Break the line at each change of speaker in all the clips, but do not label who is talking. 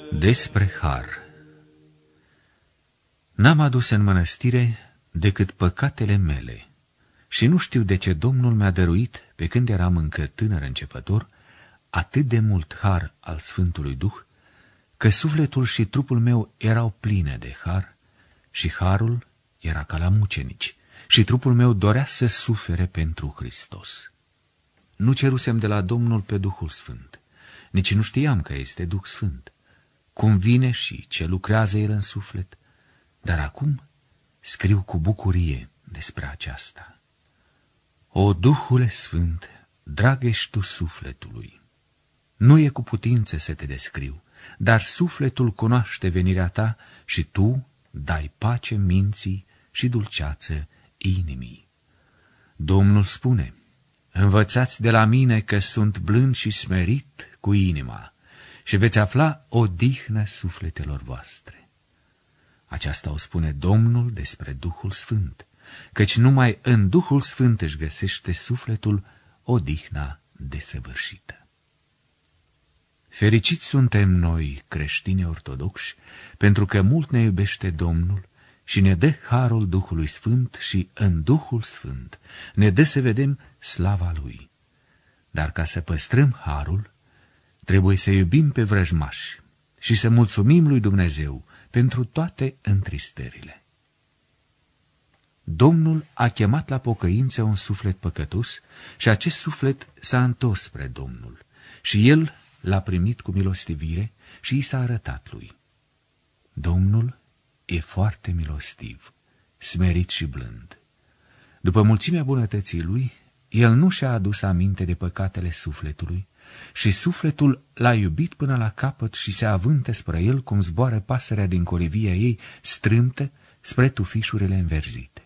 Despre har. N-am adus în mănăstire decât păcatele mele și nu știu de ce Domnul mi-a dăruit, pe când eram încă tânăr începător, atât de mult har al Sfântului Duh, că sufletul și trupul meu erau pline de har și harul era ca la mucenici și trupul meu dorea să sufere pentru Hristos. Nu cerusem de la Domnul pe Duhul Sfânt, nici nu știam că este Duh Sfânt, cum vine și ce lucrează El în suflet, dar acum scriu cu bucurie despre aceasta. O Duhule Sfânt, drag ești tu sufletului. Nu e cu putință să te descriu, dar sufletul cunoaște venirea ta și tu dai pace minții și dulceață inimii. Domnul spune: învățați de la mine că sunt blând și smerit cu inima și veți afla odihnă sufletelor voastre. Aceasta o spune Domnul despre Duhul Sfânt, căci numai în Duhul Sfânt își găsește sufletul odihna desăvârșită. Fericiți suntem noi, creștini ortodoxi, pentru că mult ne iubește Domnul și ne dă harul Duhului Sfânt și în Duhul Sfânt ne dă să vedem slava Lui. Dar ca să păstrăm harul, trebuie să iubim pe vrăjmași și să mulțumim lui Dumnezeu pentru toate întristările. Domnul a chemat la pocăință un suflet păcătos și acest suflet s-a întors spre Domnul și El l-a primit cu milostivire și i s-a arătat lui. Domnul e foarte milostiv, smerit și blând. După mulțimea bunătății Lui, El nu și-a adus aminte de păcatele sufletului și sufletul l-a iubit până la capăt și se avântă spre El cum zboară pasărea din colivia ei strâmtă spre tufișurile înverzite.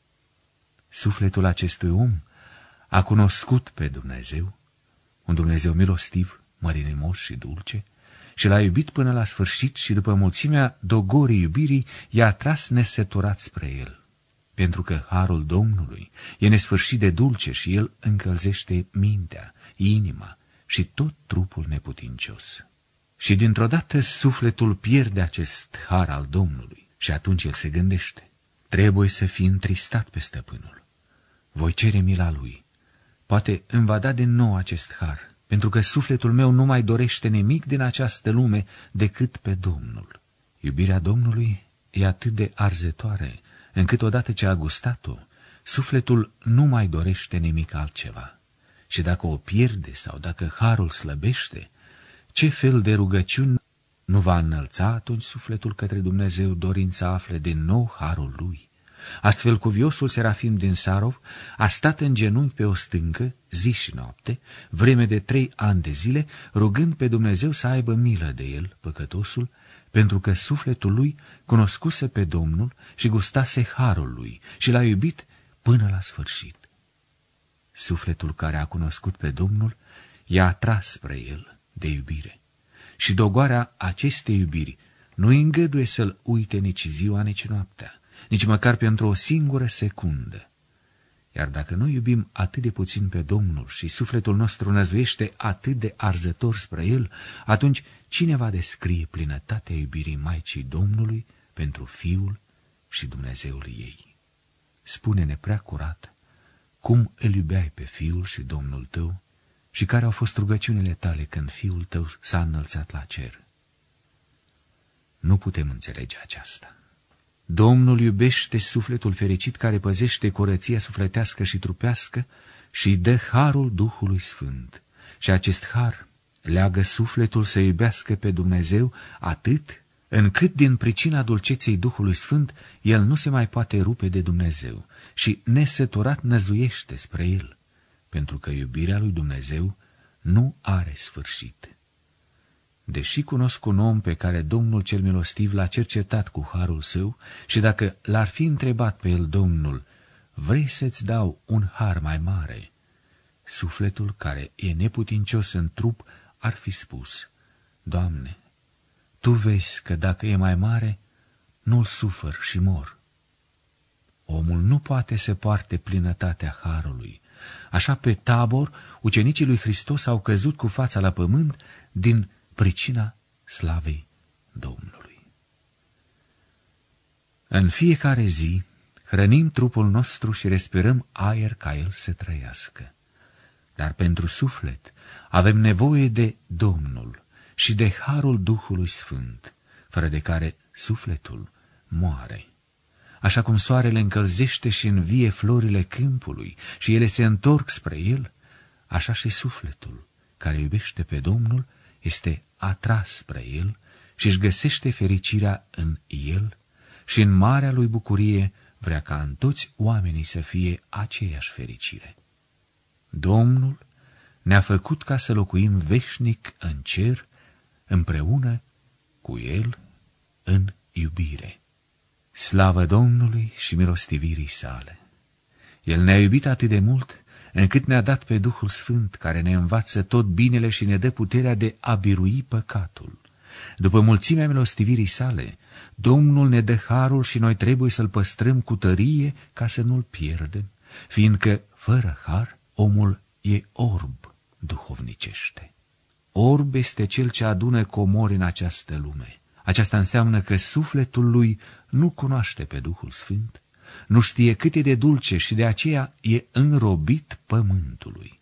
Sufletul acestui om a cunoscut pe Dumnezeu, un Dumnezeu milostiv, mărinimos și dulce, și l-a iubit până la sfârșit și după mulțimea dogorii iubirii i-a atras nesăturat spre El, pentru că harul Domnului e nesfârșit de dulce și El încălzește mintea, inima și tot trupul neputincios. Și dintr-o dată sufletul pierde acest har al Domnului și atunci el se gândește: trebuie să fii întristat pe stăpânul. Voi cere mila Lui. Poate îmi va da din nou acest har, pentru că sufletul meu nu mai dorește nimic din această lume decât pe Domnul. Iubirea Domnului e atât de arzătoare, încât odată ce a gustat-o, sufletul nu mai dorește nimic altceva. Și dacă o pierde sau dacă harul slăbește, ce fel de rugăciuni nu va înălța atunci sufletul către Dumnezeu, dorind să afle din nou harul Lui? Astfel, cuviosul Serafim din Sarov a stat în genunchi pe o stâncă, zi și noapte, vreme de 3 ani de zile, rugând pe Dumnezeu să aibă milă de el, păcătosul, pentru că sufletul lui cunoscuse pe Domnul și gustase harul Lui și l-a iubit până la sfârșit. Sufletul care a cunoscut pe Domnul i-a atras spre El de iubire și dogoarea acestei iubiri nu îi îngăduie să-L uite nici ziua, nici noaptea, nici măcar pentru o singură secundă. Iar dacă noi iubim atât de puțin pe Domnul și sufletul nostru năzuiește atât de arzător spre El, atunci cine va descrie plinătatea iubirii Maicii Domnului pentru Fiul și Dumnezeul ei? Spune-ne prea curat cum îl iubeai pe Fiul și Domnul tău și care au fost rugăciunile tale când Fiul tău s-a înălțat la cer. Nu putem înțelege aceasta. Domnul iubește sufletul fericit care păzește curăția sufletească și trupească și îi dă harul Duhului Sfânt. Și acest har leagă sufletul să iubească pe Dumnezeu atât încât din pricina dulceței Duhului Sfânt el nu se mai poate rupe de Dumnezeu și nesăturat năzuiește spre El, pentru că iubirea lui Dumnezeu nu are sfârșit. Deși cunosc un om pe care Domnul cel milostiv l-a cercetat cu harul său și dacă l-ar fi întrebat pe el Domnul: vrei să-ți dau un har mai mare? Sufletul care e neputincios în trup ar fi spus: Doamne, Tu vezi că dacă e mai mare, nu-l sufăr și mor. Omul nu poate să poarte plinătatea harului. Așa pe Tabor, ucenicii lui Hristos au căzut cu fața la pământ din pricina slavei Domnului. În fiecare zi hrănim trupul nostru și respirăm aer ca el să trăiască. Dar pentru suflet avem nevoie de Domnul și de harul Duhului Sfânt, fără de care sufletul moare. Așa cum soarele încălzește și învie florile câmpului și ele se întorc spre el, așa și sufletul care iubește pe Domnul este atras spre el și își găsește fericirea în el și în marea lui bucurie vrea ca în toți oamenii să fie aceeași fericire. Domnul ne-a făcut ca să locuim veșnic în cer, împreună cu el în iubire. Slavă Domnului și milostivirii sale! El ne-a iubit atât de mult, încât ne-a dat pe Duhul Sfânt, care ne învață tot binele și ne dă puterea de a birui păcatul. După mulțimea milostivirii sale, Domnul ne dă harul și noi trebuie să-l păstrăm cu tărie ca să nu-l pierdem, fiindcă, fără har, omul e orb duhovnicește. Orb este cel ce adună comori în această lume. Aceasta înseamnă că sufletul lui nu cunoaște pe Duhul Sfânt, nu știe cât e de dulce și de aceea e înrobit pământului.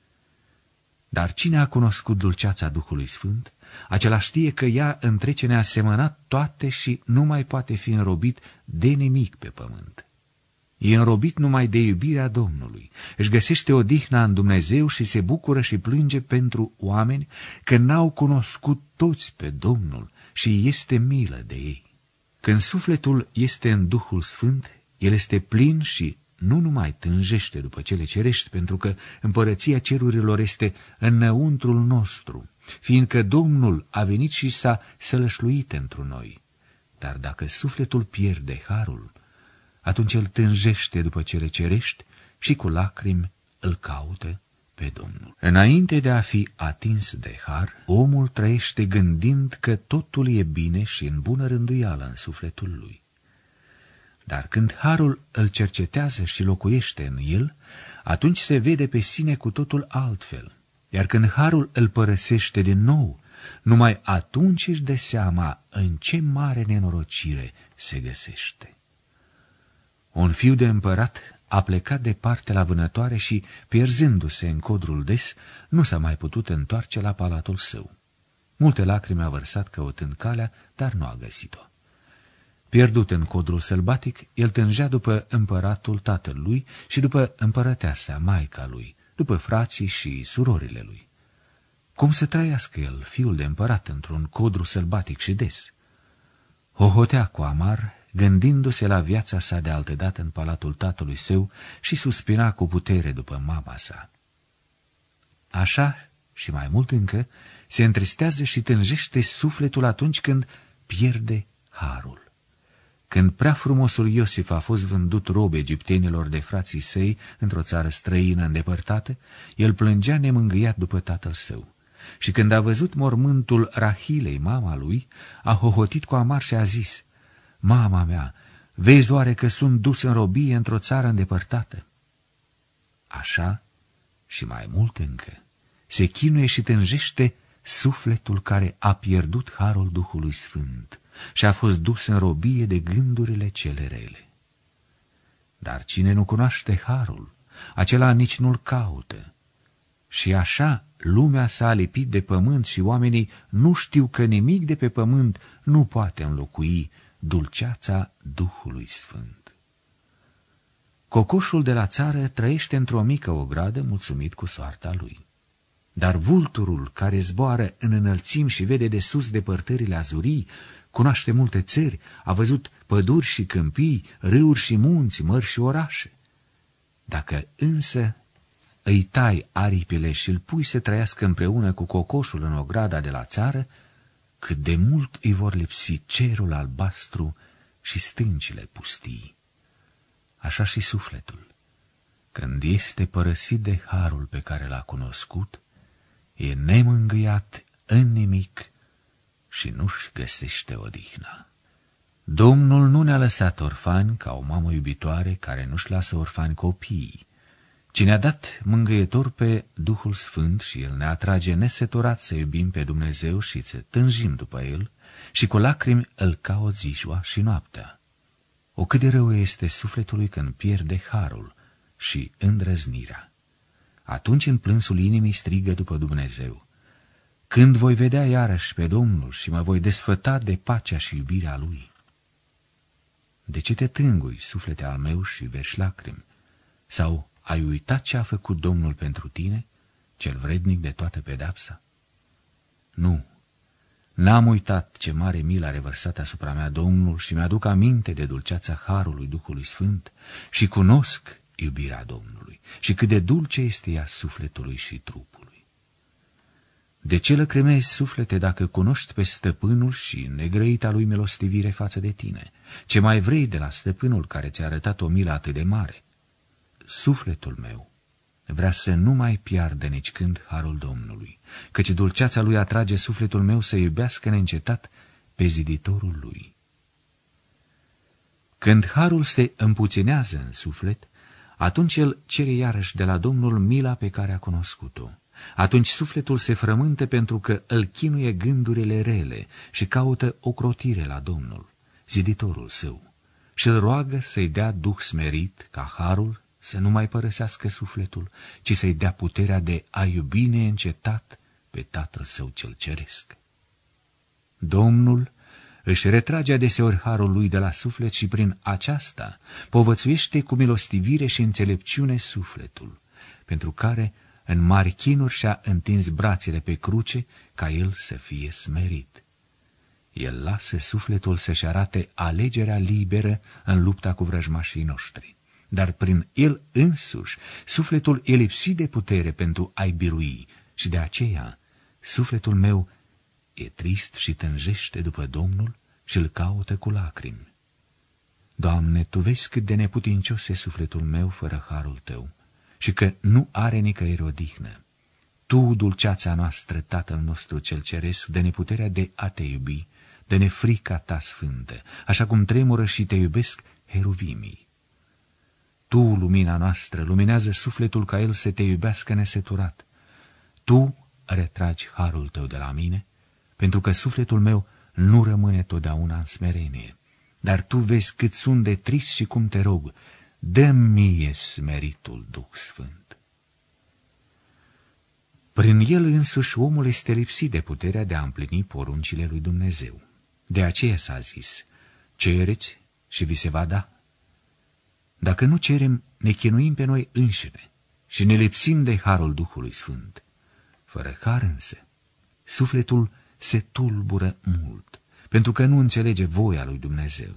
Dar cine a cunoscut dulceața Duhului Sfânt, acela știe că ea întrece neasemănat toate și nu mai poate fi înrobit de nimic pe pământ. E înrobit numai de iubirea Domnului, își găsește odihna în Dumnezeu și se bucură și plânge pentru oameni că n-au cunoscut toți pe Domnul și este milă de ei. Când sufletul este în Duhul Sfânt, el este plin și nu numai tânjește după cele cerești, pentru că împărăția cerurilor este înăuntrul nostru, fiindcă Domnul a venit și s-a sălășluit întru noi. Dar dacă sufletul pierde harul, atunci el tânjește după cele cerești și cu lacrimi îl caută pe Domnul. Înainte de a fi atins de har, omul trăiește gândind că totul e bine și în bună rânduială în sufletul lui. Dar când harul îl cercetează și locuiește în el, atunci se vede pe sine cu totul altfel. Iar când harul îl părăsește din nou, numai atunci își dă seama în ce mare nenorocire se găsește. Un fiu de împărat a plecat departe la vânătoare și, pierzându-se în codrul des, nu s-a mai putut întoarce la palatul său. Multe lacrimi a vărsat căutând calea, dar nu a găsit-o. Pierdut în codrul sălbatic, el tângea după împăratul tatălui și după împărăteasa, maica lui, după frații și surorile lui. Cum să trăiască el, fiul de împărat, într-un codru sălbatic și des? Hohotea cu amar, gândindu-se la viața sa de altădată în palatul tatălui său și suspina cu putere după mama sa. Așa, și mai mult încă, se întristează și tânjește sufletul atunci când pierde harul. Când prea frumosul Iosif a fost vândut rob egiptenilor de frații săi într-o țară străină îndepărtată, el plângea nemângâiat după tatăl său. Și când a văzut mormântul Rahilei, mama lui, a hohotit cu amar și a zis: „Mama mea, vezi oare că sunt dus în robie într-o țară îndepărtată?” Așa și mai mult încă se chinuie și tânjește sufletul care a pierdut harul Duhului Sfânt și a fost dus în robie de gândurile cele rele. Dar cine nu cunoaște harul, acela nici nu-l caută. Și așa lumea s-a lipit de pământ și oamenii nu știu că nimic de pe pământ nu poate înlocui dulceața Duhului Sfânt. Cocoșul de la țară trăiește într-o mică ogradă mulțumit cu soarta lui. Dar vulturul care zboară în înălțimi și vede de sus depărtările azurii, cunoaște multe țări, a văzut păduri și câmpii, râuri și munți, mări și orașe. Dacă însă îi tai aripile și îl pui să trăiască împreună cu cocoșul în ograda de la țară, cât de mult îi vor lipsi cerul albastru și stâncile pustii. Așa și sufletul, când este părăsit de harul pe care l-a cunoscut, e nemângâiat în nimic și nu-și găsește odihna. Domnul nu ne-a lăsat orfani ca o mamă iubitoare care nu-și lasă orfani copiii, ci ne-a dat mângâietor pe Duhul Sfânt și El ne atrage nesetorat să iubim pe Dumnezeu și să tânjim după El, și cu lacrimi îl caut ziua și noaptea. O, cât de rău este sufletului când pierde harul și îndrăznirea. Atunci în plânsul inimii strigă după Dumnezeu: când voi vedea iarăși pe Domnul și mă voi desfăta de pacea și iubirea Lui? De ce te tângui, suflete al meu, și verși lacrimi? Sau ai uitat ce a făcut Domnul pentru tine, cel vrednic de toată pedapsa? Nu, n-am uitat ce mare milă a revărsat asupra mea Domnul și mi-aduc aminte de dulceața harului Duhului Sfânt și cunosc iubirea Domnului și cât de dulce este ea sufletului și trupului. De ce lăcrimezi, suflete, dacă cunoști pe stăpânul și negrăita lui milostivire față de tine? Ce mai vrei de la stăpânul care ți-a arătat o milă atât de mare? Sufletul meu vrea să nu mai piardă nici când harul Domnului, căci dulceața lui atrage sufletul meu să iubească neîncetat pe ziditorul lui. Când harul se împuținează în suflet, atunci el cere iarăși de la Domnul mila pe care a cunoscut-o. Atunci sufletul se frământă pentru că îl chinuie gândurile rele și caută ocrotire la Domnul, ziditorul său, și îl roagă să-i dea duh smerit ca harul să nu mai părăsească sufletul, ci să-i dea puterea de a iubi neîncetat pe Tatăl său cel ceresc. Domnul își retrage adeseori harul lui de la suflet și prin aceasta povățuiește cu milostivire și înțelepciune sufletul, pentru care în mari chinuri și-a întins brațele pe cruce ca el să fie smerit. El lasă sufletul să-și arate alegerea liberă în lupta cu vrăjmașii noștri, dar prin el însuși sufletul e lipsit de putere pentru a-i birui și de aceea sufletul meu e trist și tânjește după Domnul și îl caută cu lacrimi. Doamne, Tu vezi cât de neputincios e sufletul meu fără harul Tău și că nu are nicăieri odihnă. Tu, dulceața noastră, Tatăl nostru cel ceresc, dă-ne puterea de a Te iubi, dă-ne frica Ta sfântă, așa cum tremură și Te iubesc heruvimii. Tu, lumina noastră, luminează sufletul ca el să Te iubească neseturat. Tu retragi harul Tău de la mine, pentru că sufletul meu nu rămâne totdeauna în smerenie. Dar Tu vezi cât sunt de trist și cum Te rog, dă-mi mie smeritul Duh Sfânt. Prin el însuși omul este lipsit de puterea de a împlini poruncile lui Dumnezeu. De aceea s-a zis: cereți și vi se va da. Dacă nu cerem, ne chinuim pe noi înșine și ne lipsim de harul Duhului Sfânt. Fără har însă, sufletul se tulbură mult, pentru că nu înțelege voia lui Dumnezeu.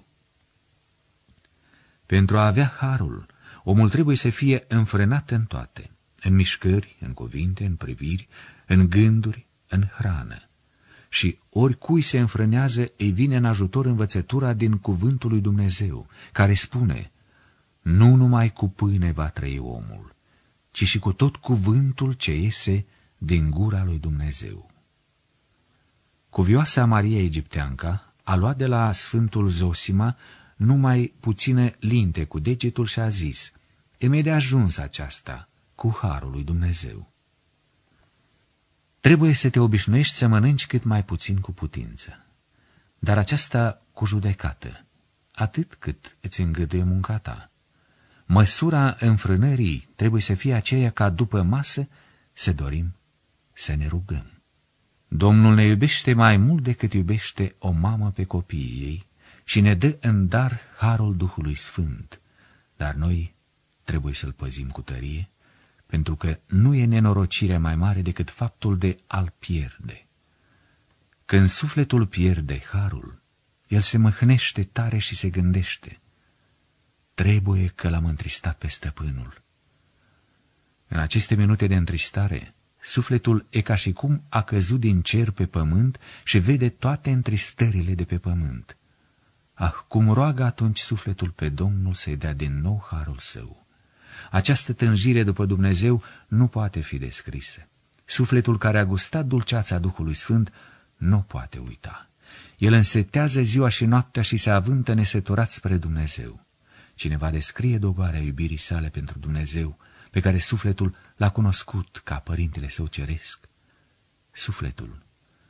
Pentru a avea harul, omul trebuie să fie înfrânat în toate, în mișcări, în cuvinte, în priviri, în gânduri, în hrană. Și oricui se înfrânează, îi vine în ajutor învățătura din cuvântul lui Dumnezeu, care spune: nu numai cu pâine va trăi omul, ci și cu tot cuvântul ce iese din gura lui Dumnezeu. Cuvioasa Maria Egipteanca a luat de la Sfântul Zosima numai puține linte cu degetul și a zis: îmi e de ajuns aceasta cu harul lui Dumnezeu. Trebuie să te obișnuiești să mănânci cât mai puțin cu putință, dar aceasta cu judecată, atât cât îți îngăduie munca ta. Măsura înfrânării trebuie să fie aceea ca după masă să dorim să ne rugăm. Domnul ne iubește mai mult decât iubește o mamă pe copiii ei și ne dă în dar harul Duhului Sfânt, dar noi trebuie să-l păzim cu tărie, pentru că nu e nenorocire mai mare decât faptul de a-l pierde. Când sufletul pierde harul, el se măhnește tare și se gândește: trebuie că l-am întristat pe stăpânul. În aceste minute de întristare, sufletul e ca și cum a căzut din cer pe pământ și vede toate întristările de pe pământ. Ah, cum roagă atunci sufletul pe Domnul să-i dea din nou harul său. Această tânjire după Dumnezeu nu poate fi descrisă. Sufletul care a gustat dulceața Duhului Sfânt nu poate uita. El însetează ziua și noaptea și se avântă neseturat spre Dumnezeu. Cine va descrie dogoarea iubirii sale pentru Dumnezeu, pe care sufletul l-a cunoscut ca părintele său ceresc, sufletul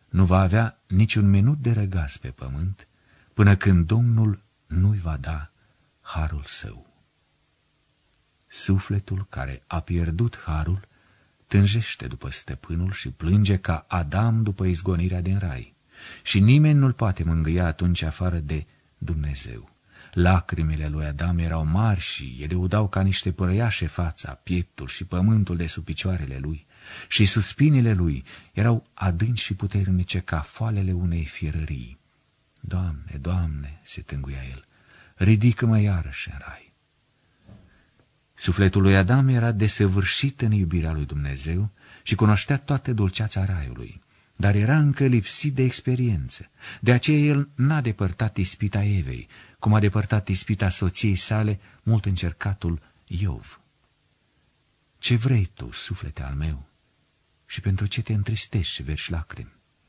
nu va avea niciun minut de răgaz pe pământ, până când Domnul nu-i va da harul său. Sufletul care a pierdut harul tânjește după stăpânul și plânge ca Adam după izgonirea din rai. Și nimeni nu-l poate mângâia atunci afară de Dumnezeu. Lacrimile lui Adam erau mari și ele udau ca niște părăiașe fața, pieptul și pământul de sub picioarele lui, și suspinile lui erau adânci și puternice ca foalele unei fierării. Doamne, Doamne, se tânguia el, ridică-mă iarăși în rai. Sufletul lui Adam era desăvârșit în iubirea lui Dumnezeu și cunoștea toată dulceața raiului, dar era încă lipsit de experiență. De aceea el n-a depărtat ispita Evei, cum a depărtat ispita soției sale mult încercatul Iov. Ce vrei tu, suflete al meu, și pentru ce te întristești și verși lacrimi?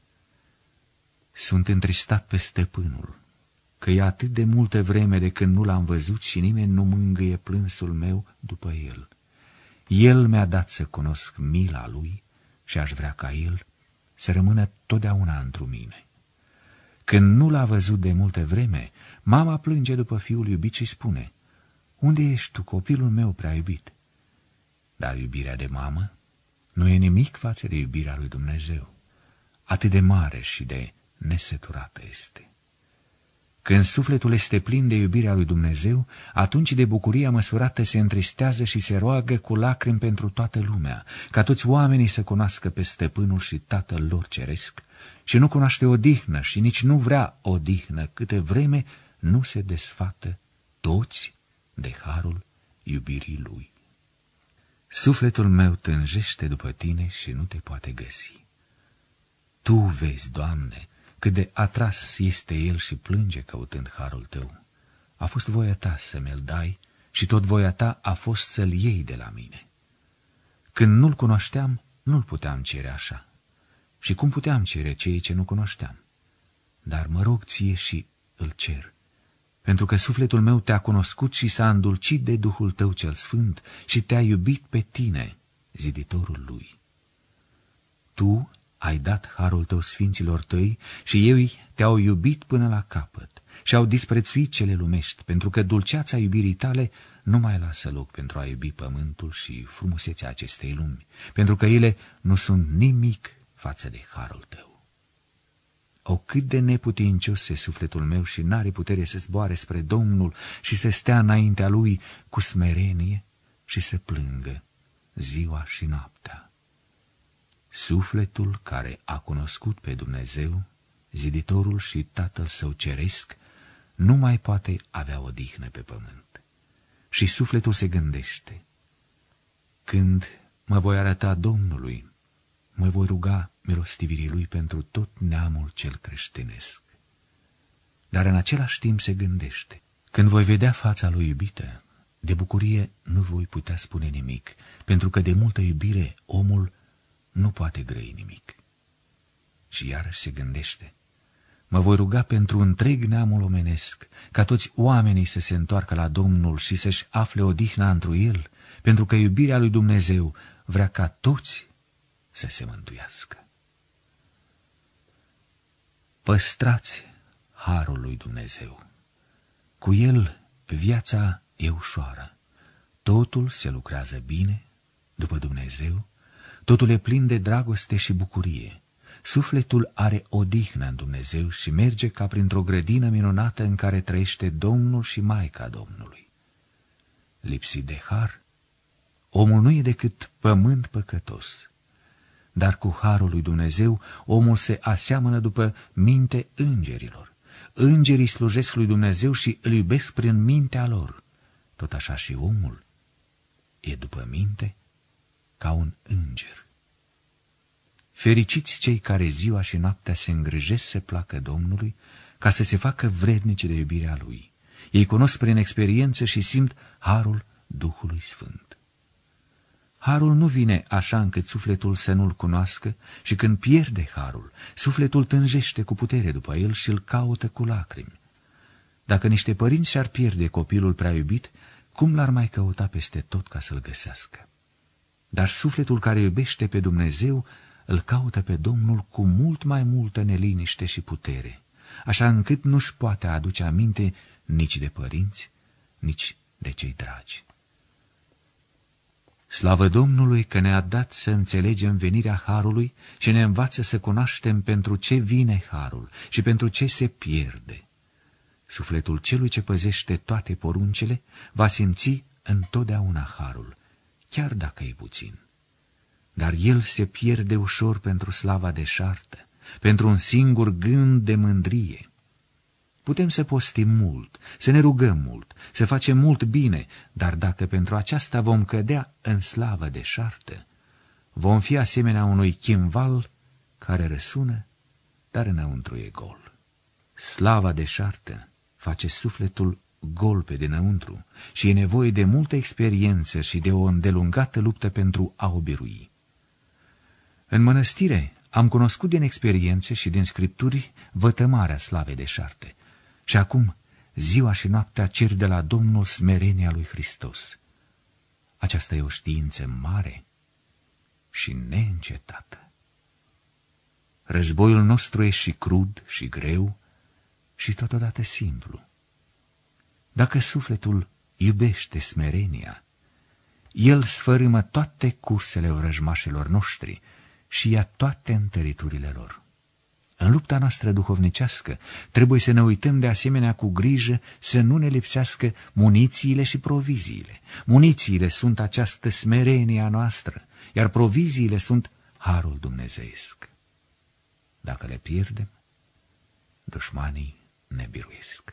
Sunt întristat pe stăpânul, că e atât de multă vreme de când nu l-am văzut și nimeni nu mângâie plânsul meu după el. El mi-a dat să cunosc mila lui și aș vrea ca el să rămână totdeauna întru mine. Când nu l-a văzut de multă vreme, mama plânge după fiul iubit și spune: unde ești tu, copilul meu prea iubit? Dar iubirea de mamă nu e nimic față de iubirea lui Dumnezeu. Atât de mare și de nesăturată este. Când sufletul este plin de iubirea lui Dumnezeu, atunci de bucuria măsurată se întristează și se roagă cu lacrimi pentru toată lumea, ca toți oamenii să cunoască pe stăpânul și Tatăl lor ceresc, și nu cunoaște odihnă și nici nu vrea odihnă câte vreme nu se desfată toți de harul iubirii lui. Sufletul meu tânjește după tine și nu te poate găsi. Tu vezi, Doamne, cât de atras este el și plânge căutând harul tău. A fost voia ta să mi-l dai și tot voia ta a fost să-l iei de la mine. Când nu-l cunoșteam, nu-l puteam cere așa. Și cum puteam cere ceea ce nu cunoșteam? Dar mă rog ție și îl cer, pentru că sufletul meu te-a cunoscut și s-a îndulcit de Duhul tău cel sfânt și te-a iubit pe tine, ziditorul lui. Tu ai dat harul tău sfinților tăi și ei te-au iubit până la capăt și au disprețuit cele lumești, pentru că dulceața iubirii tale nu mai lasă loc pentru a iubi pământul și frumusețea acestei lumi, pentru că ele nu sunt nimic față de harul tău. O, cât de neputincios e sufletul meu și n-are putere să zboare spre Domnul și să stea înaintea lui cu smerenie și să plângă ziua și noaptea. Sufletul care a cunoscut pe Dumnezeu, ziditorul și Tatăl său ceresc, nu mai poate avea odihnă pe pământ. Și sufletul se gândește: când mă voi arăta Domnului, mă voi ruga milostivirii lui pentru tot neamul cel creștinesc. Dar în același timp se gândește: când voi vedea fața lui iubită, de bucurie nu voi putea spune nimic, pentru că de multă iubire omul nu poate grăi nimic. Și iarăși se gândește: mă voi ruga pentru întreg neamul omenesc, ca toți oamenii să se întoarcă la Domnul și să-și afle odihna întru el, pentru că iubirea lui Dumnezeu vrea ca toți să se mântuiască. Păstrați harul lui Dumnezeu. Cu el viața e ușoară. Totul se lucrează bine, după Dumnezeu, totul e plin de dragoste și bucurie. Sufletul are odihnă în Dumnezeu și merge ca printr-o grădină minunată în care trăiește Domnul și Maica Domnului. Lipsit de har, omul nu e decât pământ păcătos, dar cu harul lui Dumnezeu omul se aseamănă după minte îngerilor. Îngerii slujesc lui Dumnezeu și îl iubesc prin mintea lor. Tot așa și omul e după minte ca un înger. Fericiți cei care ziua și noaptea se îngrijesc să placă Domnului, ca să se facă vrednici de iubirea Lui. Ei cunosc prin experiență și simt harul Duhului Sfânt. Harul nu vine așa încât sufletul să nu-l cunoască și când pierde harul, sufletul tânjește cu putere după el și îl caută cu lacrimi. Dacă niște părinți și-ar pierde copilul prea iubit, cum l-ar mai căuta peste tot ca să-l găsească? Dar sufletul care iubește pe Dumnezeu îl caută pe Domnul cu mult mai multă neliniște și putere, așa încât nu-și poate aduce aminte nici de părinți, nici de cei dragi. Slavă Domnului că ne-a dat să înțelegem venirea harului și ne învață să cunoaștem pentru ce vine harul și pentru ce se pierde. Sufletul celui ce păzește toate poruncile va simți întotdeauna harul, chiar dacă e puțin. Dar el se pierde ușor pentru slava deșartă, pentru un singur gând de mândrie. Putem să postim mult, să ne rugăm mult, să facem mult bine, dar dacă pentru aceasta vom cădea în slavă deșartă, vom fi asemenea unui chimval care răsună, dar înăuntru e gol. Slava deșartă face sufletul gol pe dinăuntru și e nevoie de multă experiență și de o îndelungată luptă pentru a o birui. În mănăstire am cunoscut din experiențe și din scripturi vătămarea slavei deșarte și acum ziua și noaptea cer de la Domnul smerenia lui Hristos. Aceasta e o știință mare și neîncetată. Războiul nostru e și crud și greu și totodată simplu. Dacă sufletul iubește smerenia, el sfărâmă toate cursele vrăjmașilor noștri și ia toate întăriturile lor. În lupta noastră duhovnicească trebuie să ne uităm de asemenea cu grijă să nu ne lipsească munițiile și proviziile. Munițiile sunt această smerenie a noastră, iar proviziile sunt harul dumnezeiesc. Dacă le pierdem, dușmanii ne biruiesc.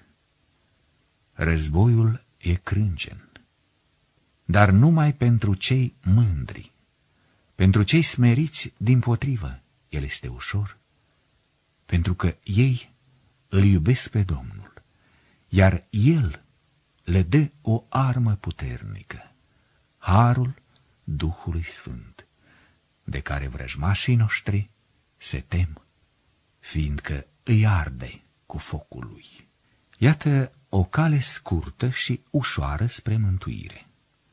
Războiul e crâncen, dar numai pentru cei mândri. Pentru cei smeriți, dimpotrivă, el este ușor, pentru că ei îl iubesc pe Domnul, iar el le dă o armă puternică, harul Duhului Sfânt, de care vrăjmașii noștri se tem, fiindcă îi arde cu focul lui. Iată o cale scurtă și ușoară spre mântuire.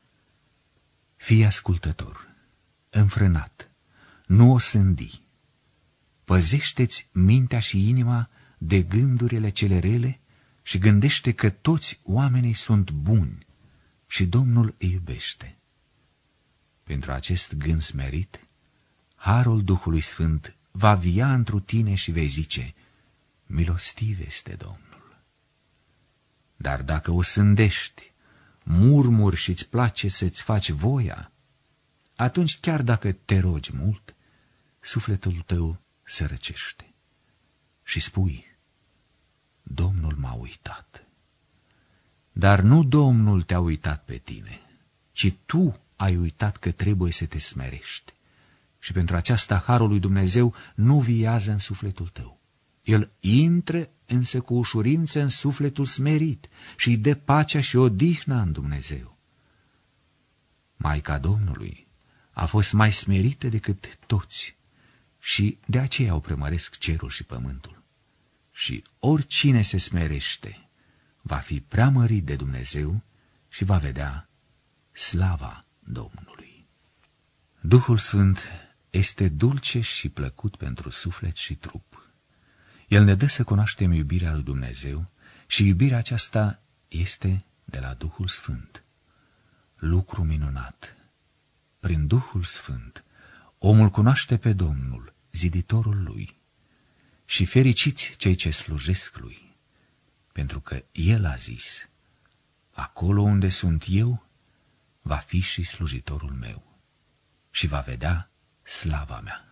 Fii ascultător, înfrânat, nu o sândi. Păzește-ți mintea și inima de gândurile cele rele și gândește că toți oamenii sunt buni și Domnul îi iubește. Pentru acest gând smerit, harul Duhului Sfânt va via întru tine și vei zice, milostiv este Domnul. Dar dacă o sândești, murmuri și îți place să-ți faci voia, atunci chiar dacă te rogi mult, sufletul tău se răcește și spui, Domnul m-a uitat. Dar nu Domnul te-a uitat pe tine, ci tu ai uitat că trebuie să te smerești. Și pentru aceasta harul lui Dumnezeu nu viază în sufletul tău. El intră însă cu ușurință în sufletul smerit și îi dă pacea și odihna în Dumnezeu. Maica Domnului a fost mai smerită decât toți și de aceea o premăresc cerul și pământul. Și oricine se smerește va fi preamărit de Dumnezeu și va vedea slava Domnului. Duhul Sfânt este dulce și plăcut pentru suflet și trup. El ne dă să cunoaștem iubirea lui Dumnezeu și iubirea aceasta este de la Duhul Sfânt. Lucru minunat! Prin Duhul Sfânt, omul cunoaște pe Domnul, ziditorul lui, și fericiți cei ce slujesc lui, pentru că el a zis, acolo unde sunt eu, va fi și slujitorul meu și va vedea slava mea.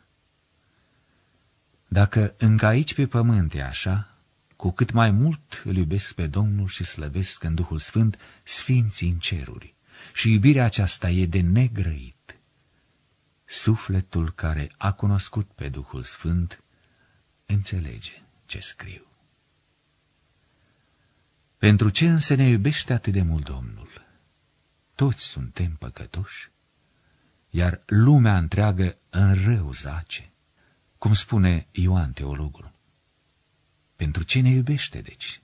Dacă încă aici pe pământ e așa, cu cât mai mult îl iubesc pe Domnul și slăvesc în Duhul Sfânt sfinții în ceruri, și iubirea aceasta e de negrăit. Sufletul care a cunoscut pe Duhul Sfânt înțelege ce scriu. Pentru ce însă ne iubește atât de mult Domnul? Toți suntem păcătoși, iar lumea întreagă în rău zace, cum spune Ioan Teologul. Pentru ce ne iubește, deci?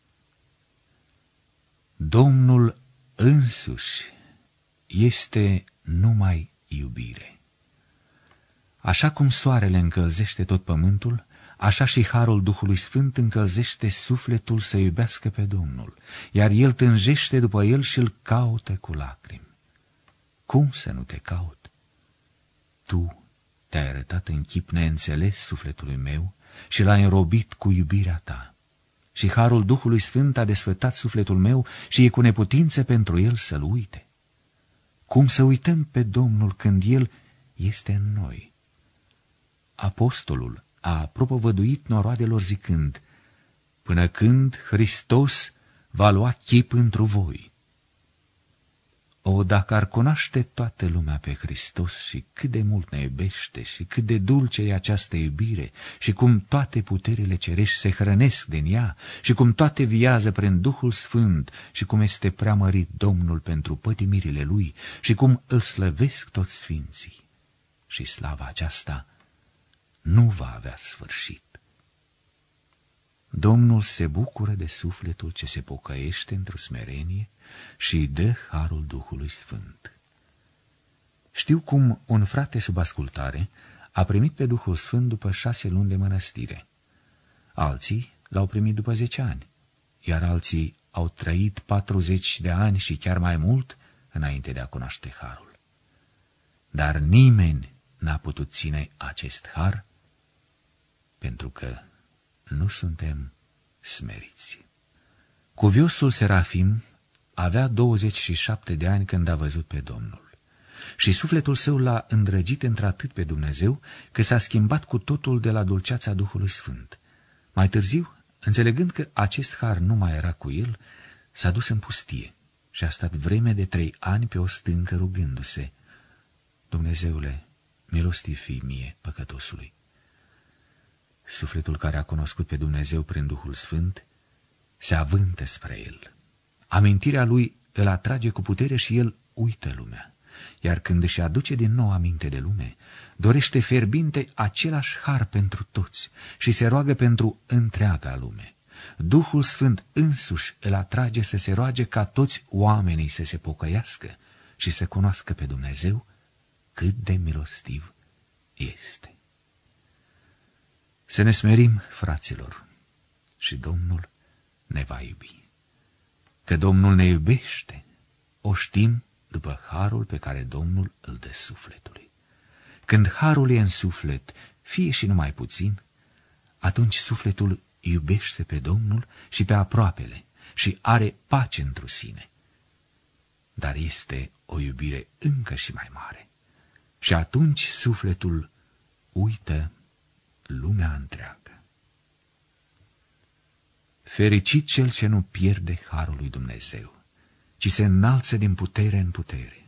Domnul însuși este numai iubire. Așa cum soarele încălzește tot pământul, așa și harul Duhului Sfânt încălzește sufletul să iubească pe Domnul, iar el tânjește după el și îl caută cu lacrimi. Cum să nu te caut? Tu te-ai arătat în chip neînțeles sufletului meu și l-ai înrobit cu iubirea ta. Și harul Duhului Sfânt a desfătat sufletul meu și e cu neputință pentru el să-l uite. Cum să uităm pe Domnul când el este în noi? Apostolul a propovăduit noroadelor zicând: până când Hristos va lua chip întru voi. O, dacă ar cunoaște toată lumea pe Hristos și cât de mult ne iubește și cât de dulce e această iubire și cum toate puterile cerești se hrănesc din ea și cum toate viază prin Duhul Sfânt și cum este preamărit Domnul pentru pătimirile Lui și cum îl slăvesc toți sfinții. Și slava aceasta nu va avea sfârșit. Domnul se bucură de sufletul ce se pocăiește într-o smerenie și îi dă harul Duhului Sfânt. Știu cum un frate sub ascultare a primit pe Duhul Sfânt după 6 luni de mănăstire. Alții l-au primit după 10 ani, iar alții au trăit 40 de ani și chiar mai mult înainte de a cunoaște harul. Dar nimeni n-a putut ține acest har pentru că nu suntem smeriți. Cuviosul Serafim avea 27 de ani când a văzut pe Domnul și sufletul său l-a îndrăgit într-atât pe Dumnezeu că s-a schimbat cu totul de la dulceața Duhului Sfânt. Mai târziu, înțelegând că acest har nu mai era cu el, s-a dus în pustie și a stat vreme de 3 ani pe o stâncă rugându-se: Dumnezeule, milostiv fii mie, păcătosului. Sufletul care a cunoscut pe Dumnezeu prin Duhul Sfânt se avântă spre el. Amintirea lui îl atrage cu putere și el uită lumea. Iar când își aduce din nou aminte de lume, dorește fierbinte același har pentru toți și se roagă pentru întreaga lume. Duhul Sfânt însuși îl atrage să se roage ca toți oamenii să se pocăiască și să cunoască pe Dumnezeu cât de milostiv este. Să ne smerim, fraților, și Domnul ne va iubi. Că Domnul ne iubește, o știm după harul pe care Domnul îl dă sufletului. Când harul e în suflet, fie și numai puțin, atunci sufletul iubește pe Domnul și pe aproapele și are pace întru sine. Dar este o iubire încă și mai mare. Și atunci sufletul uită lumea întreagă. Fericit cel ce nu pierde harul lui Dumnezeu, ci se înalță din putere în putere.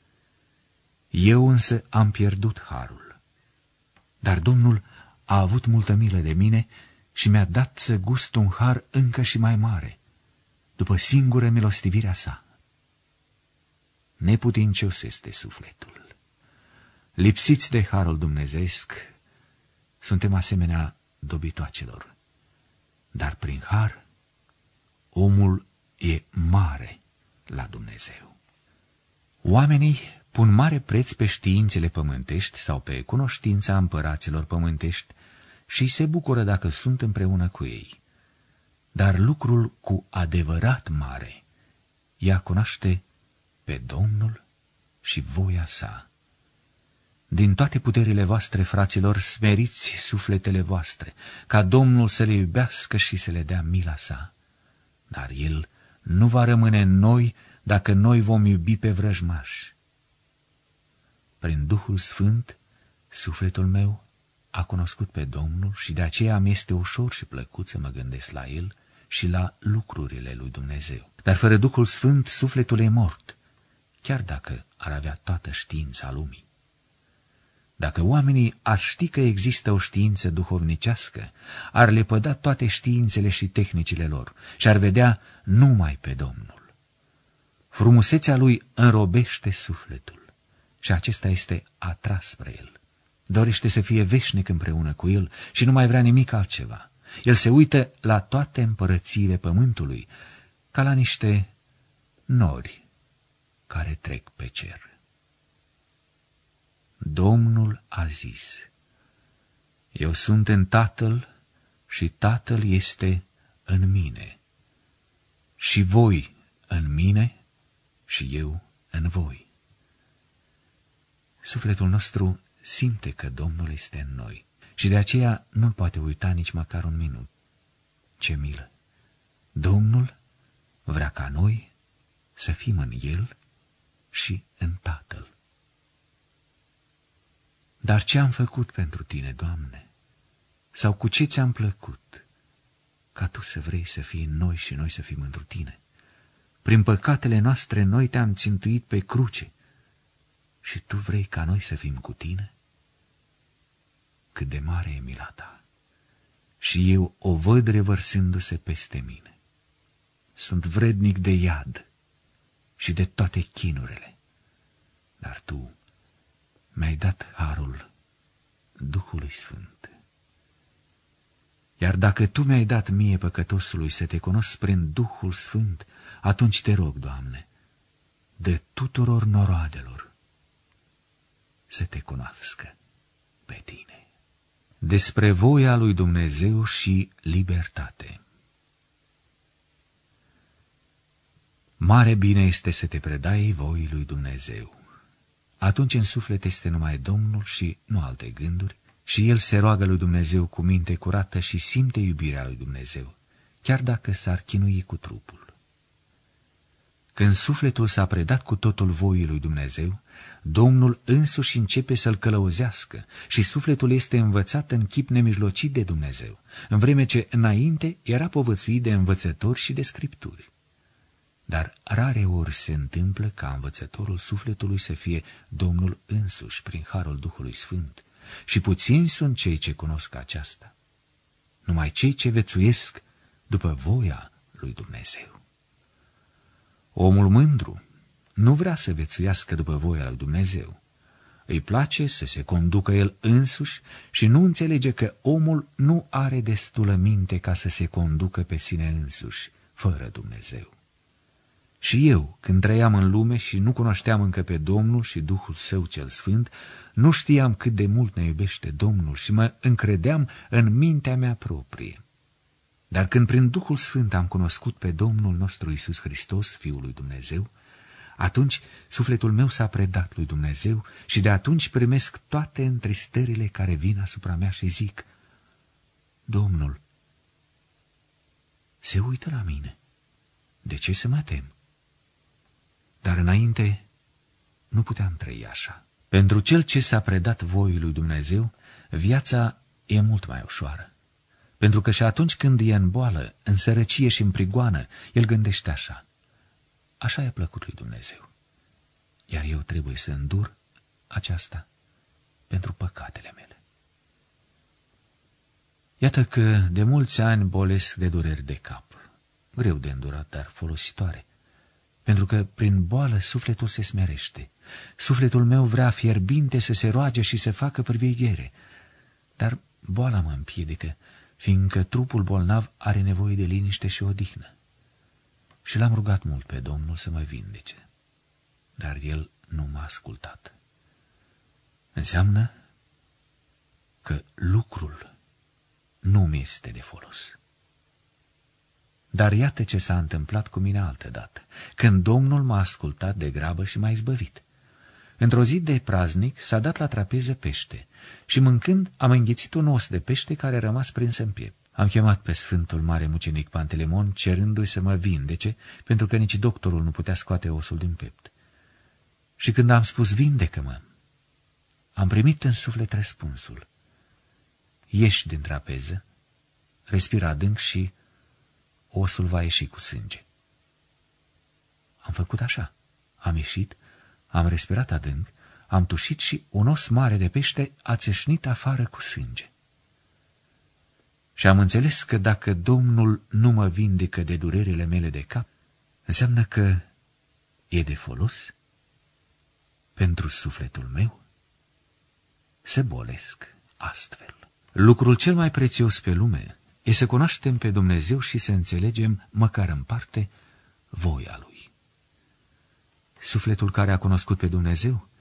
Eu însă am pierdut harul, dar Domnul a avut multă milă de mine și mi-a dat să gust un har încă și mai mare, după singură milostivirea sa. Neputincios este sufletul. Lipsiți de harul dumnezeiesc, suntem asemenea dobitoacelor. Dar prin har, omul e mare la Dumnezeu. Oamenii pun mare preț pe științele pământești sau pe cunoștința împăraților pământești și se bucură dacă sunt împreună cu ei. Dar lucrul cu adevărat mare e a cunoaște pe Domnul și voia sa. Din toate puterile voastre, fraților, smeriți sufletele voastre, ca Domnul să le iubească și să le dea mila sa. Dar El nu va rămâne în noi dacă noi vom iubi pe vrăjmași. Prin Duhul Sfânt, sufletul meu a cunoscut pe Domnul și de aceea mi este ușor și plăcut să mă gândesc la El și la lucrurile lui Dumnezeu. Dar fără Duhul Sfânt, sufletul e mort, chiar dacă ar avea toată știința lumii. Dacă oamenii ar ști că există o știință duhovnicească, ar lepăda toate științele și tehnicile lor și ar vedea numai pe Domnul. Frumusețea lui înrobește sufletul și acesta este atras spre el. Dorește să fie veșnic împreună cu el și nu mai vrea nimic altceva. El se uită la toate împărățiile pământului ca la niște nori care trec pe cer. Domnul a zis: Eu sunt în Tatăl și Tatăl este în mine, și voi în mine și eu în voi. Sufletul nostru simte că Domnul este în noi și de aceea nu-L poate uita nici măcar un minut. Ce milă! Domnul vrea ca noi să fim în El și în Tatăl. Dar ce am făcut pentru Tine, Doamne? Sau cu ce ți-am plăcut, ca Tu să vrei să fii în noi și noi să fim întru Tine? Prin păcatele noastre noi Te-am țintuit pe cruce și Tu vrei ca noi să fim cu Tine? Cât de mare e mila Ta! Și eu o văd revărsându-se peste mine. Sunt vrednic de iad și de toate chinurile, dar Tu mi-ai dat harul Duhului Sfânt. Iar dacă Tu mi-ai dat mie, păcătosului, să Te cunosc prin Duhul Sfânt, atunci Te rog, Doamne, de tuturor noroadelor să Te cunoască pe Tine. Despre voia lui Dumnezeu și libertate. Mare bine este să te predai voii lui Dumnezeu. Atunci în suflet este numai Domnul și nu alte gânduri, și el se roagă lui Dumnezeu cu minte curată și simte iubirea lui Dumnezeu, chiar dacă s-ar chinui cu trupul. Când sufletul s-a predat cu totul voii lui Dumnezeu, Domnul însuși începe să-l călăuzească și sufletul este învățat în chip nemijlocit de Dumnezeu, în vreme ce înainte era povățuit de învățători și de scripturi. Dar rare ori se întâmplă ca învățătorul sufletului să fie Domnul însuși prin harul Duhului Sfânt, și puțini sunt cei ce cunosc aceasta, numai cei ce vețuiesc după voia lui Dumnezeu. Omul mândru nu vrea să vețuiască după voia lui Dumnezeu. Îi place să se conducă el însuși și nu înțelege că omul nu are destulă minte ca să se conducă pe sine însuși, fără Dumnezeu. Și eu, când trăiam în lume și nu cunoșteam încă pe Domnul și Duhul Său cel Sfânt, nu știam cât de mult ne iubește Domnul și mă încredeam în mintea mea proprie. Dar când prin Duhul Sfânt am cunoscut pe Domnul nostru Iisus Hristos, Fiul lui Dumnezeu, atunci sufletul meu s-a predat lui Dumnezeu și de atunci primesc toate întristările care vin asupra mea și zic: Domnul se uită la mine, de ce să mă tem? Dar înainte nu puteam trăi așa. Pentru cel ce s-a predat voii lui Dumnezeu, viața e mult mai ușoară. Pentru că și atunci când e în boală, în sărăcie și în prigoană, el gândește așa: așa i-a plăcut lui Dumnezeu, iar eu trebuie să îndur aceasta pentru păcatele mele. Iată că de mulți ani bolesc de dureri de cap, greu de îndurat, dar folositoare, pentru că prin boală sufletul se smerește. Sufletul meu vrea fierbinte să se roage și să facă priveghere, dar boala mă împiedică, fiindcă trupul bolnav are nevoie de liniște și odihnă. Și l-am rugat mult pe Domnul să mă vindece, dar El nu m-a ascultat. Înseamnă că lucrul nu mi este de folos. Dar iată ce s-a întâmplat cu mine altădată, când Domnul m-a ascultat de grabă și m-a izbăvit. Într-o zi de praznic s-a dat la trapeză pește și mâncând am înghițit un os de pește care a rămas prins în piept. Am chemat pe Sfântul Mare Mucenic Pantelemon cerându-i să mă vindece, pentru că nici doctorul nu putea scoate osul din piept. Și când am spus vindecă-mă, am primit în suflet răspunsul: ieși din trapeză, respira adânc și osul va ieși cu sânge. Am făcut așa, am ieșit, am respirat adânc, am tușit și un os mare de pește a țâșnit afară cu sânge. Și am înțeles că dacă Domnul nu mă vindecă de durerile mele de cap, înseamnă că e de folos pentru sufletul meu să bolesc astfel. Lucrul cel mai prețios pe lume e să cunoaștem pe Dumnezeu și să înțelegem, măcar în parte, voia Lui. Sufletul care a cunoscut pe Dumnezeu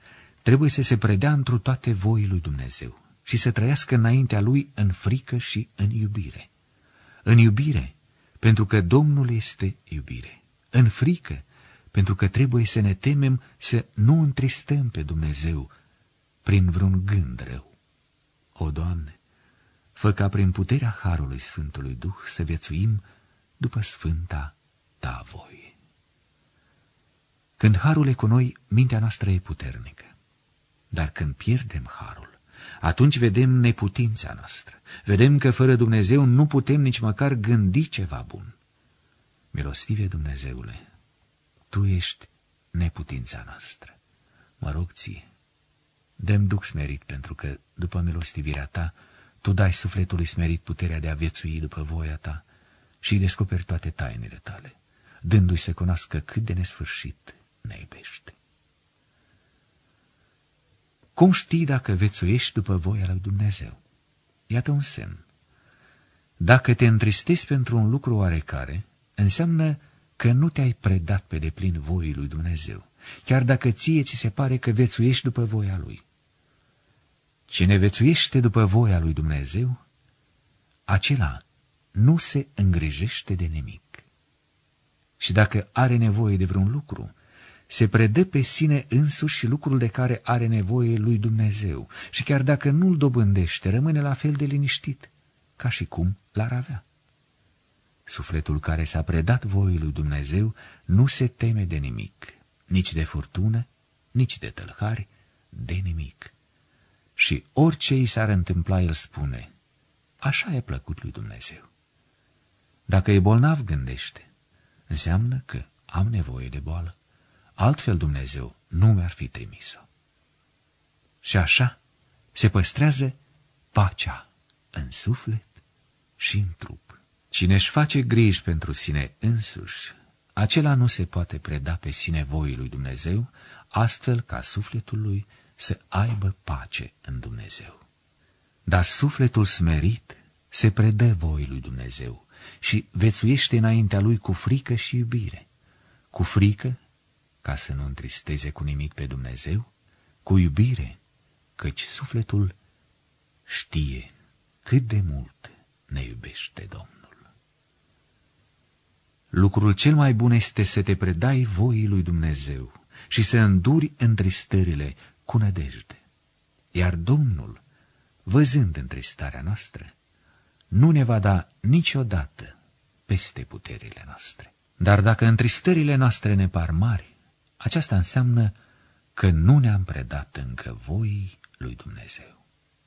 trebuie să se predea întru toate voii lui Dumnezeu și să trăiască înaintea lui în frică și în iubire. În iubire, pentru că Domnul este iubire. În frică, pentru că trebuie să ne temem să nu întristăm pe Dumnezeu prin vreun gând rău. O, Doamne, fă ca prin puterea Harului Sfântului Duh să viețuim după sfânta Ta voie. Când Harul e cu noi, mintea noastră e puternică. Dar când pierdem Harul, atunci vedem neputința noastră. Vedem că fără Dumnezeu nu putem nici măcar gândi ceva bun. Milostive Dumnezeule, Tu ești neputința noastră. Mă rog Ție, dă-mi Duh smerit, pentru că, după milostivirea Ta, Tu dai sufletului smerit puterea de a viețui după voia Ta și îi descoperi toate tainele Tale, dându-i să cunoască cât de nesfârșit ne iubește. Cum știi dacă viețuiești după voia lui Dumnezeu? Iată un semn. Dacă te întristezi pentru un lucru oarecare, înseamnă că nu te-ai predat pe deplin voii lui Dumnezeu, chiar dacă ție ți se pare că viețuiești după voia Lui. Cine viețuiește după voia lui Dumnezeu, acela nu se îngrijește de nimic. Și dacă are nevoie de vreun lucru, se predă pe sine însuși și lucrul de care are nevoie lui Dumnezeu, și chiar dacă nu-l dobândește, rămâne la fel de liniștit, ca și cum l-ar avea. Sufletul care s-a predat voii lui Dumnezeu nu se teme de nimic, nici de furtună, nici de tălhari, de nimic. Și orice i s-ar întâmpla, el spune, așa e plăcut lui Dumnezeu. Dacă e bolnav, gândește, înseamnă că am nevoie de boală, altfel Dumnezeu nu mi-ar fi trimis-o. Și așa se păstrează pacea în suflet și în trup. Cine își face griji pentru sine însuși, acela nu se poate preda pe sine voii lui Dumnezeu, astfel ca sufletul lui să aibă pace în Dumnezeu. Dar sufletul smerit se predă voii lui Dumnezeu și viețuiește înaintea lui cu frică și iubire. Cu frică, ca să nu întristeze cu nimic pe Dumnezeu, cu iubire, căci sufletul știe cât de mult ne iubește Domnul. Lucrul cel mai bun este să te predai voii lui Dumnezeu și să înduri întristările cu nădejde. Iar Domnul, văzând întristarea noastră, nu ne va da niciodată peste puterile noastre. Dar dacă întristările noastre ne par mari, aceasta înseamnă că nu ne-am predat încă voii lui Dumnezeu.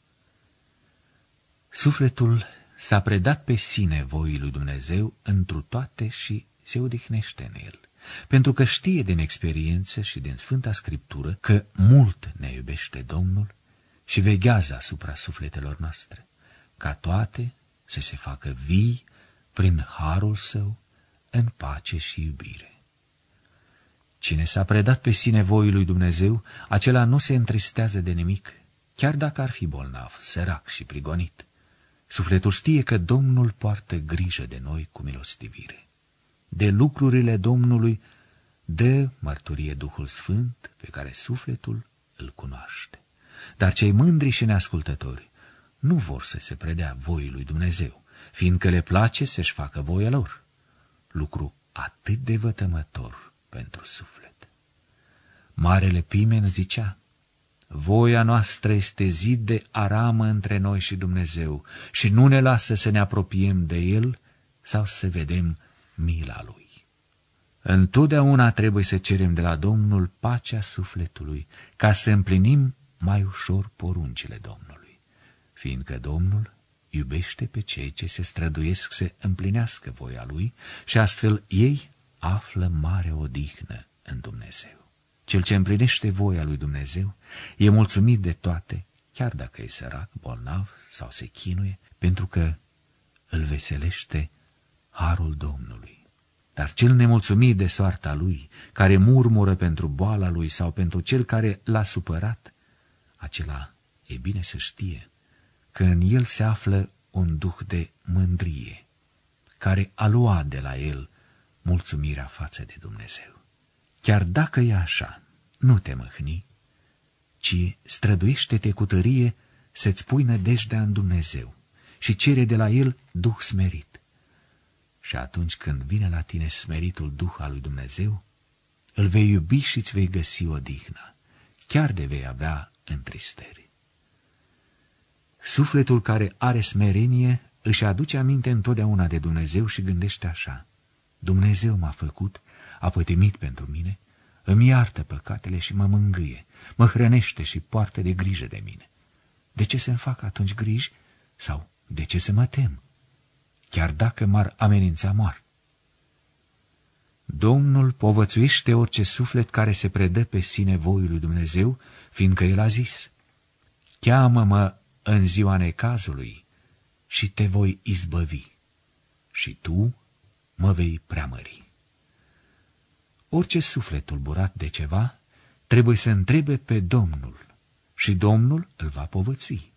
Sufletul s-a predat pe sine voii lui Dumnezeu întru toate și se odihnește în el, pentru că știe din experiență și din Sfânta Scriptură că mult ne iubește Domnul și veghează asupra sufletelor noastre, ca toate să se facă vii prin harul său în pace și iubire. Cine s-a predat pe sine voii lui Dumnezeu, acela nu se întristează de nimic, chiar dacă ar fi bolnav, sărac și prigonit. Sufletul știe că Domnul poartă grijă de noi cu milostivire. De lucrurile Domnului dă mărturie Duhul Sfânt pe care sufletul îl cunoaște. Dar cei mândri și neascultători nu vor să se predea voii lui Dumnezeu, fiindcă le place să-și facă voia lor, lucru atât de vătămător pentru suflet. Marele Pimen zicea, voia noastră este zid de aramă între noi și Dumnezeu și nu ne lasă să ne apropiem de El sau să vedem mila Lui. Întotdeauna trebuie să cerem de la Domnul pacea sufletului, ca să împlinim mai ușor poruncile Domnului, fiindcă Domnul iubește pe cei ce se străduiesc să împlinească voia Lui și astfel ei află mare odihnă în Dumnezeu. Cel ce împlinește voia lui Dumnezeu e mulțumit de toate, chiar dacă e sărac, bolnav sau se chinuie, pentru că îl veselește harul Domnului. Dar cel nemulțumit de soarta lui, care murmură pentru boala lui sau pentru cel care l-a supărat, acela e bine să știe că în el se află un duh de mândrie, care a luat de la el mulțumirea față de Dumnezeu. Chiar dacă e așa, nu te mâhni, ci străduiește-te cu tărie să-ți pui nădejdea în Dumnezeu și cere de la El Duh smerit. Și atunci când vine la tine smeritul Duh al lui Dumnezeu, îl vei iubi și îți vei găsi odihnă, chiar de vei avea întristări. Sufletul care are smerenie își aduce aminte întotdeauna de Dumnezeu și gândește așa: Dumnezeu m-a făcut, a pătimit pentru mine, îmi iartă păcatele și mă mângâie, mă hrănește și poartă de grijă de mine. De ce să-mi fac atunci griji? Sau de ce să mă tem? Chiar dacă m-ar amenința moartea. Domnul povățuiește orice suflet care se predă pe sine voii lui Dumnezeu, fiindcă El a zis: cheamă-mă în ziua necazului și te voi izbăvi și tu mă vei preamări. Orice suflet tulburat de ceva trebuie să întrebe pe Domnul și Domnul îl va povățui.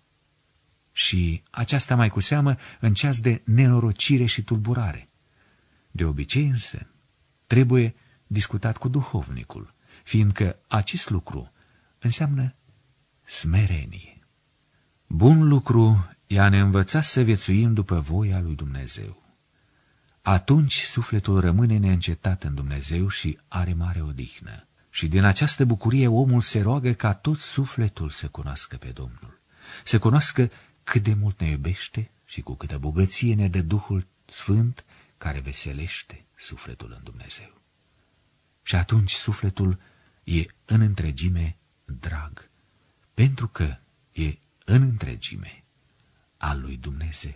Și aceasta mai cu seamă în ceas de nenorocire și tulburare. De obicei însă trebuie discutat cu duhovnicul, fiindcă acest lucru înseamnă smerenie. Bun lucru e a ne învăța să viețuim după voia lui Dumnezeu. Atunci sufletul rămâne neîncetat în Dumnezeu și are mare odihnă. Și din această bucurie omul se roagă ca tot sufletul să cunoască pe Domnul, să cunoască cât de mult ne iubește și cu câtă bogăție ne dă Duhul Sfânt care veselește sufletul în Dumnezeu. Și atunci sufletul e în întregime drag, pentru că e în întregime al lui Dumnezeu.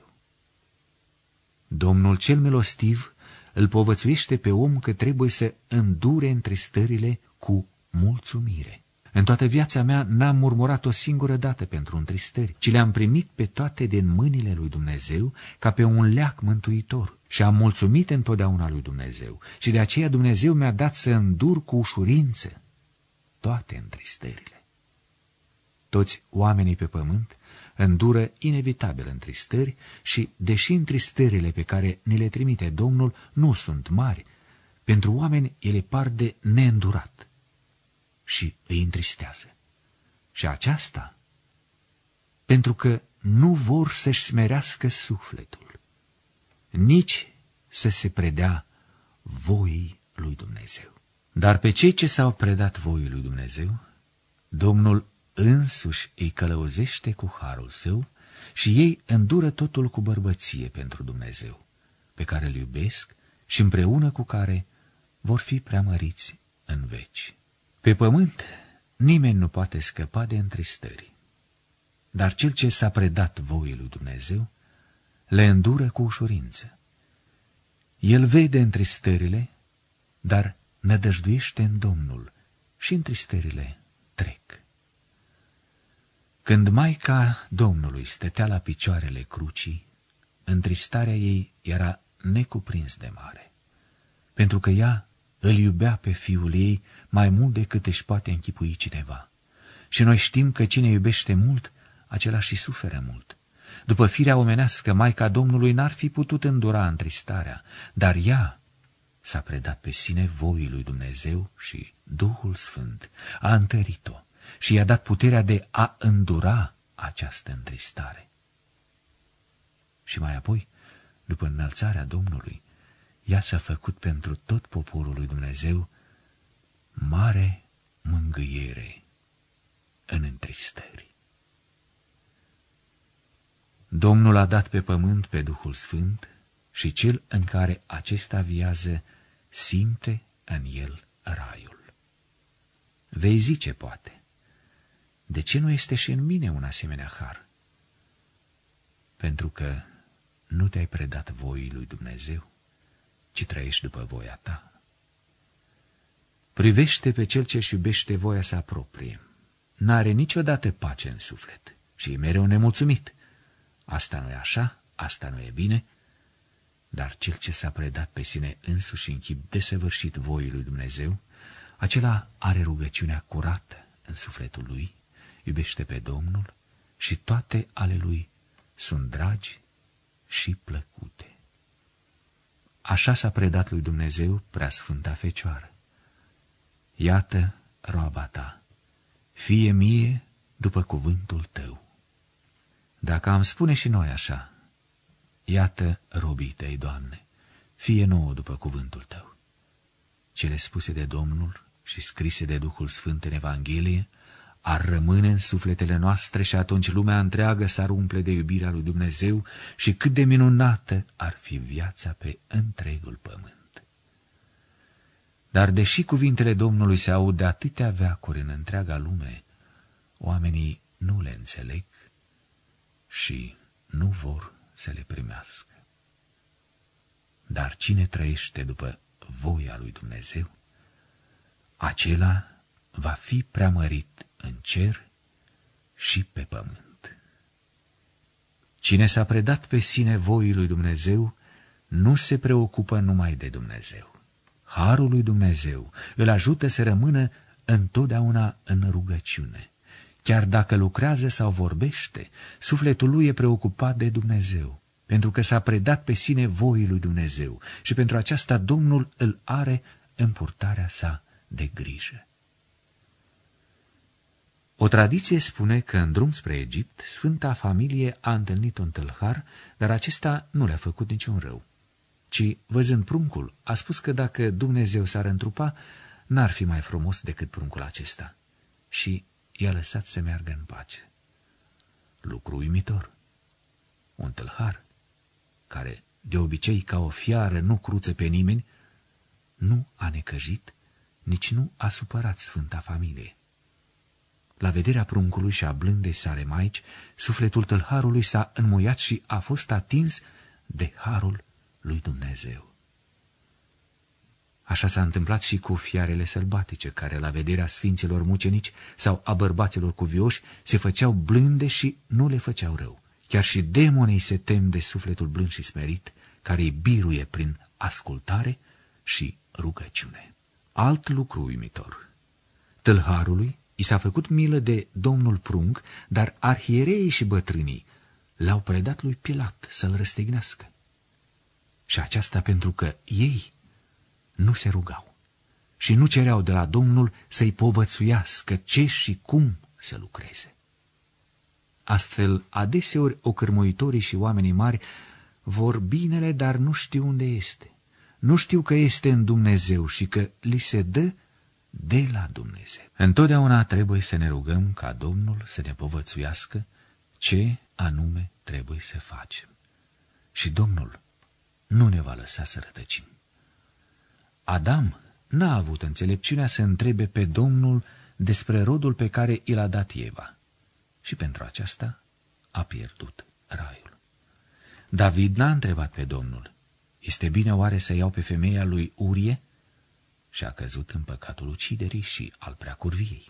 Domnul cel milostiv îl povățuiește pe om că trebuie să îndure întristările cu mulțumire. În toată viața mea n-am murmurat o singură dată pentru întristări, ci le-am primit pe toate din mâinile lui Dumnezeu ca pe un leac mântuitor și am mulțumit întotdeauna lui Dumnezeu și de aceea Dumnezeu mi-a dat să îndur cu ușurință toate întristările. Toți oamenii pe pământ îndură inevitabil întristări și, deși întristările pe care ni le trimite Domnul nu sunt mari, pentru oameni ele par de neîndurat și îi întristează. Și aceasta pentru că nu vor să-și smerească sufletul, nici să se predea voii lui Dumnezeu. Dar pe cei ce s-au predat voii lui Dumnezeu, Domnul însuși îi călăuzește cu harul său și ei îndură totul cu bărbăție pentru Dumnezeu, pe care îl iubesc și împreună cu care vor fi preamăriți în veci. Pe pământ nimeni nu poate scăpa de întristări, dar cel ce s-a predat voii lui Dumnezeu le îndură cu ușurință. El vede întristările, dar nădăjduiește în Domnul și întristările trec. Când Maica Domnului stătea la picioarele crucii, întristarea ei era necuprins de mare, pentru că ea îl iubea pe fiul ei mai mult decât își poate închipui cineva. Și noi știm că cine iubește mult, acela și suferă mult. După firea omenească, Maica Domnului n-ar fi putut îndura întristarea, dar ea s-a predat pe sine voii lui Dumnezeu și Duhul Sfânt a întărit-o și i-a dat puterea de a îndura această întristare. Și mai apoi, după înălțarea Domnului, ea s-a făcut pentru tot poporul lui Dumnezeu mare mângâiere în întristări. Domnul a dat pe pământ pe Duhul Sfânt și cel în care acesta viază simte în el raiul. Vei zice poate: de ce nu este și în mine un asemenea har? Pentru că nu te-ai predat voii lui Dumnezeu, ci trăiești după voia ta. Privește pe cel ce-și iubește voia sa proprie. N-are niciodată pace în suflet și e mereu nemulțumit. Asta nu e așa, asta nu e bine, dar cel ce s-a predat pe sine însuși în chip desăvârșit voii lui Dumnezeu, acela are rugăciunea curată în sufletul lui, iubește pe Domnul și toate ale lui sunt dragi și plăcute. Așa s-a predat lui Dumnezeu Preasfânta Fecioară. Iată roaba ta, fie mie după cuvântul tău. Dacă am spune și noi așa, iată robii tăi, Doamne, fie nouă după cuvântul tău. Cele spuse de Domnul și scrise de Duhul Sfânt în Evanghelie ar rămâne în sufletele noastre și atunci lumea întreagă s-ar umple de iubirea lui Dumnezeu și cât de minunată ar fi viața pe întregul pământ. Dar deși cuvintele Domnului se aud de atâtea veacuri în întreaga lume, oamenii nu le înțeleg și nu vor să le primească. Dar cine trăiește după voia lui Dumnezeu, acela va fi preamărit în cer și pe pământ. Cine s-a predat pe sine voii lui Dumnezeu, nu se preocupă numai de Dumnezeu. Harul lui Dumnezeu îl ajută să rămână întotdeauna în rugăciune. Chiar dacă lucrează sau vorbește, sufletul lui e preocupat de Dumnezeu, pentru că s-a predat pe sine voii lui Dumnezeu și pentru aceasta Domnul îl are în purtarea sa de grijă. O tradiție spune că în drum spre Egipt, Sfânta Familie a întâlnit un tâlhar, dar acesta nu le-a făcut niciun rău, ci, văzând pruncul, a spus că dacă Dumnezeu s-ar întrupa, n-ar fi mai frumos decât pruncul acesta. Și i-a lăsat să meargă în pace. Lucru uimitor. Un tâlhar, care de obicei ca o fiară nu cruță pe nimeni, nu a necăjit, nici nu a supărat Sfânta Familie. La vederea pruncului și a blândei sale maici, sufletul tâlharului s-a înmuiat și a fost atins de harul lui Dumnezeu. Așa s-a întâmplat și cu fiarele sălbatice, care la vederea sfinților mucenici sau a bărbaților cuvioși se făceau blânde și nu le făceau rău. Chiar și demonii se tem de sufletul blând și smerit, care îi biruie prin ascultare și rugăciune. Alt lucru uimitor. Tâlharului i s-a făcut milă de domnul prunc, dar arhiereii și bătrânii l-au predat lui Pilat să-l răstignească. Și aceasta pentru că ei nu se rugau și nu cereau de la Domnul să-i povățuiască ce și cum să lucreze. Astfel, adeseori ocârmuitorii și oamenii mari vor binele, dar nu știu unde este. Nu știu că este în Dumnezeu și că li se dă de la Dumnezeu. Întotdeauna trebuie să ne rugăm ca Domnul să ne povățuiască ce anume trebuie să facem. Și Domnul nu ne va lăsa să rătăcim. Adam n-a avut înțelepciunea să întrebe pe Domnul despre rodul pe care i l-a dat Eva și pentru aceasta a pierdut raiul. David n-a întrebat pe Domnul, este bine oare să iau pe femeia lui Urie? Și a căzut în păcatul uciderii și al preacurviei.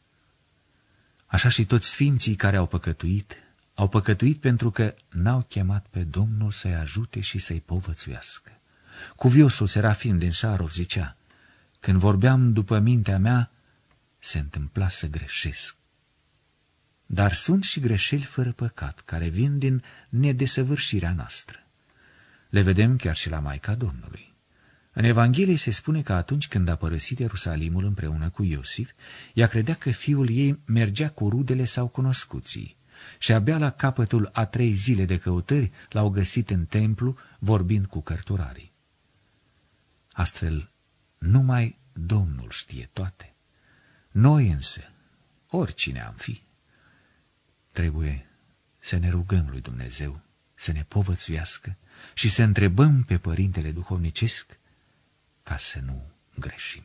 Așa și toți sfinții care au păcătuit pentru că n-au chemat pe Domnul să-i ajute și să-i povățuiască. Cuviosul Serafim din Șarov zicea, când vorbeam după mintea mea, se întâmpla să greșesc. Dar sunt și greșeli fără păcat, care vin din nedesăvârșirea noastră. Le vedem chiar și la Maica Domnului. În Evanghelie se spune că atunci când a părăsit Ierusalimul împreună cu Iosif, ea credea că fiul ei mergea cu rudele sau cunoscuții și abia la capătul a 3 zile de căutări l-au găsit în templu vorbind cu cărturarii. Astfel, numai Domnul știe toate. Noi însă, oricine am fi, trebuie să ne rugăm lui Dumnezeu, să ne povățuiască și să întrebăm pe Părintele Duhovnicesc ca să nu greșim.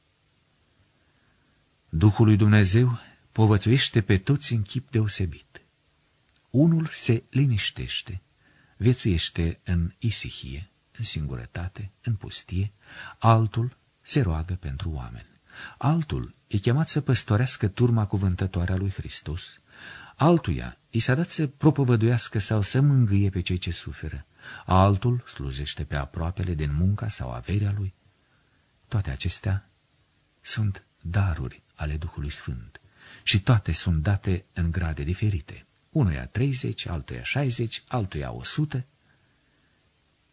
Duhul lui Dumnezeu povățuiește pe toți în chip deosebit. Unul se liniștește, viețuiește în isihie, în singurătate, în pustie, altul se roagă pentru oameni. Altul e chemat să păstorească turma cuvântătoare a lui Hristos, altuia i s-a dat să propovăduiască sau să mângâie pe cei ce suferă, altul slujește pe aproapele din munca sau averea lui. Toate acestea sunt daruri ale Duhului Sfânt și toate sunt date în grade diferite. Unuia 30, altuia 60, altuia 100.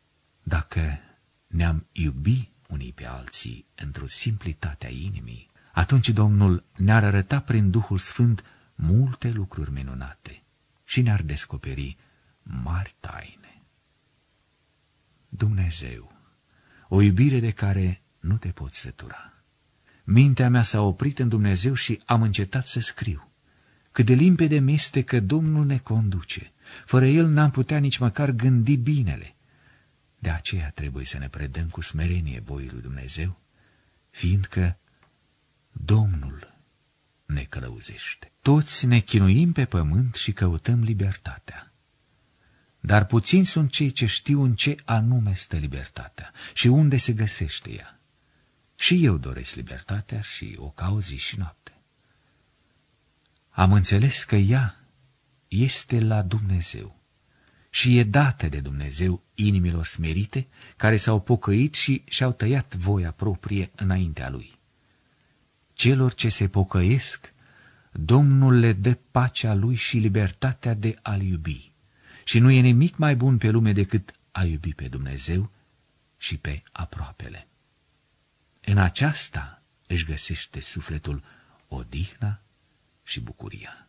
Dacă ne-am iubi unii pe alții într-o simplitate a inimii, atunci Domnul ne-ar arăta prin Duhul Sfânt multe lucruri minunate și ne-ar descoperi mari taine. Dumnezeu, o iubire de care nu te poți sătura. Mintea mea s-a oprit în Dumnezeu și am încetat să scriu. Cât de limpede mi-este că Domnul ne conduce. Fără El n-am putea nici măcar gândi binele. De aceea trebuie să ne predăm cu smerenie voii lui Dumnezeu, fiindcă Domnul ne călăuzește. Toți ne chinuim pe pământ și căutăm libertatea. Dar puțini sunt cei ce știu în ce anume stă libertatea și unde se găsește ea. Și eu doresc libertatea și o caut zi și noapte. Am înțeles că ea este la Dumnezeu și e dată de Dumnezeu inimilor smerite care s-au pocăit și și-au tăiat voia proprie înaintea Lui. Celor ce se pocăiesc, Domnul le dă pacea Lui și libertatea de a-L iubi. Și nu e nimic mai bun pe lume decât a iubi pe Dumnezeu și pe aproapele. În aceasta își găsește sufletul odihna și bucuria.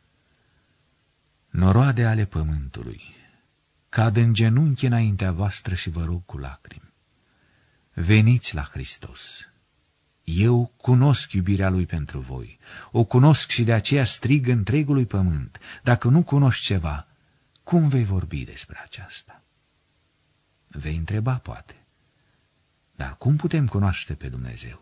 Noroade ale pământului, cad în genunchi înaintea voastră și vă rog cu lacrimi. Veniți la Hristos. Eu cunosc iubirea Lui pentru voi, o cunosc și de aceea strig întregului pământ. Dacă nu cunoști ceva, cum vei vorbi despre aceasta? Vei întreba, poate, dar cum putem cunoaște pe Dumnezeu?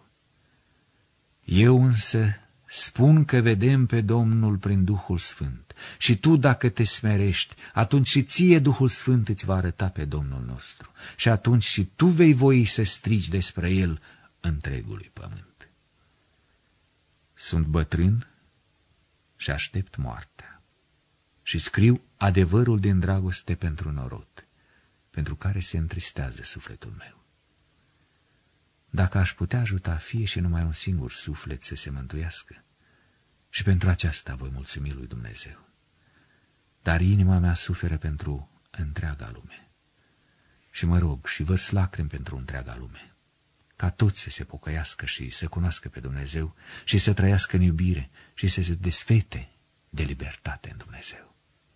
Eu însă spun că vedem pe Domnul prin Duhul Sfânt și tu, dacă te smerești, atunci și ție Duhul Sfânt îți va arăta pe Domnul nostru și atunci și tu vei voi să strigi despre El întregului pământ. Sunt bătrân și aștept moartea și scriu adevărul din dragoste pentru norod, pentru care se întristează sufletul meu. Dacă aș putea ajuta fie și numai un singur suflet să se mântuiască, și pentru aceasta voi mulțumi lui Dumnezeu. Dar inima mea suferă pentru întreaga lume. Și mă rog și vărs lacrimi pentru întreaga lume, ca toți să se pocăiască și să cunoască pe Dumnezeu și să trăiască în iubire și să se desfete de libertate în Dumnezeu.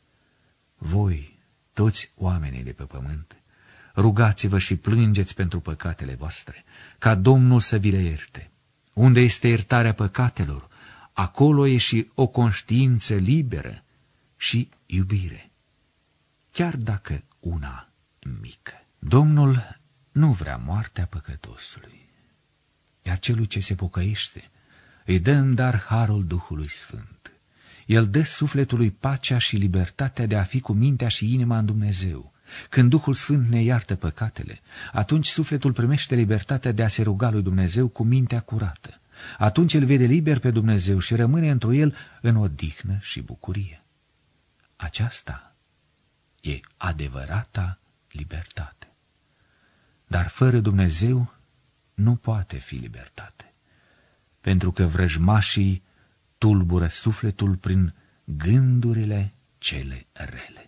Voi, toți oamenii de pe pământ, rugați-vă și plângeți pentru păcatele voastre, ca Domnul să vi le ierte. Unde este iertarea păcatelor, acolo e și o conștiință liberă și iubire, chiar dacă una mică. Domnul nu vrea moartea păcătosului, iar celui ce se pocăiește îi dă în dar harul Duhului Sfânt. El dă sufletului pacea și libertatea de a fi cu mintea și inima în Dumnezeu. Când Duhul Sfânt ne iartă păcatele, atunci sufletul primește libertatea de a se ruga lui Dumnezeu cu mintea curată. Atunci îl vede liber pe Dumnezeu și rămâne într el în odihnă și bucurie. Aceasta e adevărata libertate. Dar fără Dumnezeu nu poate fi libertate, pentru că vrăjmașii tulbură sufletul prin gândurile cele rele.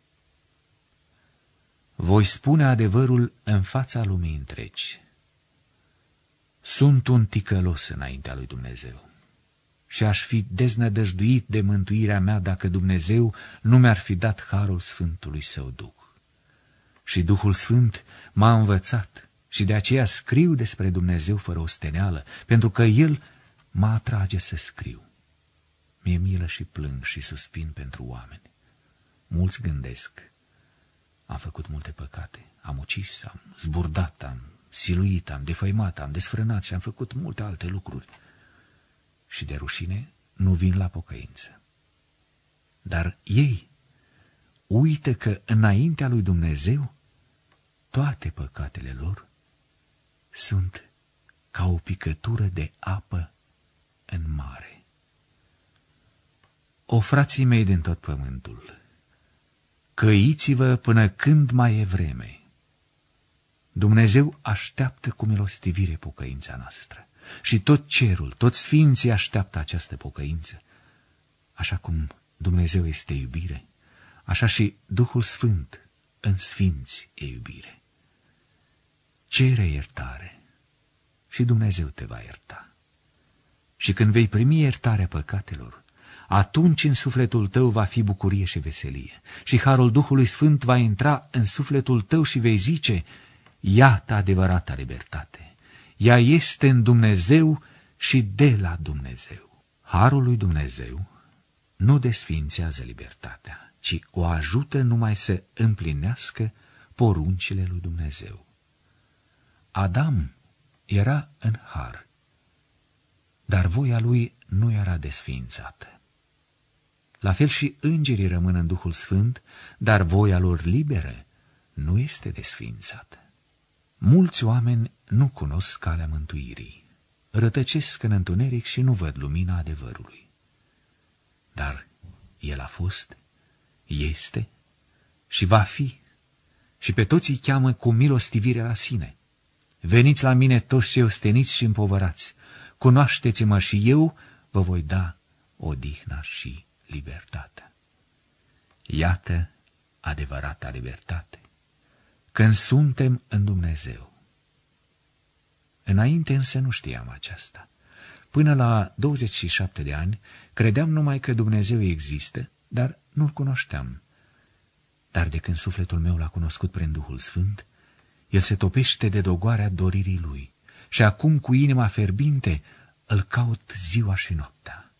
Voi spune adevărul în fața lumii întregi. Sunt un ticălos înaintea lui Dumnezeu și aș fi deznădăjduit de mântuirea mea dacă Dumnezeu nu mi-ar fi dat harul Sfântului Său Duh. Și Duhul Sfânt m-a învățat și de aceea scriu despre Dumnezeu fără osteneală, pentru că El mă atrage să scriu. Mi-e milă și plâng și suspin pentru oameni. Mulți gândesc: am făcut multe păcate, am ucis, am zburdat, am siluit, am defăimat, am desfrânat și am făcut multe alte lucruri. Și de rușine nu vin la pocăință. Dar ei uită că înaintea lui Dumnezeu toate păcatele lor sunt ca o picătură de apă în mare. O, frații mei din tot pământul, căiți-vă până când mai e vreme. Dumnezeu așteaptă cu milostivire pocăința noastră și tot cerul, toți sfinții așteaptă această pocăință. Așa cum Dumnezeu este iubire, așa și Duhul Sfânt în sfinți e iubire. Cere iertare și Dumnezeu te va ierta. și când vei primi iertarea păcatelor, atunci în sufletul tău va fi bucurie și veselie și harul Duhului Sfânt va intra în sufletul tău și vei zice: iată adevărata libertate. Ea este în Dumnezeu și de la Dumnezeu. Harul lui Dumnezeu nu desființează libertatea, ci o ajută numai să împlinească poruncile lui Dumnezeu. Adam era în har, dar voia lui nu era desființată. La fel și îngerii rămân în Duhul Sfânt, dar voia lor liberă nu este desființată. Mulți oameni nu cunosc calea mântuirii, rătăcesc în întuneric și nu văd lumina adevărului. Dar El a fost, este și va fi, și pe toți îi cheamă cu milostivire la sine. Veniți la mine toți cei osteniți și împovărați, cunoașteți-mă și eu vă voi da odihna și libertatea. Iată adevărata libertate, când suntem în Dumnezeu. Înainte însă nu știam aceasta. Până la 27 de ani credeam numai că Dumnezeu există, dar nu-L cunoșteam. Dar de când sufletul meu l-a cunoscut prin Duhul Sfânt, el se topește de dogoarea doririi Lui și acum cu inima fierbinte îl caut ziua și noaptea.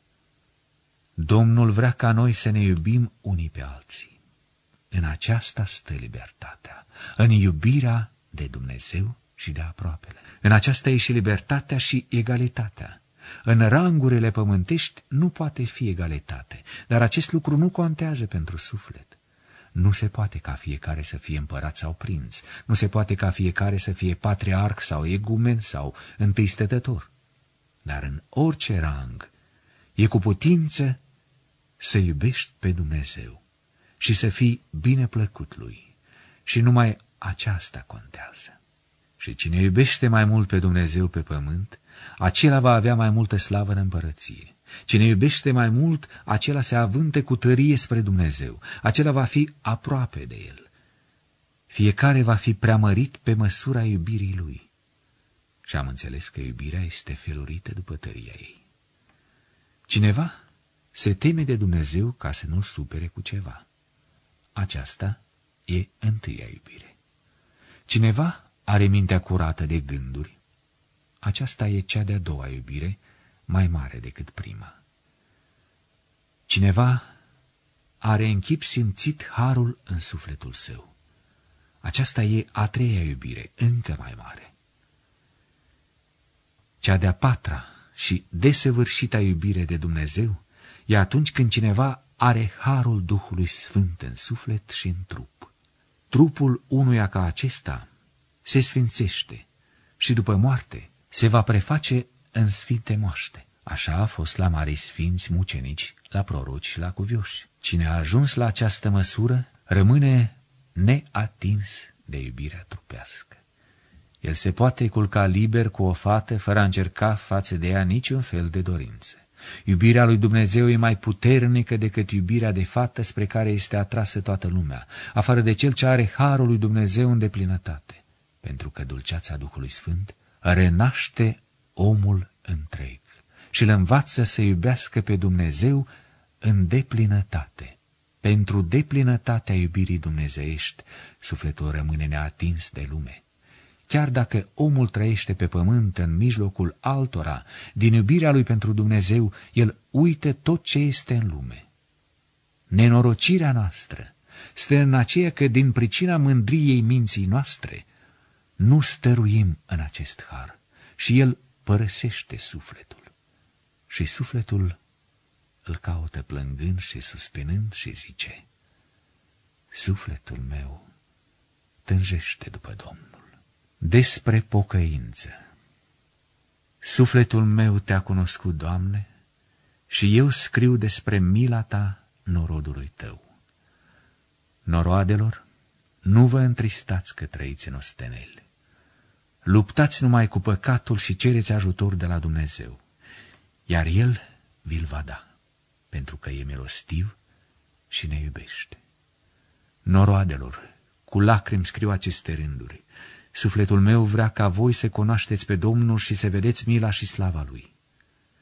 Domnul vrea ca noi să ne iubim unii pe alții. În aceasta stă libertatea, în iubirea de Dumnezeu și de aproapele. În aceasta e și libertatea și egalitatea. În rangurile pământești nu poate fi egalitate, dar acest lucru nu contează pentru suflet. Nu se poate ca fiecare să fie împărat sau prinț, nu se poate ca fiecare să fie patriarh sau egumen sau întâi stătător. Dar în orice rang e cu putință să iubești pe Dumnezeu și să fii bine plăcut Lui. Și numai aceasta contează. Și cine iubește mai mult pe Dumnezeu pe pământ, acela va avea mai multă slavă în împărăție. Cine iubește mai mult, acela se avântă cu tărie spre Dumnezeu, acela va fi aproape de El. Fiecare va fi preamărit pe măsura iubirii Lui. Și am înțeles că iubirea este felurită după tăria ei. Cineva se teme de Dumnezeu ca să nu-L supere cu ceva. Aceasta e întâia iubire. Cineva are mintea curată de gânduri. Aceasta e cea de-a doua iubire, mai mare decât prima. Cineva are în chip simțit harul în sufletul său. Aceasta e a treia iubire, încă mai mare. Cea de-a patra și desăvârșita iubire de Dumnezeu e atunci când cineva are harul Duhului Sfânt în suflet și în trup. Trupul unuia ca acesta se sfințește și după moarte se va preface în sfinte moaște. Așa a fost la marii sfinți mucenici, la proroci și la cuvioși. Cine a ajuns la această măsură rămâne neatins de iubirea trupească. El se poate culca liber cu o fată fără a încerca față de ea niciun fel de dorință. Iubirea lui Dumnezeu e mai puternică decât iubirea de fată spre care este atrasă toată lumea, afară de cel ce are harul lui Dumnezeu în deplinătate, pentru că dulceața Duhului Sfânt renaște omul întreg și îl învață să iubească pe Dumnezeu în deplinătate. Pentru deplinătatea iubirii dumnezeiești, sufletul rămâne neatins de lume. Chiar dacă omul trăiește pe pământ în mijlocul altora, din iubirea lui pentru Dumnezeu, el uită tot ce este în lume. Nenorocirea noastră stă în aceea că din pricina mândriei minții noastre nu stăruim în acest har și el părăsește sufletul. Și sufletul îl caută plângând și suspinând și zice: sufletul meu tânjește după Domnul. Despre pocăință. Sufletul meu te-a cunoscut, Doamne, și eu scriu despre mila ta norodului tău. Noroadelor, nu vă întristați că trăiți în osteneli. Luptați numai cu păcatul și cereți ajutor de la Dumnezeu, iar El vi-l va da, pentru că e milostiv și ne iubește. Noroadelor, cu lacrimi scriu aceste rânduri. Sufletul meu vrea ca voi să cunoașteți pe Domnul și să vedeți mila și slava Lui.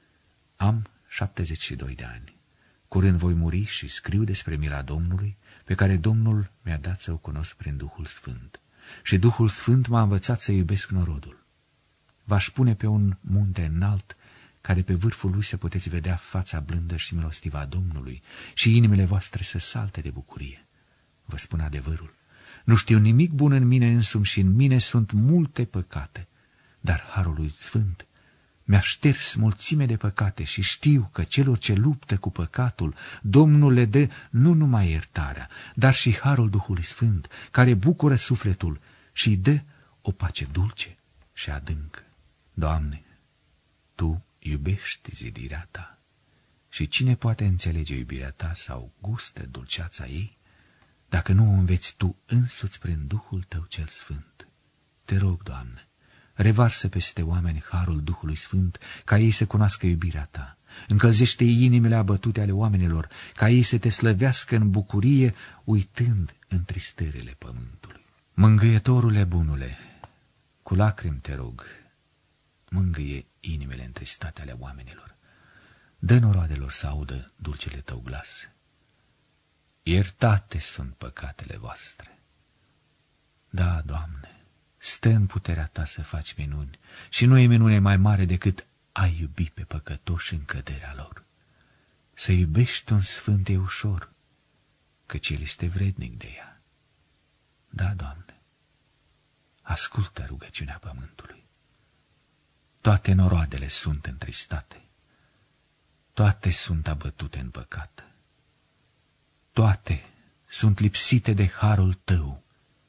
Am 72 de ani. Curând voi muri și scriu despre mila Domnului, pe care Domnul mi-a dat să o cunosc prin Duhul Sfânt. Și Duhul Sfânt m-a învățat să iubesc norodul. V-aș pune pe un munte înalt, care pe vârful lui să puteți vedea fața blândă și milostivă a Domnului și inimile voastre să salte de bucurie. Vă spun adevărul, nu știu nimic bun în mine însumi și în mine sunt multe păcate, dar Harul lui Sfânt mi-a șters mulțime de păcate și știu că celor ce luptă cu păcatul, Domnul le dă nu numai iertarea, dar și Harul Duhului Sfânt, care bucură sufletul și îi dă o pace dulce și adâncă. Doamne, Tu iubești zidirea Ta și cine poate înțelege iubirea Ta sau gustă dulceața ei, dacă nu o înveți Tu însuți prin Duhul Tău cel Sfânt? Te rog, Doamne, revarsă peste oameni Harul Duhului Sfânt, ca ei să cunoască iubirea Ta. Încălzește inimile abătute ale oamenilor, ca ei să Te slăvească în bucurie, uitând întristările pământului. Mângâietorule bunule, cu lacrimi Te rog, mângâie inimile întristate ale oamenilor. Dă noroadelor să audă dulcele Tău glas. Iertate sunt păcatele voastre. Da, Doamne, stă în puterea Ta să faci minuni și nu e minune mai mare decât a iubi pe păcătoși în căderea lor. Să iubești un sfânt e ușor, căci El este vrednic de ea. Da, Doamne, ascultă rugăciunea pământului. Toate noroadele sunt întristate, toate sunt abătute în păcat, toate sunt lipsite de harul Tău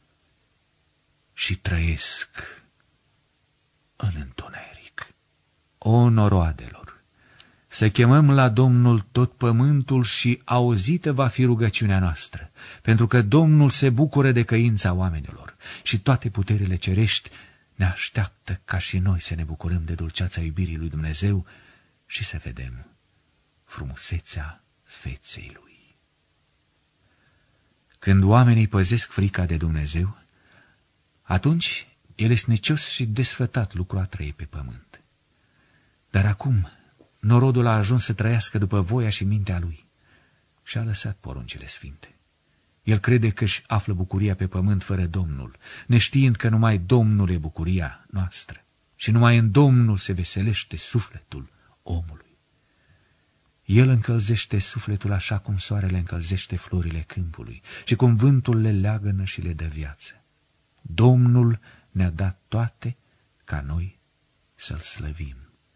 și trăiesc în întuneric. O noroadelor, să chemăm la Domnul tot pământul și auzită va fi rugăciunea noastră, pentru că Domnul se bucură de căința oamenilor și toate puterile cerești ne așteaptă ca și noi să ne bucurăm de dulceața iubirii lui Dumnezeu și să vedem frumusețea feței Lui. Când oamenii păzesc frica de Dumnezeu, atunci El este necios și desfătat lucru a trăi pe pământ. Dar acum norodul a ajuns să trăiască după voia și mintea lui și a lăsat poruncile sfinte. El crede că își află bucuria pe pământ fără Domnul, neștiind că numai Domnul e bucuria noastră și numai în Domnul se veselește sufletul omului. El încălzește sufletul așa cum soarele încălzește florile câmpului și cum vântul le leagănă și le dă viață. Domnul ne-a dat toate ca noi să-L slăvim.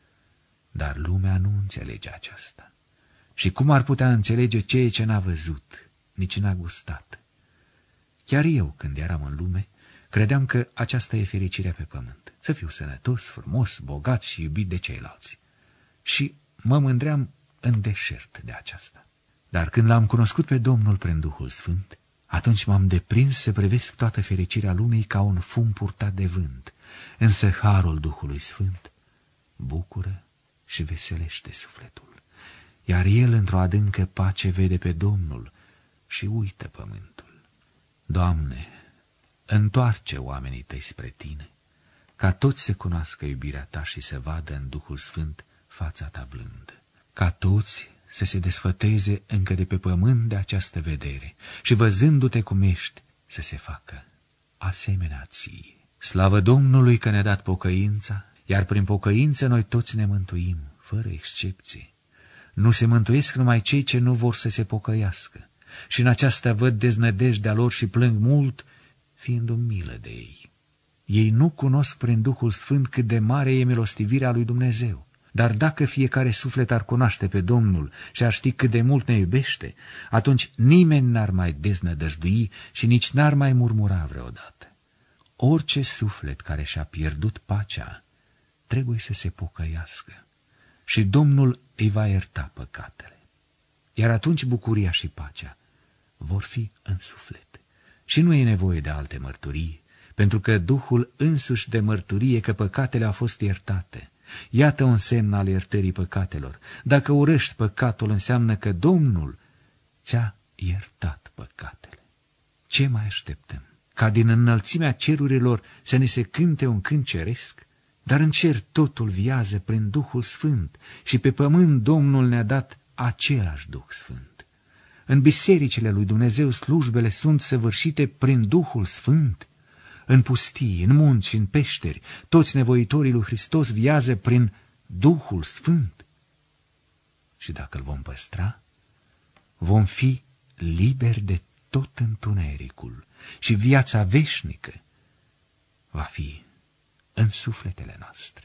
Dar lumea nu înțelege aceasta. Și cum ar putea înțelege ceea ce n-a văzut, nici n-a gustat? Chiar eu, când eram în lume, credeam că aceasta e fericirea pe pământ. Să fiu sănătos, frumos, bogat și iubit de ceilalți. Și mă mândream în deșert de aceasta. Dar când L-am cunoscut pe Domnul prin Duhul Sfânt, atunci m-am deprins să privesc toată fericirea lumii ca un fum purtat de vânt. Însă harul Duhului Sfânt bucură și veselește sufletul. Iar el într-o adâncă pace vede pe Domnul și uită pământul. Doamne, întoarce oamenii Tăi spre Tine, ca toți să cunoască iubirea Ta și să vadă în Duhul Sfânt fața Ta blândă. Ca toți să se desfăteze încă de pe pământ de această vedere și văzându-Te cum ești să se facă asemenea Ție. Slavă Domnului că ne-a dat pocăința, iar prin pocăință noi toți ne mântuim, fără excepție. Nu se mântuiesc numai cei ce nu vor să se pocăiască și în aceasta văd deznădejdea lor și plâng mult, fiind-o milă de ei. Ei nu cunosc prin Duhul Sfânt cât de mare e milostivirea lui Dumnezeu. Dar dacă fiecare suflet ar cunoaște pe Domnul și ar ști cât de mult ne iubește, atunci nimeni n-ar mai deznădăjdui și nici n-ar mai murmura vreodată. Orice suflet care și-a pierdut pacea trebuie să se pocăiască și Domnul îi va ierta păcatele. Iar atunci bucuria și pacea vor fi în suflet. Și nu e nevoie de alte mărturii, pentru că Duhul însuși de mărturie că păcatele au fost iertate. Iată un semn al iertării păcatelor. Dacă urăști păcatul, înseamnă că Domnul ți-a iertat păcatele. Ce mai așteptăm? Ca din înălțimea cerurilor să ne se cânte un cânt ceresc? Dar în cer totul viază prin Duhul Sfânt și pe pământ Domnul ne-a dat același Duh Sfânt. În bisericile lui Dumnezeu slujbele sunt săvârșite prin Duhul Sfânt. În pustii, în munți și în peșteri, toți nevoitorii lui Hristos viază prin Duhul Sfânt. Și dacă îl vom păstra, vom fi liberi de tot întunericul și viața veșnică va fi în sufletele noastre.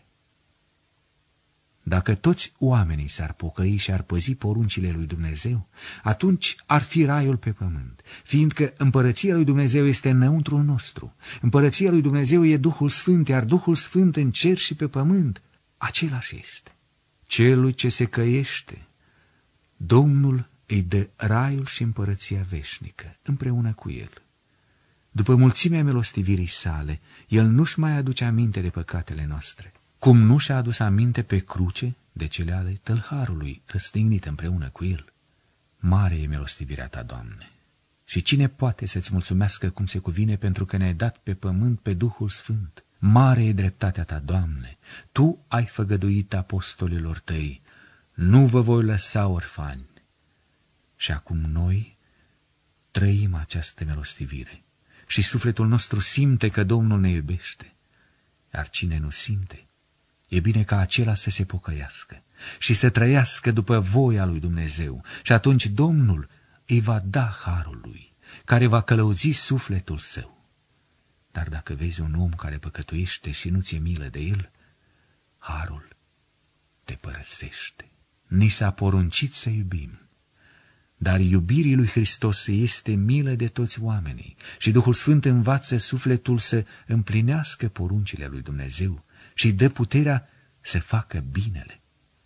Dacă toți oamenii s-ar pocăi și ar păzi poruncile lui Dumnezeu, atunci ar fi raiul pe pământ, fiindcă împărăția lui Dumnezeu este înăuntrul nostru. Împărăția lui Dumnezeu e Duhul Sfânt, iar Duhul Sfânt în cer și pe pământ, același este. Celui ce se căiește, Domnul îi dă raiul și împărăția veșnică, împreună cu el. După mulțimea milostivirii sale, el nu-și mai aduce aminte de păcatele noastre, cum nu și-a adus aminte pe cruce de cele ale tâlharului răstignit împreună cu el. Mare e milostivirea ta, Doamne, și cine poate să-ți mulțumească cum se cuvine pentru că ne-ai dat pe pământ pe Duhul Sfânt? Mare e dreptatea ta, Doamne, Tu ai făgăduit apostolilor tăi, nu vă voi lăsa orfani. Și acum noi trăim această milostivire și sufletul nostru simte că Domnul ne iubește, iar cine nu simte, e bine ca acela să se pocăiască și să trăiască după voia lui Dumnezeu și atunci Domnul îi va da harul lui, care va călăuzi sufletul său. Dar dacă vezi un om care păcătuiește și nu ți-e milă de el, harul te părăsește. Ni s-a poruncit să iubim, dar iubirii lui Hristos este milă de toți oamenii și Duhul Sfânt învață sufletul să împlinească poruncile lui Dumnezeu și dă puterea să facă binele.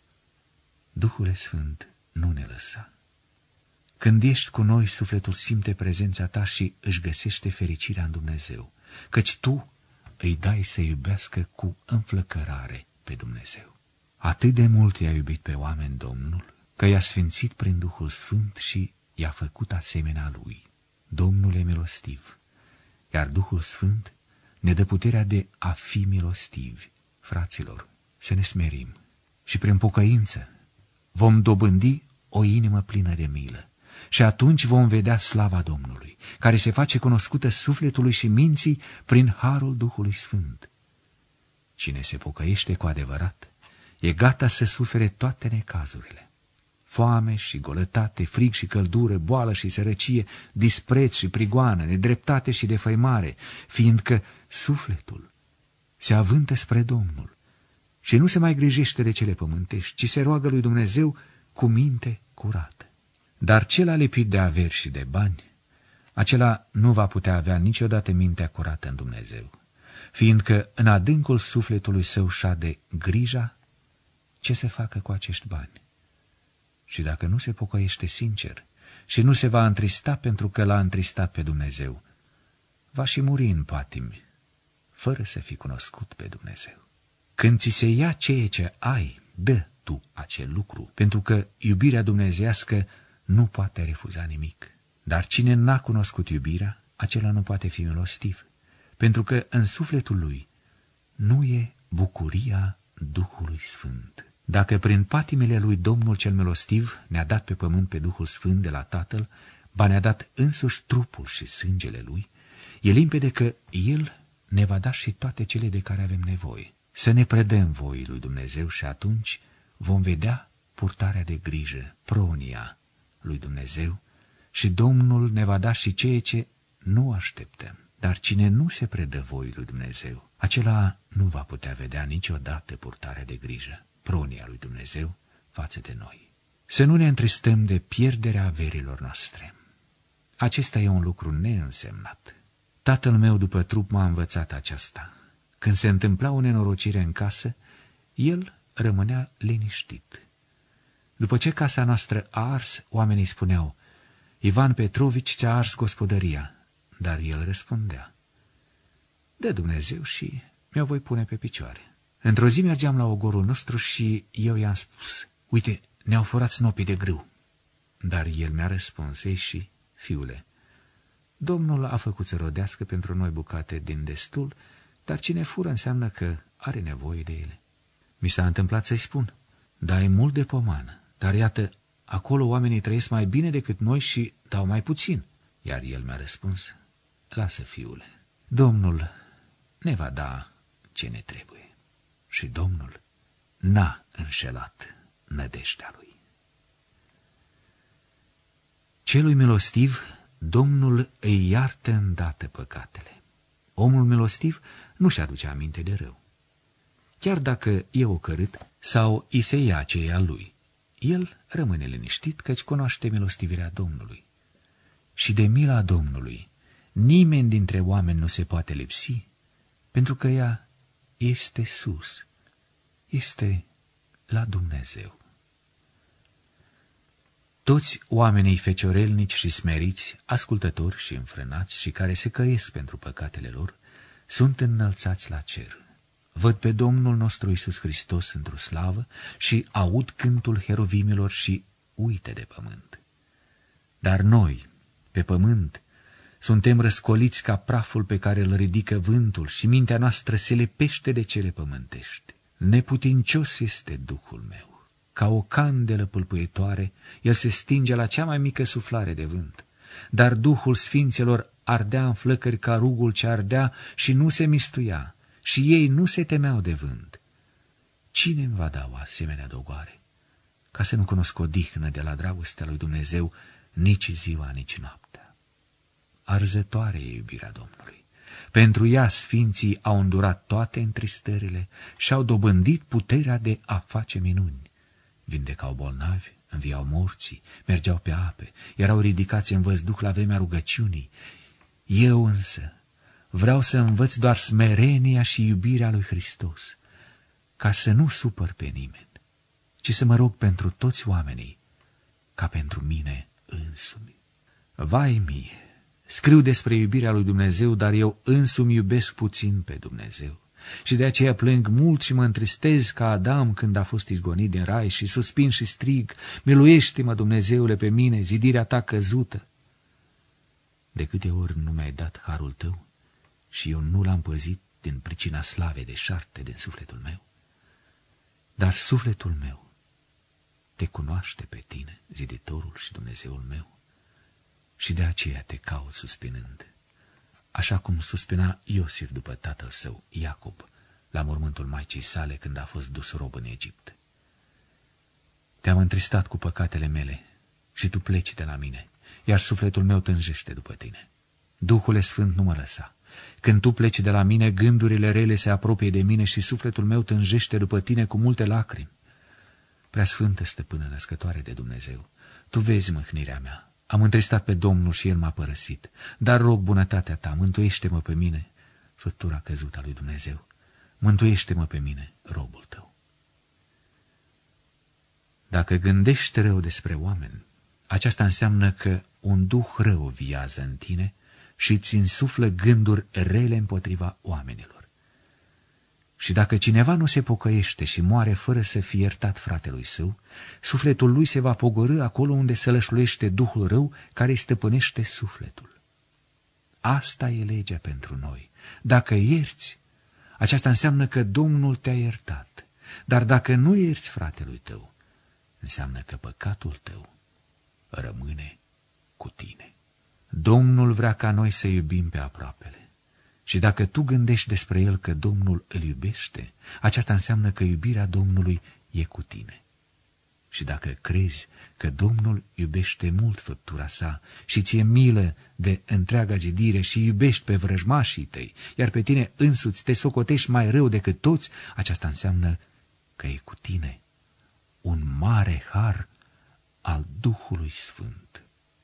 Duhule Sfânt, nu ne lăsa. Când ești cu noi, sufletul simte prezența ta și își găsește fericirea în Dumnezeu, căci tu îi dai să iubească cu înflăcărare pe Dumnezeu. Atât de mult i-a iubit pe oameni Domnul, că i-a sfințit prin Duhul Sfânt și i-a făcut asemenea lui. Domnul e milostiv, iar Duhul Sfânt ne dă puterea de a fi milostivi. Fraților, să ne smerim și prin pocăință vom dobândi o inimă plină de milă și atunci vom vedea slava Domnului, care se face cunoscută sufletului și minții prin harul Duhului Sfânt. Cine se pocăiește cu adevărat e gata să sufere toate necazurile. Foame și golătate, frig și căldură, boală și sărăcie, dispreț și prigoană, nedreptate și defăimare, fiindcă sufletul se avântă spre Domnul și nu se mai grijește de cele pământești, ci se roagă lui Dumnezeu cu minte curată. Dar cel lipit de averi și de bani, acela nu va putea avea niciodată mintea curată în Dumnezeu, fiindcă în adâncul sufletului său șade grija ce se facă cu acești bani. Și dacă nu se pocăiește sincer și nu se va întrista pentru că l-a întristat pe Dumnezeu, va și muri în patimi, fără să fi cunoscut pe Dumnezeu. Când ți se ia ceea ce ai, dă tu acel lucru, pentru că iubirea dumnezeiască nu poate refuza nimic. Dar cine n-a cunoscut iubirea, acela nu poate fi milostiv, pentru că în sufletul lui nu e bucuria Duhului Sfânt. Dacă prin patimile lui Domnul cel milostiv ne-a dat pe pământ pe Duhul Sfânt de la Tatăl, ba ne-a dat însuși trupul și sângele lui, e limpede că El ne va da și toate cele de care avem nevoie. Să ne predăm voii lui Dumnezeu și atunci vom vedea purtarea de grijă, pronia lui Dumnezeu și Domnul ne va da și ceea ce nu așteptăm. Dar cine nu se predă voii lui Dumnezeu, acela nu va putea vedea niciodată purtarea de grijă, pronia lui Dumnezeu față de noi. Să nu ne întristăm de pierderea averilor noastre. Acesta e un lucru neînsemnat. Tatăl meu după trup m-a învățat aceasta. Când se întâmpla o nenorocire în casă, el rămânea liniștit. După ce casa noastră a ars, oamenii spuneau: Ivan Petrovici ți-a ars gospodăria. Dar el răspundea: de Dumnezeu și mi-o voi pune pe picioare. Într-o zi mergeam la ogorul nostru și eu i-am spus: uite, ne-au furat snopii de grâu. Dar el mi-a răspuns: ei și, fiule, Domnul a făcut să rodească pentru noi bucate din destul, dar cine fură înseamnă că are nevoie de ele. Mi s-a întâmplat să-i spun, dai mult de pomană, dar iată, acolo oamenii trăiesc mai bine decât noi și dau mai puțin. Iar el mi-a răspuns, lasă, fiule, Domnul ne va da ce ne trebuie. Și Domnul n-a înșelat nădejdea lui. Celui milostiv, Domnul îi iartă îndată păcatele. Omul milostiv nu-și aduce aminte de rău. Chiar dacă e ocărât sau îi se ia ce e al lui, el rămâne liniștit căci cunoaște milostivirea Domnului. Și de mila Domnului nimeni dintre oameni nu se poate lipsi, pentru că ea este sus, este la Dumnezeu. Toți oamenii feciorelnici și smeriți, ascultători și înfrânați și care se căiesc pentru păcatele lor, sunt înălțați la cer. Văd pe Domnul nostru Iisus Hristos într-o slavă și aud cântul herovimilor și uită de pământ. Dar noi, pe pământ, suntem răscoliți ca praful pe care îl ridică vântul și mintea noastră se lepește de cele pământești. Neputincios este Duhul meu. Ca o candelă pâlpâietoare, el se stinge la cea mai mică suflare de vânt. Dar Duhul Sfinților ardea în flăcări ca rugul ce ardea și nu se mistuia, și ei nu se temeau de vânt. Cine îmi va da o asemenea dogoare, ca să nu cunosc odihnă de la dragostea lui Dumnezeu nici ziua, nici noaptea? Arzătoare e iubirea Domnului. Pentru ea sfinții au îndurat toate întristările și au dobândit puterea de a face minuni. Vindecau bolnavi, înviau morții, mergeau pe ape, erau ridicați în văzduh la vremea rugăciunii. Eu însă vreau să învăț doar smerenia și iubirea lui Hristos, ca să nu supăr pe nimeni, ci să mă rog pentru toți oamenii, ca pentru mine însumi. Vai mie, scriu despre iubirea lui Dumnezeu, dar eu însumi iubesc puțin pe Dumnezeu. Și de aceea plâng mult și mă întristez ca Adam când a fost izgonit din rai și suspin și strig, miluiește-mă, Dumnezeule, pe mine, zidirea ta căzută. De câte ori nu mi-ai dat harul tău și eu nu l-am păzit din pricina slavei deșarte din sufletul meu? Dar sufletul meu te cunoaște pe tine, ziditorul și Dumnezeul meu, și de aceea te caut suspinând, așa cum suspina Iosif după tatăl său, Iacob, la mormântul maicii sale când a fost dus rob în Egipt. Te-am întristat cu păcatele mele și tu pleci de la mine, iar sufletul meu tânjește după tine. Duhule Sfânt nu mă lăsa. Când tu pleci de la mine, gândurile rele se apropie de mine și sufletul meu tânjește după tine cu multe lacrimi. Preasfântă Stăpână născătoare de Dumnezeu, tu vezi mâhnirea mea. Am întristat pe Domnul și El m-a părăsit, dar rog bunătatea ta, mântuiește-mă pe mine, făptura căzută a lui Dumnezeu. Mântuiește-mă pe mine, robul tău. Dacă gândești rău despre oameni, aceasta înseamnă că un duh rău viază în tine și îți insuflă gânduri rele împotriva oamenilor. Și dacă cineva nu se pocăiește și moare fără să fie iertat fratelui său, sufletul lui se va pogorî acolo unde sălășluiește duhul rău care îi stăpânește sufletul. Asta e legea pentru noi. Dacă ierți, aceasta înseamnă că Domnul te-a iertat. Dar dacă nu ierți fratelui tău, înseamnă că păcatul tău rămâne cu tine. Domnul vrea ca noi să iubim pe aproapele. Și dacă tu gândești despre el că Domnul îl iubește, aceasta înseamnă că iubirea Domnului e cu tine. Și dacă crezi că Domnul iubește mult făptura sa și ție milă de întreaga zidire și iubești pe vrăjmașii tăi, iar pe tine însuți te socotești mai rău decât toți, aceasta înseamnă că e cu tine un mare har al Duhului Sfânt.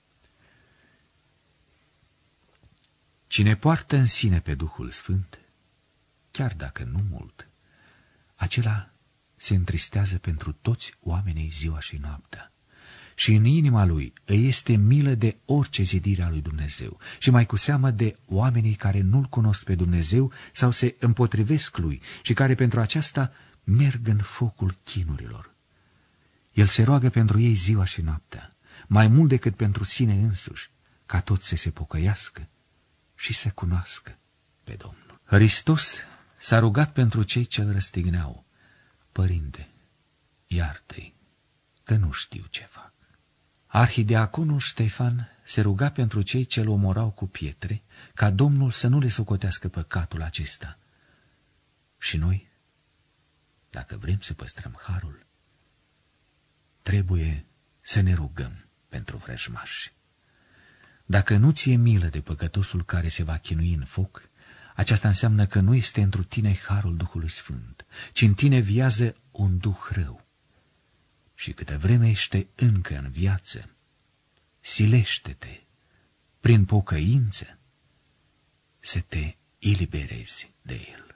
Cine poartă în sine pe Duhul Sfânt, chiar dacă nu mult, acela se întristează pentru toți oamenii ziua și noaptea. Și în inima lui îi este milă de orice zidire a lui Dumnezeu și mai cu seamă de oamenii care nu-L cunosc pe Dumnezeu sau se împotrivesc lui și care pentru aceasta merg în focul chinurilor. El se roagă pentru ei ziua și noaptea, mai mult decât pentru sine însuși, ca toți să se pocăiască și să cunoască pe Domnul. Hristos s-a rugat pentru cei ce îl răstigneau: Părinte, iartă-i, că nu știu ce fac. Arhidiaconul Ștefan se ruga pentru cei ce îl omorau cu pietre, ca Domnul să nu le socotească păcatul acesta. Și noi, dacă vrem să păstrăm harul, trebuie să ne rugăm pentru vrăjmași. Dacă nu ți-e milă de păcătosul care se va chinui în foc, aceasta înseamnă că nu este întru tine harul Duhului Sfânt, ci în tine viază un duh rău. Și câtă vreme ești încă în viață, silește-te, prin pocăință, să te eliberezi de el.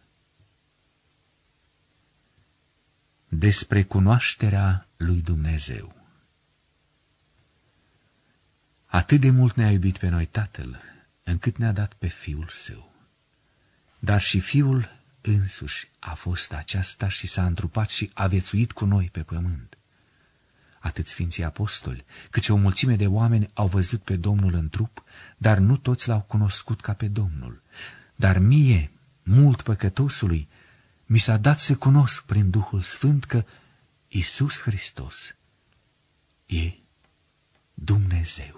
Despre cunoașterea lui Dumnezeu. Atât de mult ne-a iubit pe noi Tatăl, încât ne-a dat pe Fiul Său. Dar și Fiul însuși a fost aceasta și s-a întrupat și a viețuit cu noi pe pământ. Atât Sfinții Apostoli, cât și o mulțime de oameni au văzut pe Domnul în trup, dar nu toți l-au cunoscut ca pe Domnul. Dar mie, mult păcătosului, mi s-a dat să cunosc prin Duhul Sfânt că Iisus Hristos e Dumnezeu.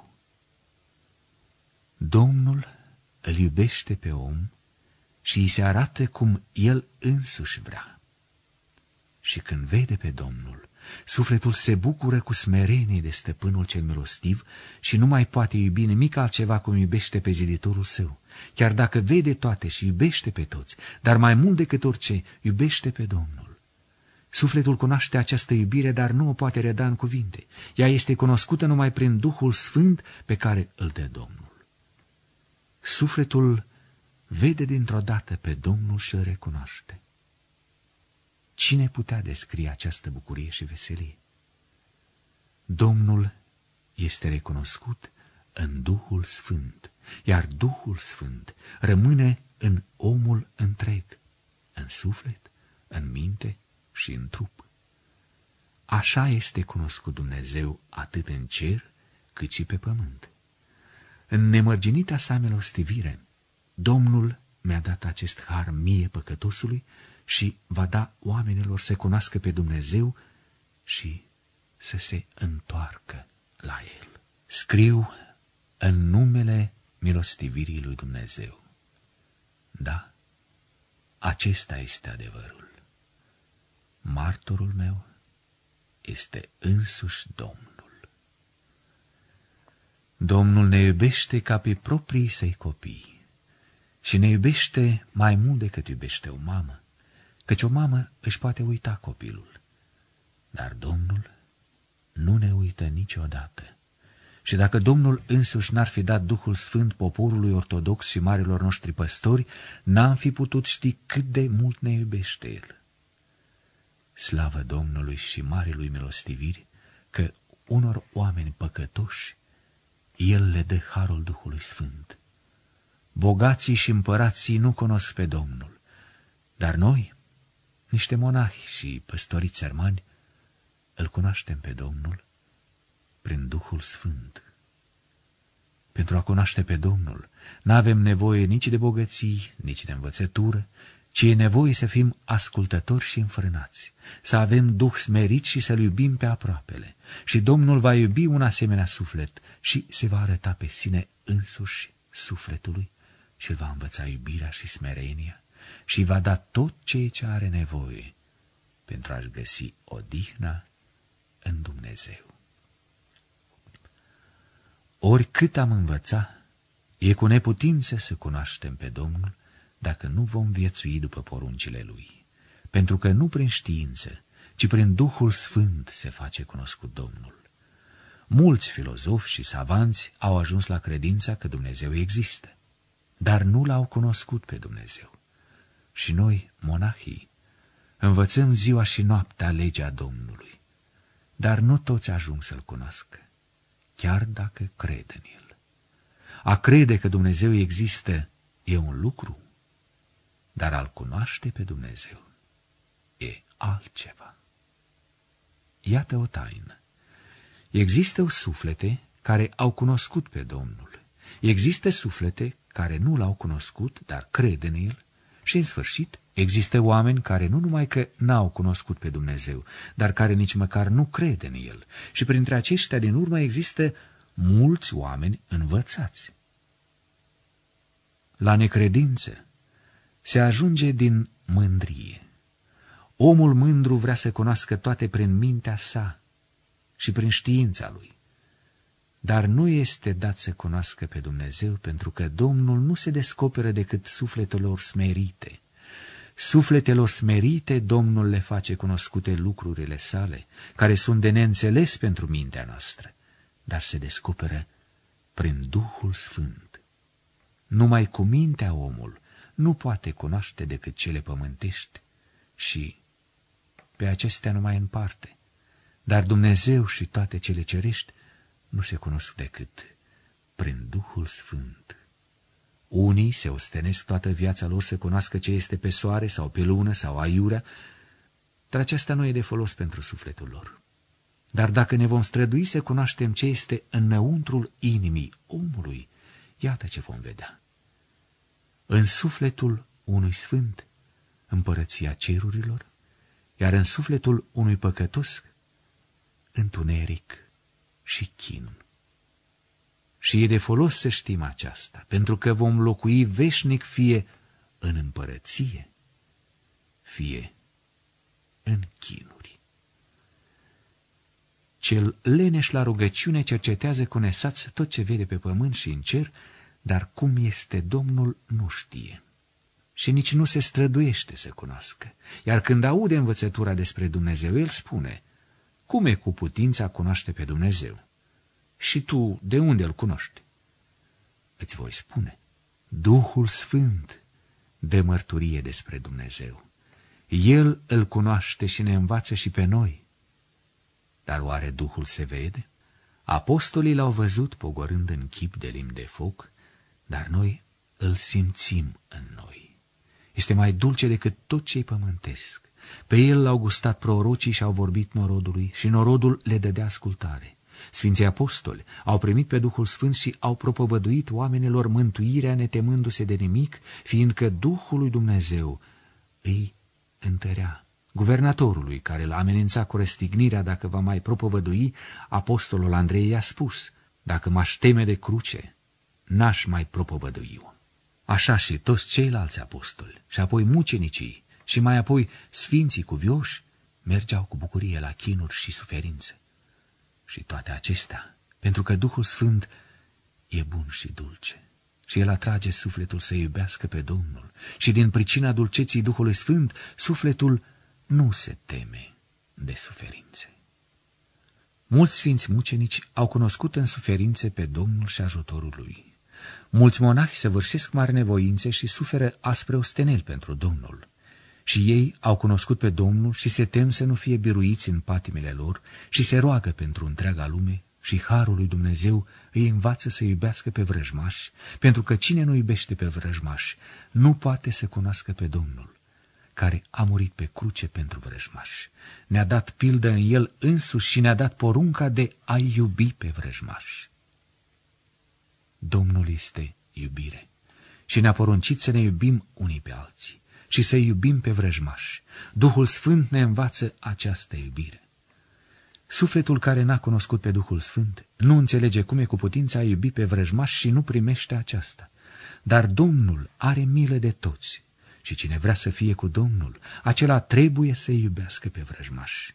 Domnul îl iubește pe om și îi se arată cum el însuși vrea. Și când vede pe Domnul, sufletul se bucură cu smerenie de stăpânul cel milostiv și nu mai poate iubi nimic altceva cum iubește pe ziditorul său, chiar dacă vede toate și iubește pe toți, dar mai mult decât orice iubește pe Domnul. Sufletul cunoaște această iubire, dar nu o poate reda în cuvinte. Ea este cunoscută numai prin Duhul Sfânt pe care îl dă Domnul. Sufletul vede dintr-o dată pe Domnul și îl recunoaște. Cine putea descrie această bucurie și veselie? Domnul este recunoscut în Duhul Sfânt, iar Duhul Sfânt rămâne în omul întreg, în suflet, în minte și în trup. Așa este cunoscut Dumnezeu atât în cer cât și pe pământ. În nemărginita sa milostivire, Domnul mi-a dat acest har mie păcătosului și va da oamenilor să cunoască pe Dumnezeu și să se întoarcă la El. Scriu în numele milostivirii lui Dumnezeu. Da, acesta este adevărul. Martorul meu este însuși Domnul. Domnul ne iubește ca pe proprii săi copii și ne iubește mai mult decât iubește o mamă, căci o mamă își poate uita copilul, dar Domnul nu ne uită niciodată. Și dacă Domnul însuși n-ar fi dat Duhul Sfânt poporului ortodox și marilor noștri păstori, n-am fi putut ști cât de mult ne iubește El. Slavă Domnului și marilui milostiviri, că unor oameni păcătoși El le dă harul Duhului Sfânt. Bogații și împărații nu cunosc pe Domnul, dar noi, niște monahi și păstoriți sărmani, îl cunoaștem pe Domnul prin Duhul Sfânt. Pentru a cunoaște pe Domnul, n-avem nevoie nici de bogății, nici de învățătură, ci e nevoie să fim ascultători și înfrânați, să avem duh smerit și să-L iubim pe aproapele. Și Domnul va iubi un asemenea suflet și se va arăta pe sine însuși sufletului și îl va învăța iubirea și smerenia și va da tot ceea ce are nevoie pentru a-și găsi odihna în Dumnezeu. Oricât am învățat, e cu neputință să cunoaștem pe Domnul dacă nu vom viețui după poruncile Lui, pentru că nu prin știință, ci prin Duhul Sfânt se face cunoscut Domnul. Mulți filozofi și savanți au ajuns la credința că Dumnezeu există, dar nu L-au cunoscut pe Dumnezeu. Și noi, monahii, învățăm ziua și noaptea legea Domnului, dar nu toți ajung să-L cunoască, chiar dacă cred în El. A crede că Dumnezeu există e un lucru, dar a-L cunoaște pe Dumnezeu e altceva. Iată o taină. Există suflete care au cunoscut pe Domnul. Există suflete care nu L-au cunoscut, dar cred în El și, în sfârșit, Există oameni care nu numai că n-au cunoscut pe Dumnezeu, dar care nici măcar nu cred în El. Și printre aceștia din urmă există mulți oameni învățați. La necredință se ajunge din mândrie. Omul mândru vrea să cunoască toate prin mintea sa și prin știința lui. Dar nu este dat să cunoască pe Dumnezeu, pentru că Domnul nu se descoperă decât sufletelor smerite. Sufletelor smerite Domnul le face cunoscute lucrurile sale, care sunt de neînțeles pentru mintea noastră, dar se descoperă prin Duhul Sfânt. Numai cu mintea omul nu poate cunoaște decât cele pământești și pe acestea numai în parte, dar Dumnezeu și toate cele cerești nu se cunosc decât prin Duhul Sfânt. Unii se ostenesc toată viața lor să cunoască ce este pe soare sau pe lună sau aiurea, dar aceasta nu e de folos pentru sufletul lor. Dar dacă ne vom strădui să cunoaștem ce este înăuntrul inimii omului, iată ce vom vedea. În sufletul unui sfânt, împărăția cerurilor, iar în sufletul unui păcătos, întuneric și chin. Și e de folos să știm aceasta, pentru că vom locui veșnic fie în împărăție, fie în chinuri. Cel leneș la rugăciune cercetează cu nesaț tot ce vede pe pământ și în cer, dar cum este Domnul nu știe și nici nu se străduiește să cunoască. Iar când aude învățătura despre Dumnezeu, el spune: cum e cu putința cunoaște pe Dumnezeu? Și tu de unde îl cunoști? Îți voi spune: Duhul Sfânt dă mărturie despre Dumnezeu. El îl cunoaște și ne învață și pe noi. Dar oare Duhul se vede? Apostolii l-au văzut pogorând în chip de limb de foc, dar noi îl simțim în noi. Este mai dulce decât tot ce-i pământesc. Pe el l-au gustat prorocii și au vorbit norodului și norodul le dădea ascultare. Sfinții apostoli au primit pe Duhul Sfânt și au propovăduit oamenilor mântuirea netemându-se de nimic, fiindcă Duhul lui Dumnezeu îi întărea. Guvernatorului, care l-a amenințat cu răstignirea dacă va mai propovădui, apostolul Andrei i-a spus: dacă m-aș teme de cruce, n-aș mai propovădui-o. Așa și toți ceilalți apostoli, și apoi mucenicii, și mai apoi sfinții cuvioși, mergeau cu bucurie la chinuri și suferințe. Și toate acestea, pentru că Duhul Sfânt e bun și dulce, și el atrage sufletul să iubească pe Domnul, și din pricina dulceții Duhului Sfânt, sufletul nu se teme de suferințe. Mulți sfinți mucenici au cunoscut în suferințe pe Domnul și ajutorul lui. Mulți monahi săvârșesc mari nevoințe și suferă aspre osteneli pentru Domnul. Și ei au cunoscut pe Domnul și se tem să nu fie biruiți în patimile lor și se roagă pentru întreaga lume și harul lui Dumnezeu îi învață să iubească pe vrăjmași, pentru că cine nu iubește pe vrăjmași nu poate să cunoască pe Domnul, care a murit pe cruce pentru vrăjmași. Ne-a dat pildă în el însuși și ne-a dat porunca de a iubi pe vrăjmași. Domnul este iubire și ne-a poruncit să ne iubim unii pe alții și să iubim pe vrăjmași. Duhul Sfânt ne învață această iubire. Sufletul care n-a cunoscut pe Duhul Sfânt nu înțelege cum e cu putința a iubi pe vrăjmași și nu primește aceasta. Dar Domnul are milă de toți și cine vrea să fie cu Domnul, acela trebuie să iubească pe vrăjmași.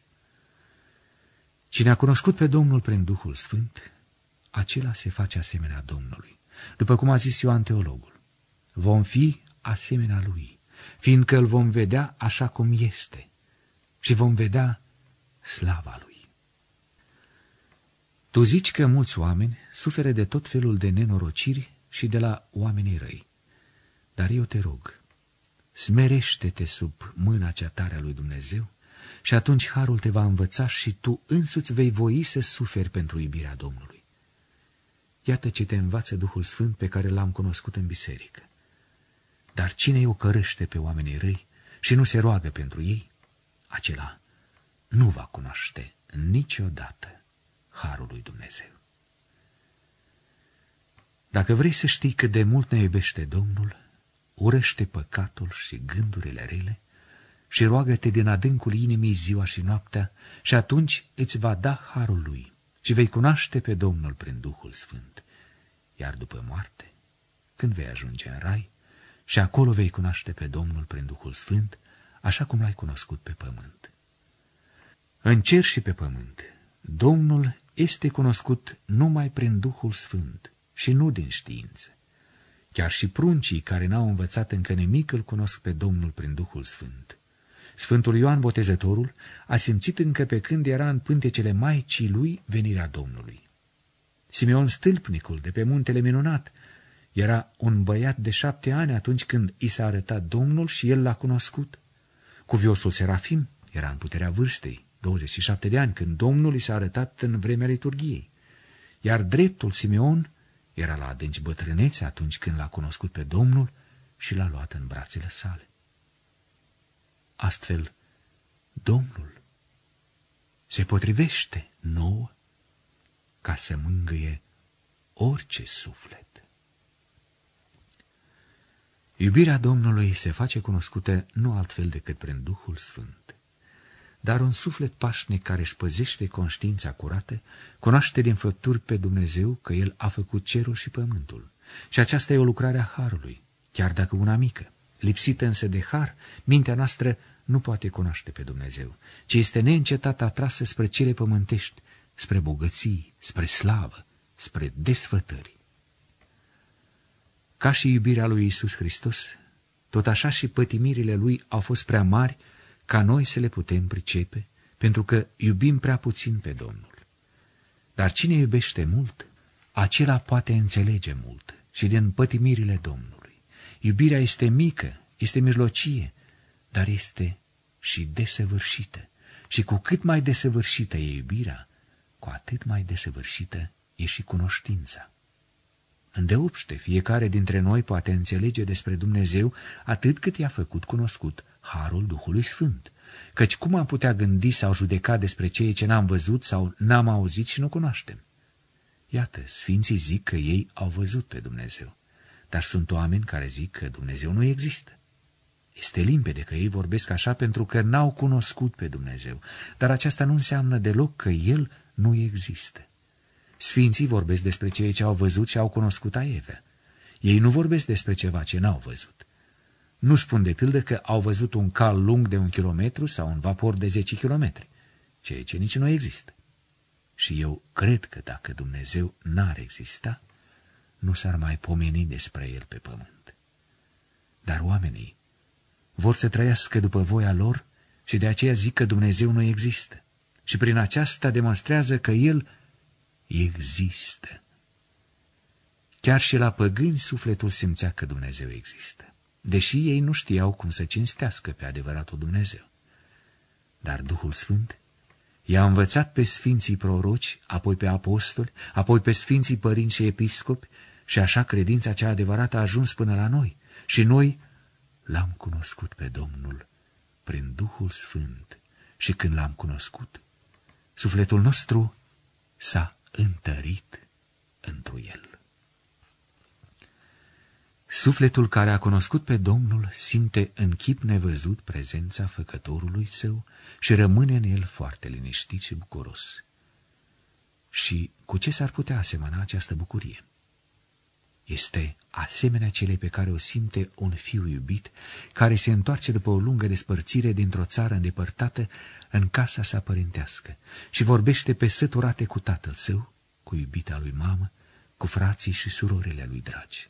Cine a cunoscut pe Domnul prin Duhul Sfânt, acela se face asemenea Domnului. După cum a zis Ioan Teologul, vom fi asemenea Lui, fiindcă îl vom vedea așa cum este și vom vedea slava Lui. Tu zici că mulți oameni suferă de tot felul de nenorociri și de la oamenii răi. Dar eu te rog, smerește-te sub mâna cea tare a lui Dumnezeu și atunci harul te va învăța și tu însuți vei voi să suferi pentru iubirea Domnului. Iată ce te învață Duhul Sfânt pe care l-am cunoscut în biserică. Dar cine îi ocărăște pe oamenii răi și nu se roagă pentru ei, acela nu va cunoaște niciodată harul lui Dumnezeu. Dacă vrei să știi cât de mult ne iubește Domnul, urăște păcatul și gândurile rele și roagă-te din adâncul inimii ziua și noaptea și atunci îți va da harul lui și vei cunoaște pe Domnul prin Duhul Sfânt. Iar după moarte, când vei ajunge în rai, și acolo vei cunoaște pe Domnul prin Duhul Sfânt, așa cum l-ai cunoscut pe pământ. În cer și pe pământ, Domnul este cunoscut numai prin Duhul Sfânt și nu din știință. Chiar și pruncii care n-au învățat încă nimic îl cunosc pe Domnul prin Duhul Sfânt. Sfântul Ioan Botezătorul a simțit încă pe când era în pântecele Maicii lui venirea Domnului. Simeon Stâlpnicul de pe muntele minunat era un băiat de 7 ani atunci când i s-a arătat Domnul și el l-a cunoscut. Cuviosul Serafim era în puterea vârstei, 27 de ani, când Domnul i s-a arătat în vremea liturghiei. Iar dreptul Simeon era la adânci bătrânețe atunci când l-a cunoscut pe Domnul și l-a luat în brațele sale. Astfel, Domnul se potrivește nouă ca să mângâie orice suflet. Iubirea Domnului se face cunoscută nu altfel decât prin Duhul Sfânt. Dar un suflet pașnic care își păzește conștiința curată, cunoaște din făpturi pe Dumnezeu că El a făcut cerul și pământul. Și aceasta e o lucrare a Harului, chiar dacă una mică. Lipsită însă de Har, mintea noastră nu poate cunoaște pe Dumnezeu, ci este neîncetat atrasă spre cele pământești, spre bogății, spre slavă, spre desfătări. Ca și iubirea lui Iisus Hristos, tot așa și pătimirile Lui au fost prea mari ca noi să le putem pricepe, pentru că iubim prea puțin pe Domnul. Dar cine iubește mult, acela poate înțelege mult și din pătimirile Domnului. Iubirea este mică, este mijlocie, dar este și desăvârșită. Și cu cât mai desăvârșită e iubirea, cu atât mai desăvârșită e și cunoștința. Îndeopște, fiecare dintre noi poate înțelege despre Dumnezeu atât cât i-a făcut cunoscut Harul Duhului Sfânt. Căci cum am putea gândi sau judeca despre ceea ce n-am văzut sau n-am auzit și nu cunoaștem? Iată, sfinții zic că ei au văzut pe Dumnezeu, dar sunt oameni care zic că Dumnezeu nu există. Este limpede că ei vorbesc așa pentru că n-au cunoscut pe Dumnezeu, dar aceasta nu înseamnă deloc că El nu există. Sfinții vorbesc despre ceea ce au văzut și au cunoscut aievea. Ei nu vorbesc despre ceva ce n-au văzut. Nu spun de pildă că au văzut un cal lung de 1 kilometru sau un vapor de 10 kilometri, ceea ce nici nu există. Și eu cred că dacă Dumnezeu n-ar exista, nu s-ar mai pomeni despre El pe pământ. Dar oamenii vor să trăiască după voia lor și de aceea zic că Dumnezeu nu există. Și prin aceasta demonstrează că El există. Chiar și la păgâni sufletul simțea că Dumnezeu există, deși ei nu știau cum să cinstească pe adevăratul Dumnezeu. Dar Duhul Sfânt i-a învățat pe sfinții proroci, apoi pe apostoli, apoi pe sfinții părinți și episcopi, și așa credința cea adevărată a ajuns până la noi. Și noi l-am cunoscut pe Domnul prin Duhul Sfânt. Și când l-am cunoscut, sufletul nostru s-a întărit întru El. Sufletul care a cunoscut pe Domnul simte în chip nevăzut prezența Făcătorului Său și rămâne în el foarte liniștit și bucuros. Și cu ce s-ar putea asemăna această bucurie? Este asemenea celei pe care o simte un fiu iubit, care se întoarce după o lungă despărțire dintr-o țară îndepărtată în casa sa părintească și vorbește pe săturate cu tatăl său, cu iubita lui mamă, cu frații și surorile lui dragi.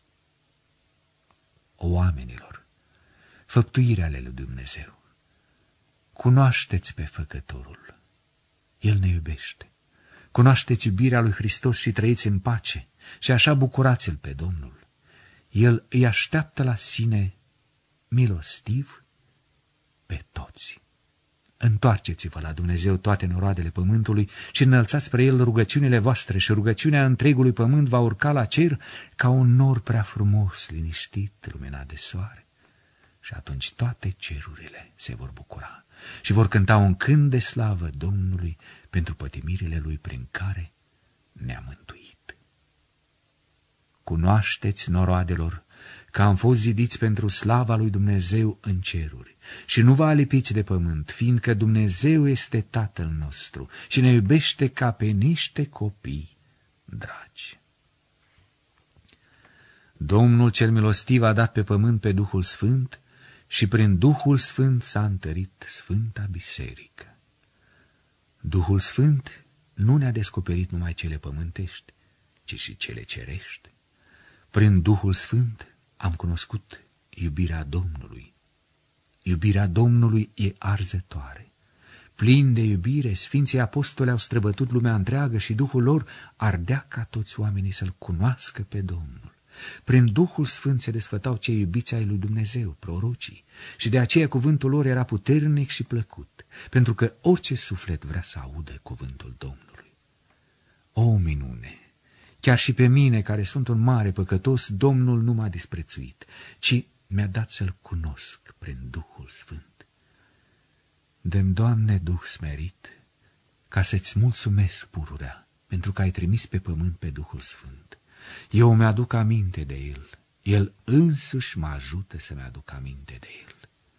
Oamenilor, făptuirea ale lui Dumnezeu, cunoașteți pe Făcătorul. El ne iubește. Cunoașteți iubirea lui Hristos și trăiți în pace și așa bucurați-L pe Domnul. El îi așteaptă la sine milostiv pe toți. Întoarceți-vă la Dumnezeu toate noroadele pământului și înălțați spre El rugăciunile voastre și rugăciunea întregului pământ va urca la cer ca un nor prea frumos, liniștit, luminat de soare. Și atunci toate cerurile se vor bucura și vor cânta un cânt de slavă Domnului pentru pătimirile Lui prin care ne-a mântuit. Cunoașteți, noroadelor, că am fost zidiți pentru slava lui Dumnezeu în ceruri și nu vă alipiți de pământ, fiindcă Dumnezeu este Tatăl nostru și ne iubește ca pe niște copii dragi. Domnul cel milostiv a dat pe pământ pe Duhul Sfânt și prin Duhul Sfânt s-a întărit Sfânta Biserică. Duhul Sfânt nu ne-a descoperit numai cele pământești, ci și cele cerești. Prin Duhul Sfânt am cunoscut iubirea Domnului. Iubirea Domnului e arzătoare. Plini de iubire, Sfinții Apostoli au străbătut lumea întreagă și Duhul lor ardea ca toți oamenii să-L cunoască pe Domnul. Prin Duhul Sfânt se desfătau cei iubiți ai lui Dumnezeu, prorocii, și de aceea cuvântul lor era puternic și plăcut, pentru că orice suflet vrea să audă cuvântul Domnului. O minune! Chiar și pe mine, care sunt un mare păcătos, Domnul nu m-a disprețuit, ci mi-a dat să-L cunosc prin Duhul Sfânt. Dă-mi, Doamne, Duh smerit, ca să-ți mulțumesc pururea, pentru că ai trimis pe pământ pe Duhul Sfânt. Eu mi-aduc aminte de El, El însuși mă ajută să-mi aduc aminte de El.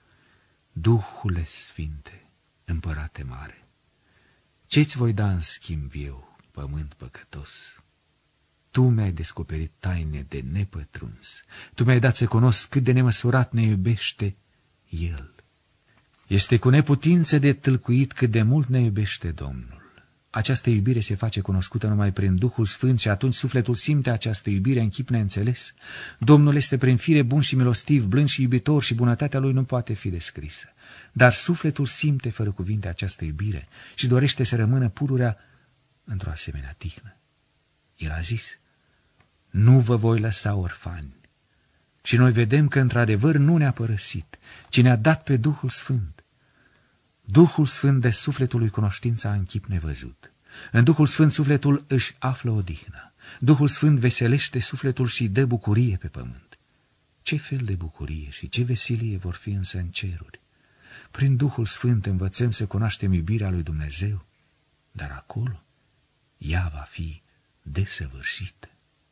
Duhule Sfinte, Împărate mare, ce-ți voi da în schimb eu, pământ păcătos? Tu mi-ai descoperit taine de nepătruns, Tu mi-ai dat să cunosc cât de nemăsurat ne iubește El. Este cu neputință de tâlcuit cât de mult ne iubește Domnul. Această iubire se face cunoscută numai prin Duhul Sfânt și atunci sufletul simte această iubire în chip neînțeles. Domnul este prin fire bun și milostiv, blând și iubitor și bunătatea Lui nu poate fi descrisă. Dar sufletul simte fără cuvinte această iubire și dorește să rămână pururea într-o asemenea tihnă. El a zis: nu vă voi lăsa orfani. Și noi vedem că într-adevăr nu ne-a părăsit, ci ne-a dat pe Duhul Sfânt. Duhul Sfânt dă sufletului cunoștința în chip nevăzut. În Duhul Sfânt sufletul își află odihnă. Duhul Sfânt veselește sufletul și dă bucurie pe pământ. Ce fel de bucurie și ce veselie vor fi însă în ceruri? Prin Duhul Sfânt învățăm să cunoaștem iubirea lui Dumnezeu, dar acolo ea va fi desăvârșită.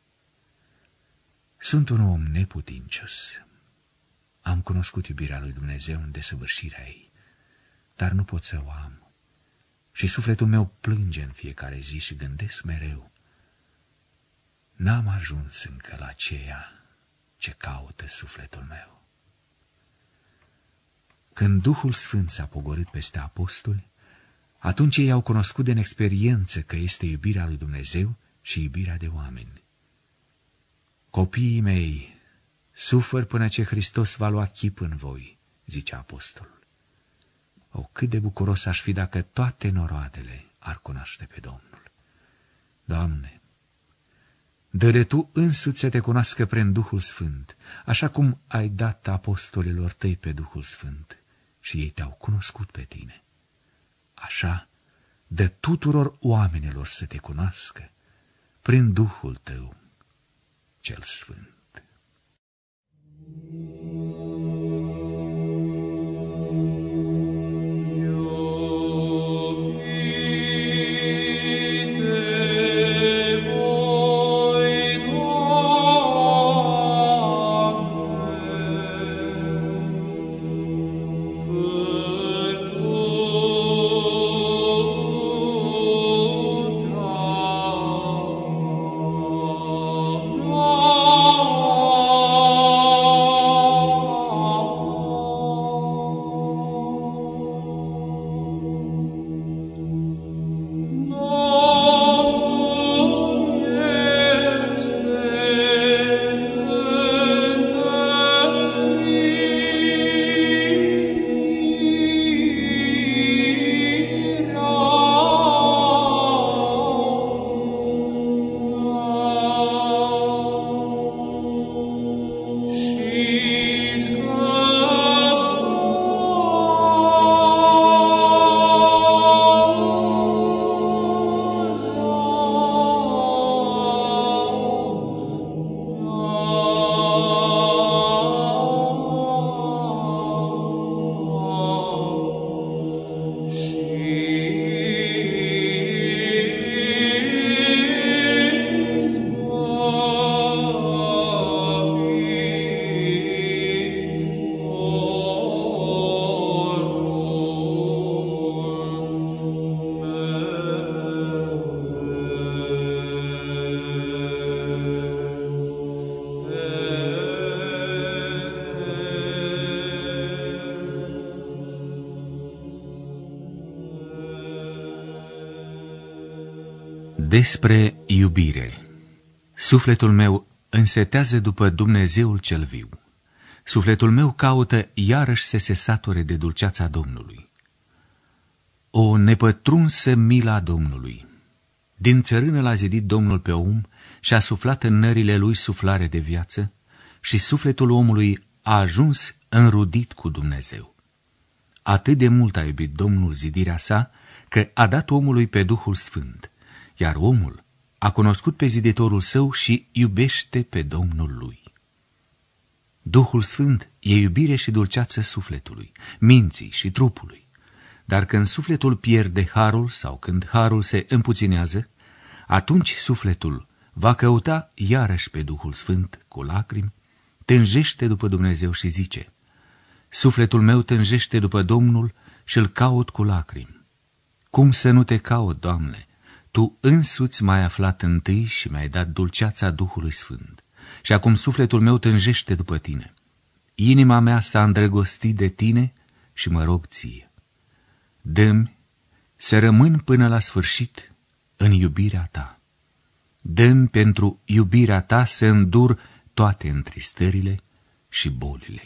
Sunt un om neputincios. Am cunoscut iubirea lui Dumnezeu în desăvârșirea ei, dar nu pot să o am. Și sufletul meu plânge în fiecare zi și gândesc mereu: n-am ajuns încă la ceea ce caută sufletul meu. Când Duhul Sfânt s-a pogorât peste apostoli, atunci ei au cunoscut în experiență că este iubirea lui Dumnezeu și iubirea de oameni. Copiii mei, sufăr până ce Hristos va lua chip în voi, zice apostolul. O, cât de bucuros aș fi dacă toate noroadele ar cunoaște pe Domnul. Doamne, dă-le Tu însuți să Te cunoască prin Duhul Sfânt, așa cum ai dat apostolilor Tăi pe Duhul Sfânt și ei Te-au cunoscut pe Tine. Așa, dă tuturor oamenilor să Te cunoască prin Duhul Tău cel Sfânt.
Oh
Despre iubire. Sufletul meu însetează după Dumnezeul cel viu. Sufletul meu caută iarăși să se sature de dulceața Domnului. O nepătrunsă mila Domnului. Din țărână l-a zidit Domnul pe om și a suflat în nările lui suflare de viață și sufletul omului a ajuns înrudit cu Dumnezeu. Atât de mult a iubit Domnul zidirea sa, că a dat omului pe Duhul Sfânt, iar omul a cunoscut pe ziditorul său și iubește pe Domnul lui. Duhul Sfânt e iubire și dulceață sufletului, minții și trupului, dar când sufletul pierde harul sau când harul se împuținează, atunci sufletul va căuta iarăși pe Duhul Sfânt cu lacrimi, tânjește după Dumnezeu și zice: sufletul meu tânjește după Domnul și îl caut cu lacrimi. Cum să nu te caut, Doamne? Tu însuți m-ai aflat întâi și mi-ai dat dulceața Duhului Sfânt. Și acum sufletul meu tânjește după tine. Inima mea s-a îndrăgostit de tine și mă rog ție. Dă-mi să rămân până la sfârșit în iubirea ta. Dă-mi pentru iubirea ta să îndur toate întristările și bolile.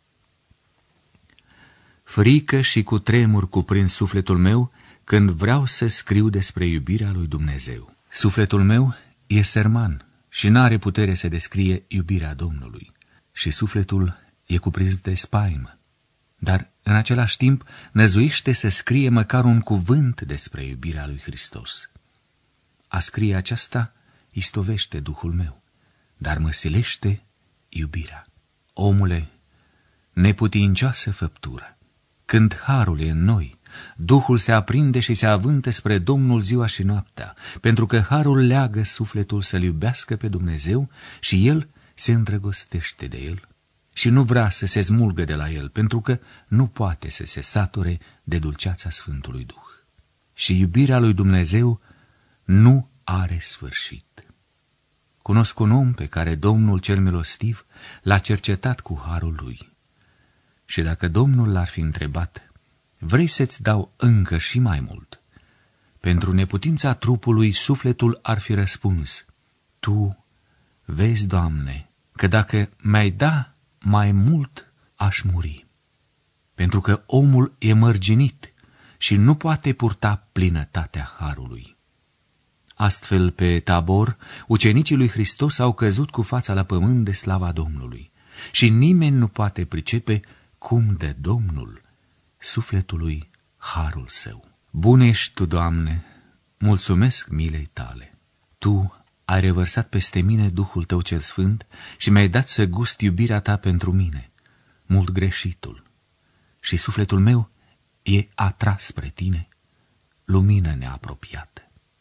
Frică și cu tremur cuprind sufletul meu când vreau să scriu despre iubirea lui Dumnezeu. Sufletul meu e sărman și n-are putere să descrie iubirea Domnului. Și sufletul e cuprins de spaimă, dar în același timp năzuiește să scrie măcar un cuvânt despre iubirea lui Hristos. A scrie aceasta istovește Duhul meu, dar mă silește iubirea. Omule, neputincioasă făptură, când harul e în noi, Duhul se aprinde și se avântă spre Domnul ziua și noaptea, pentru că harul leagă sufletul să-L iubească pe Dumnezeu și el se îndrăgostește de el și nu vrea să se smulgă de la el, pentru că nu poate să se sature de dulceața Sfântului Duh. Și iubirea lui Dumnezeu nu are sfârșit. Cunosc un om pe care Domnul cel milostiv l-a cercetat cu harul lui. Și dacă Domnul l-ar fi întrebat: vrei să-ți dau încă și mai mult? Pentru neputința trupului, sufletul ar fi răspuns: tu vezi, Doamne, că dacă mi-ai da mai mult, aș muri. Pentru că omul e mărginit și nu poate purta plinătatea harului. Astfel, pe Tabor, ucenicii lui Hristos au căzut cu fața la pământ de slava Domnului și nimeni nu poate pricepe cum dă Domnul sufletului harul său. Bun ești tu, Doamne, mulțumesc milei tale. Tu ai revărsat peste mine Duhul tău cel sfânt și mi-ai dat să gust iubirea ta pentru mine, mult greșitul. Și sufletul meu e atras spre tine, lumină neapropiată.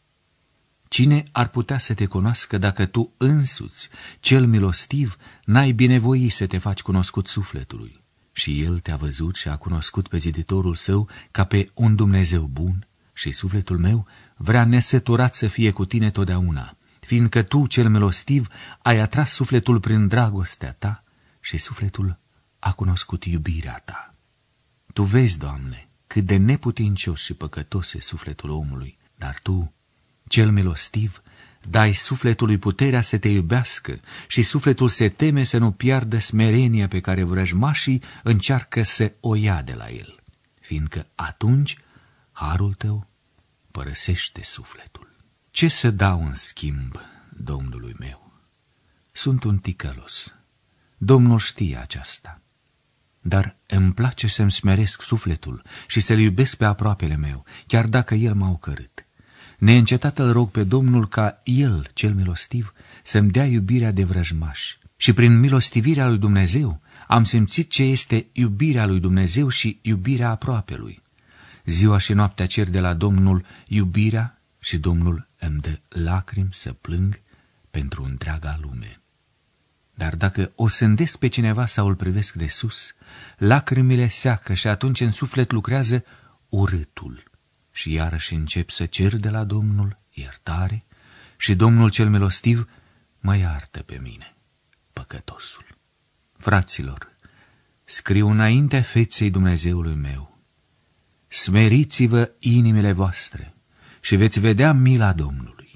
Cine ar putea să te cunoască dacă tu însuți, cel milostiv, n-ai binevoi să te faci cunoscut sufletului? Și el te-a văzut și a cunoscut pe ziditorul său ca pe un Dumnezeu bun și sufletul meu vrea nesăturat să fie cu tine totdeauna, fiindcă tu, cel milostiv, ai atras sufletul prin dragostea ta și sufletul a cunoscut iubirea ta. Tu vezi, Doamne, cât de neputincios și păcătos e sufletul omului, dar tu, cel milostiv, dai sufletului puterea să te iubească și sufletul se teme să nu piardă smerenia pe care vrăjmașii încearcă să o ia de la el, fiindcă atunci harul tău părăsește sufletul. Ce să dau în schimb Domnului meu? Sunt un ticălos. Domnul știe aceasta. Dar îmi place să-mi smeresc sufletul și să-l iubesc pe aproapele meu, chiar dacă el m-a ocărât. Neîncetat îl rog pe Domnul ca El, cel milostiv, să-mi dea iubirea de vrăjmași. Și prin milostivirea lui Dumnezeu am simțit ce este iubirea lui Dumnezeu și iubirea aproapelui. Ziua și noaptea cer de la Domnul iubirea și Domnul îmi dă lacrimi să plâng pentru întreaga lume. Dar dacă o sândesc pe cineva sau îl privesc de sus, lacrimile seacă și atunci în suflet lucrează urâtul. Și iarăși încep să cer de la Domnul iertare și Domnul cel milostiv mă iartă pe mine, păcătosul. Fraților, scriu înaintea feței Dumnezeului meu: smeriți-vă inimile voastre și veți vedea mila Domnului.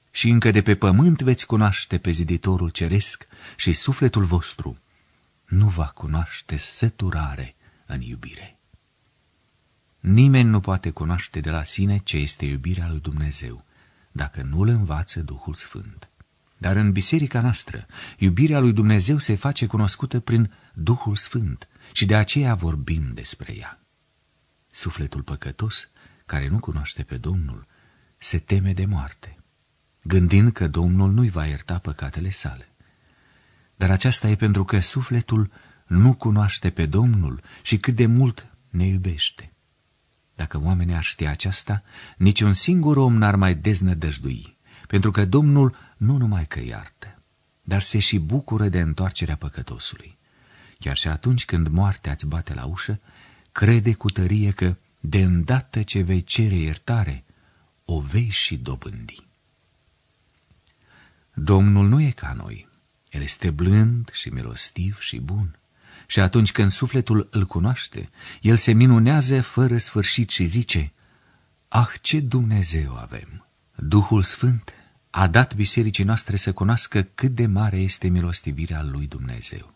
și încă de pe pământ veți cunoaște pe ziditorul ceresc și sufletul vostru nu va cunoaște săturare în iubire. Nimeni nu poate cunoaște de la sine ce este iubirea lui Dumnezeu, dacă nu îl învață Duhul Sfânt. Dar în biserica noastră, iubirea lui Dumnezeu se face cunoscută prin Duhul Sfânt și de aceea vorbim despre ea. Sufletul păcătos, care nu cunoaște pe Domnul, se teme de moarte, gândind că Domnul nu-i va ierta păcatele sale. Dar aceasta e pentru că sufletul nu cunoaște pe Domnul și cât de mult ne iubește. Dacă oamenii ar ști aceasta, niciun singur om n-ar mai deznădăjdui, pentru că Domnul nu numai că iartă, dar se și bucură de întoarcerea păcătosului. Chiar și atunci când moartea îți bate la ușă, crede cu tărie că, de îndată ce vei cere iertare, o vei și dobândi. Domnul nu e ca noi. El este blând și milostiv și bun. Și atunci când sufletul îl cunoaște, el se minunează fără sfârșit și zice: ah, ce Dumnezeu avem! Duhul Sfânt a dat bisericii noastre să cunoască cât de mare este milostivirea lui Dumnezeu.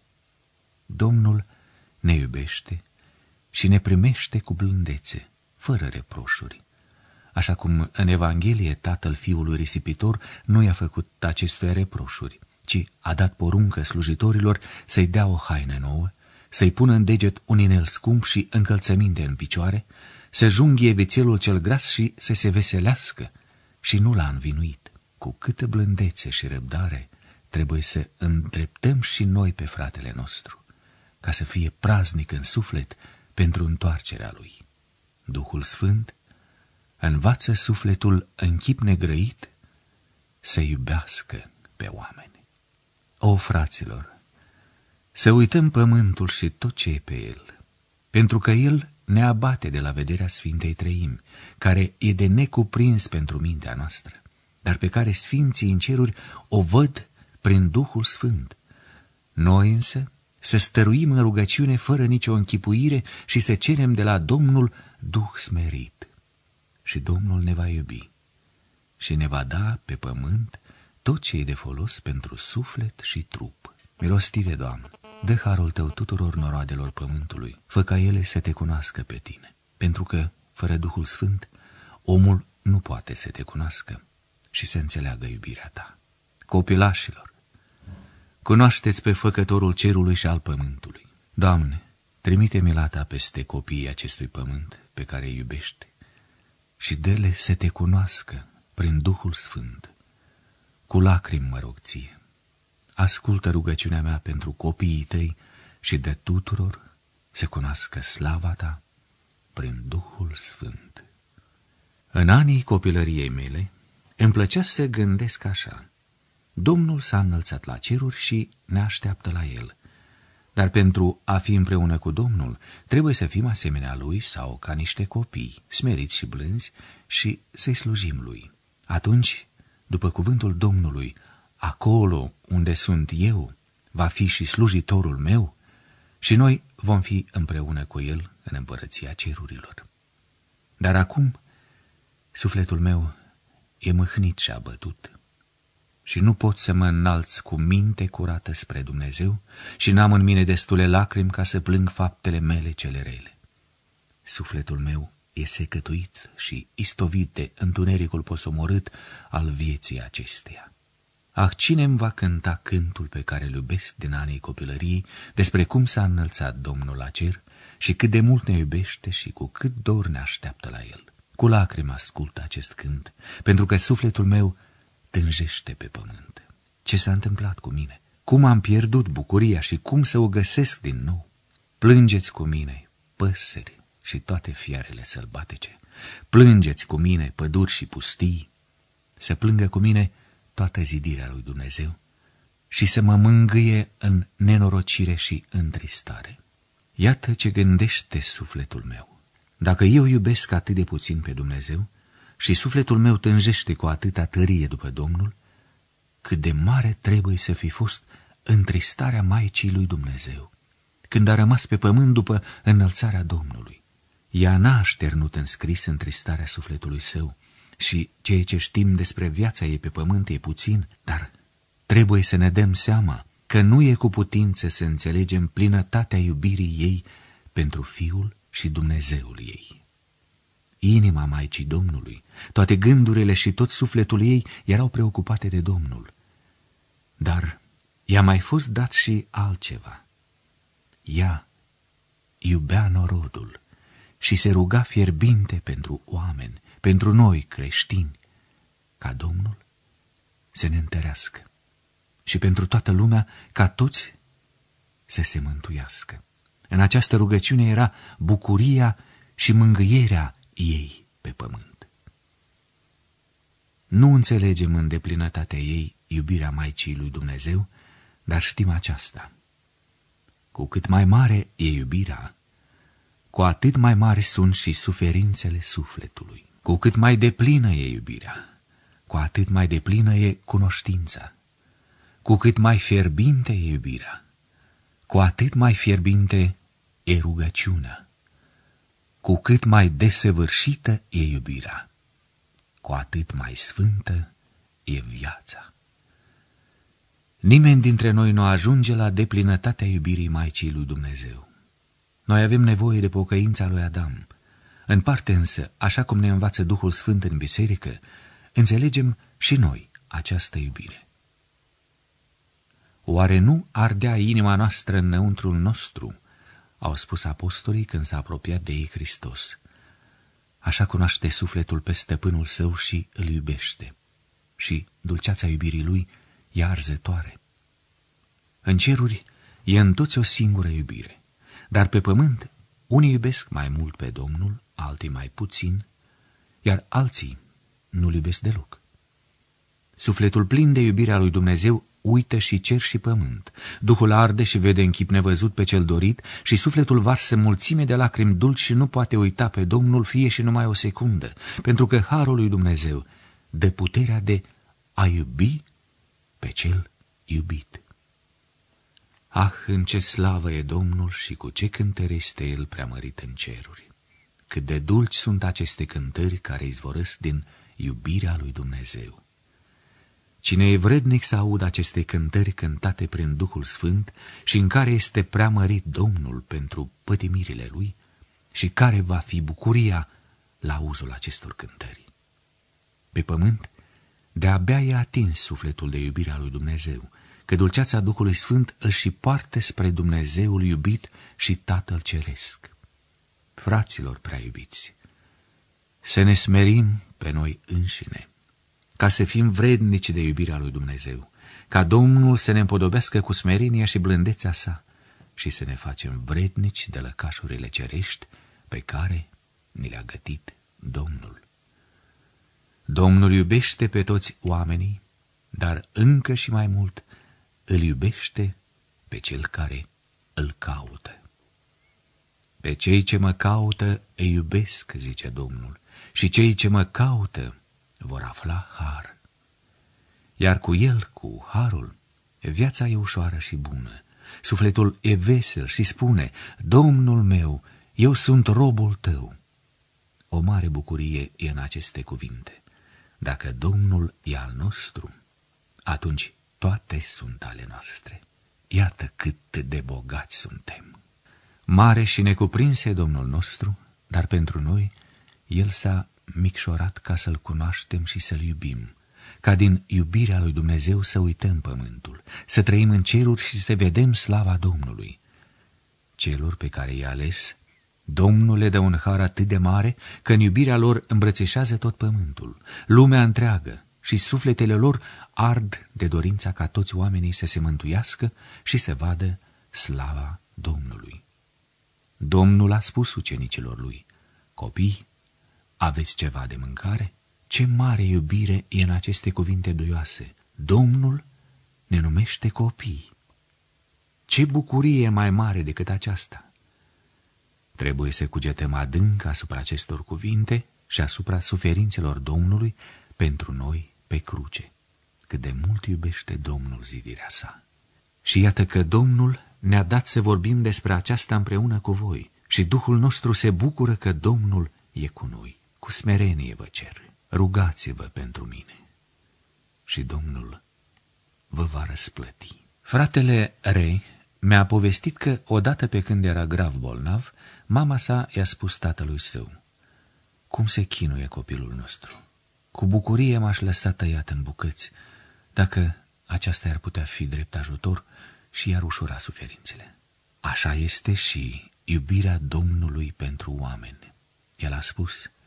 Domnul ne iubește și ne primește cu blândețe, fără reproșuri. Așa cum în Evanghelie tatăl fiului risipitor nu i-a făcut aceste reproșuri, ci a dat poruncă slujitorilor să-i dea o haină nouă, să-i pună în deget un inel scump și încălțăminte în picioare, să junghie vițelul cel gras și să se veselească, și nu l-a învinuit. Cu câtă blândețe și răbdare trebuie să îndreptăm și noi pe fratele nostru, ca să fie praznic în suflet pentru întoarcerea lui. Duhul Sfânt învață sufletul în chip negrăit să iubească pe oameni. O, fraților, să uităm pământul și tot ce e pe el, pentru că el ne abate de la vederea Sfintei Treimi, care e de necuprins pentru mintea noastră, dar pe care Sfinții în ceruri o văd prin Duhul Sfânt. Noi însă să stăruim în rugăciune fără nicio închipuire și să cerem de la Domnul Duh smerit. Și Domnul ne va iubi și ne va da pe pământ tot ce e de folos pentru suflet și trup. Milostive, Doamne, dă harul Tău tuturor noroadelor pământului, fă ca ele să Te cunoască pe Tine, pentru că, fără Duhul Sfânt, omul nu poate să Te cunoască și să înțeleagă iubirea Ta. Copilașilor, cunoașteți pe Făcătorul cerului și al pământului. Doamne, trimite mila Ta peste copiii acestui pământ pe care îi iubești și dă-le să Te cunoască prin Duhul Sfânt. Cu lacrimi mă rog Ție, ascultă rugăciunea mea pentru copiii Tăi și de tuturor să cunoască slava Ta prin Duhul Sfânt. În anii copilăriei mele îmi plăcea să gândesc așa: Domnul s-a înălțat la ceruri și ne așteaptă la El. Dar pentru a fi împreună cu Domnul, trebuie să fim asemenea Lui sau ca niște copii, smeriți și blânzi, și să-i slujim Lui. Atunci, după cuvântul Domnului, acolo unde sunt eu, va fi și slujitorul meu și noi vom fi împreună cu El în împărăția cerurilor. Dar acum, sufletul meu e mâhnit și abătut și nu pot să mă înalț cu minte curată spre Dumnezeu și n-am în mine destule lacrimi ca să plâng faptele mele cele rele. Sufletul meu e secătuit și istovit de întunericul posomorât al vieții acesteia. Ah, cine îmi va cânta cântul pe care îl iubesc din anii copilăriei, despre cum s-a înălțat Domnul la cer și cât de mult ne iubește și cu cât dor ne așteaptă la El? Cu lacrimi ascult acest cânt, pentru că sufletul meu tânjește pe pământ. Ce s-a întâmplat cu mine? Cum am pierdut bucuria și cum să o găsesc din nou? Plângeți cu mine, păsări și toate fiarele sălbatice. Plângeți cu mine, păduri și pustii. Să plângă cu mine toată zidirea lui Dumnezeu și să mă mângâie în nenorocire și întristare. Iată ce gândește sufletul meu. Dacă eu iubesc atât de puțin pe Dumnezeu și sufletul meu tânjește cu atâta tărie după Domnul, cât de mare trebuie să fi fost întristarea Maicii lui Dumnezeu, când a rămas pe pământ după înălțarea Domnului. Ea n-a așternut în scris întristarea sufletului său, și ceea ce știm despre viața ei pe pământ e puțin, dar trebuie să ne dăm seama că nu e cu putință să înțelegem plinătatea iubirii ei pentru Fiul și Dumnezeul ei. Inima Maicii Domnului, toate gândurile și tot sufletul ei erau preocupate de Domnul. Dar i-a mai fost dat și altceva. Ea iubea norodul și se ruga fierbinte pentru oameni, pentru noi creștini, ca Domnul să ne întărească și pentru toată lumea ca toți să se mântuiască. În această rugăciune era bucuria și mângâierea ei pe pământ. Nu înțelegem în deplinătatea ei iubirea Maicii lui Dumnezeu, dar știm aceasta. Cu cât mai mare e iubirea, cu atât mai mari sunt și suferințele sufletului. Cu cât mai deplină e iubirea, cu atât mai deplină e cunoștința. Cu cât mai fierbinte e iubirea, cu atât mai fierbinte e rugăciunea. Cu cât mai desăvârșită e iubirea, cu atât mai sfântă e viața. Nimeni dintre noi nu ajunge la deplinătatea iubirii Maicii lui Dumnezeu. Noi avem nevoie de pocăința lui Adam. În parte însă, așa cum ne învață Duhul Sfânt în biserică, înțelegem și noi această iubire. Oare nu ardea inima noastră înăuntrul nostru, au spus apostolii când s-a apropiat de ei Hristos. Așa cunoaște sufletul pe stăpânul său și îl iubește. Și dulceața iubirii lui e arzătoare. În ceruri e în toți o singură iubire, dar pe pământ unii iubesc mai mult pe Domnul, alții mai puțin, iar alții nu-L iubesc deloc. Sufletul plin de iubirea lui Dumnezeu uită și cer și pământ. Duhul arde și vede în chip nevăzut pe cel dorit și sufletul varsă mulțime de lacrimi dulci și nu poate uita pe Domnul fie și numai o secundă, pentru că harul lui Dumnezeu dă puterea de a iubi pe cel iubit. Ah, în ce slavă e Domnul și cu ce cântări este El preamărit în ceruri! Cât de dulci sunt aceste cântări care izvorăsc din iubirea lui Dumnezeu! Cine e vrednic să audă aceste cântări cântate prin Duhul Sfânt și în care este preamărit Domnul pentru pătimirile Lui și care va fi bucuria la auzul acestor cântări. Pe pământ, de-abia e atins sufletul de iubirea lui Dumnezeu, că dulceața Duhului Sfânt îl și poartă spre Dumnezeul iubit și Tatăl Ceresc. Fraților prea iubiți, să ne smerim pe noi înșine, ca să fim vrednici de iubirea lui Dumnezeu, ca Domnul să ne împodobească cu smerenia și blândețea sa și să ne facem vrednici de lăcașurile cerești pe care ni le-a gătit Domnul. Domnul iubește pe toți oamenii, dar încă și mai mult îl iubește pe cel care îl caută. Pe cei ce mă caută îi iubesc, zice Domnul, și cei ce mă caută vor afla har. Iar cu el, cu harul, viața e ușoară și bună. Sufletul e vesel și spune, Domnul meu, eu sunt robul tău. O mare bucurie e în aceste cuvinte. Dacă Domnul e al nostru, atunci toate sunt ale noastre. Iată cât de bogați suntem. Mare și necuprins e Domnul nostru, dar pentru noi El s-a micșorat ca să-L cunoaștem și să-L iubim, ca din iubirea lui Dumnezeu să uităm pământul, să trăim în ceruri și să vedem slava Domnului. Celor pe care i-a ales, Domnul le dă un har atât de mare că în iubirea lor îmbrățișează tot pământul, lumea întreagă, și sufletele lor ard de dorința ca toți oamenii să se mântuiască și să vadă slava Domnului. Domnul a spus ucenicilor lui, copii, aveți ceva de mâncare? Ce mare iubire e în aceste cuvinte duioase! Domnul ne numește copii. Ce bucurie mai mare decât aceasta! Trebuie să cugetăm adânc asupra acestor cuvinte și asupra suferințelor Domnului pentru noi pe cruce, cât de mult iubește Domnul zidirea sa. Și iată că Domnul ne-a dat să vorbim despre aceasta împreună cu voi și Duhul nostru se bucură că Domnul e cu noi. Cu smerenie vă cer, rugați-vă pentru mine și Domnul vă va răsplăti. Fratele Ray mi-a povestit că, odată pe când era grav bolnav, mama sa i-a spus tatălui său: cum se chinuie copilul nostru? Cu bucurie m-aș lăsa tăiat în bucăți, dacă aceasta ar putea fi drept ajutor și i-ar ușura suferințele. Așa este și iubirea Domnului pentru oameni. El a spus: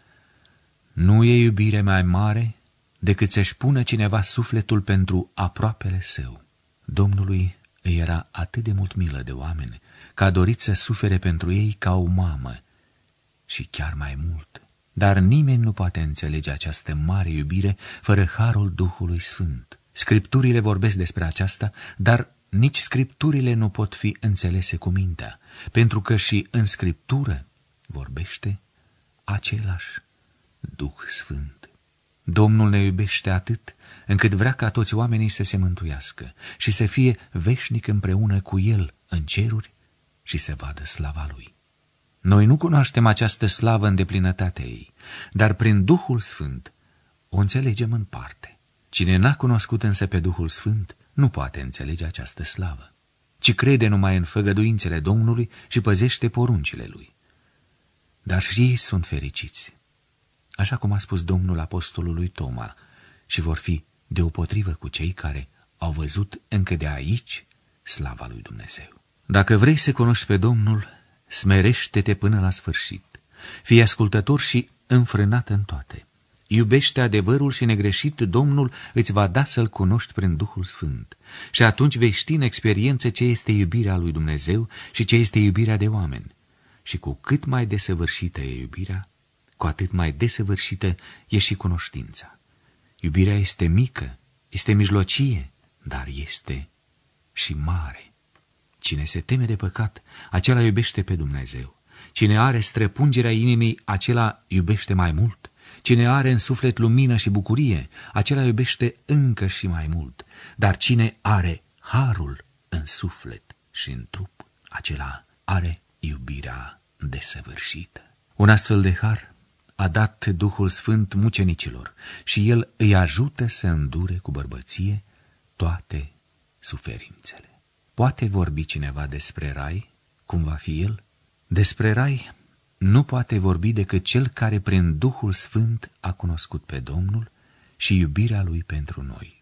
nu e iubire mai mare decât să-și pună cineva sufletul pentru aproapele său. Domnului îi era atât de mult milă de oameni că a dorit să sufere pentru ei ca o mamă și chiar mai mult. Dar nimeni nu poate înțelege această mare iubire fără harul Duhului Sfânt. Scripturile vorbesc despre aceasta, dar nici Scripturile nu pot fi înțelese cu mintea, pentru că și în Scriptură vorbește același Duh Sfânt. Domnul ne iubește atât încât vrea ca toți oamenii să se mântuiască și să fie veșnic împreună cu El în ceruri și să vadă slava Lui. Noi nu cunoaștem această slavă în deplinătatea ei, dar prin Duhul Sfânt o înțelegem în parte. Cine n-a cunoscut însă pe Duhul Sfânt nu poate înțelege această slavă, ci crede numai în făgăduințele Domnului și păzește poruncile Lui. Dar și ei sunt fericiți, așa cum a spus Domnul apostolului Toma, și vor fi deopotrivă cu cei care au văzut încă de aici slava lui Dumnezeu. Dacă vrei să cunoști pe Domnul, smerește-te până la sfârșit. Fii ascultător și înfrânat în toate. Iubește adevărul și negreșit, Domnul îți va da să-L cunoști prin Duhul Sfânt. Și atunci vei ști în experiență ce este iubirea lui Dumnezeu și ce este iubirea de oameni. Și cu cât mai desăvârșită e iubirea, cu atât mai desăvârșită e și cunoștința. Iubirea este mică, este mijlocie, dar este și mare. Cine se teme de păcat, acela iubește pe Dumnezeu. Cine are străpungerea inimii, acela iubește mai mult. Cine are în suflet lumină și bucurie, acela iubește încă și mai mult. Dar cine are harul în suflet și în trup, acela are iubirea desăvârșită. Un astfel de har a dat Duhul Sfânt mucenicilor și El îi ajută să îndure cu bărbăție toate suferințele. Poate vorbi cineva despre rai, cum va fi el? Despre rai nu poate vorbi decât cel care prin Duhul Sfânt a cunoscut pe Domnul și iubirea Lui pentru noi.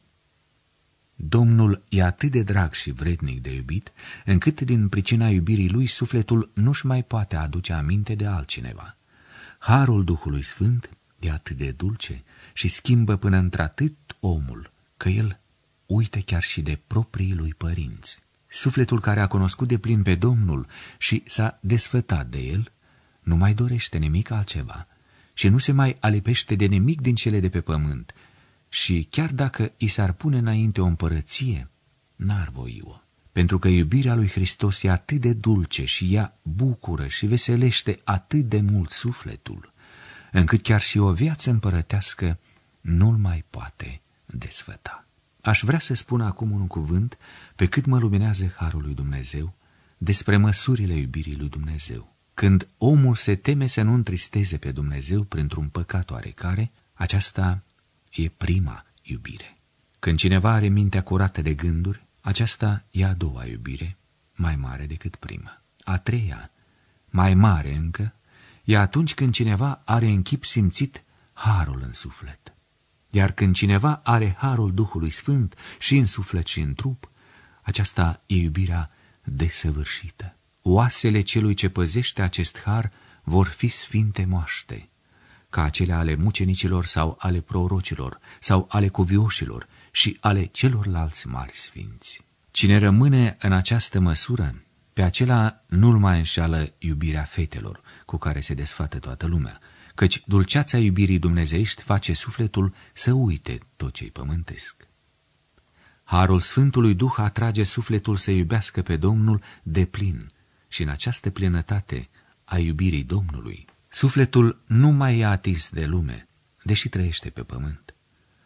Domnul e atât de drag și vrednic de iubit, încât din pricina iubirii Lui sufletul nu-și mai poate aduce aminte de altcineva. Harul Duhului Sfânt e atât de dulce și schimbă până într-atât omul, că el uită chiar și de proprii lui părinți. Sufletul care a cunoscut de plin pe Domnul și s-a desfătat de El, nu mai dorește nimic altceva și nu se mai alipește de nimic din cele de pe pământ și chiar dacă i s-ar pune înainte o împărăție, n-ar voi-o, pentru că iubirea lui Hristos e atât de dulce și ea bucură și veselește atât de mult sufletul, încât chiar și o viață împărătească nu-l mai poate desfăta. Aș vrea să spun acum un cuvânt, pe cât mă luminează harul lui Dumnezeu, despre măsurile iubirii lui Dumnezeu. Când omul se teme să nu întristeze pe Dumnezeu printr-un păcat oarecare, aceasta e prima iubire. Când cineva are mintea curată de gânduri, aceasta e a doua iubire, mai mare decât prima. A treia, mai mare încă, e atunci când cineva are în chip simțit harul în suflet. Iar când cineva are harul Duhului Sfânt și în suflet și în trup, aceasta e iubirea desăvârșită. Oasele celui ce păzește acest har vor fi sfinte moaște, ca acele ale mucenicilor sau ale prorocilor sau ale cuvioșilor și ale celorlalți mari sfinți. Cine rămâne în această măsură, pe acela nu-l mai înșeală iubirea fetelor cu care se desfată toată lumea, căci dulceața iubirii dumnezeiești face sufletul să uite tot ce-i pământesc. Harul Sfântului Duh atrage sufletul să iubească pe Domnul de plin și în această plinătate a iubirii Domnului, sufletul nu mai e atins de lume, deși trăiește pe pământ.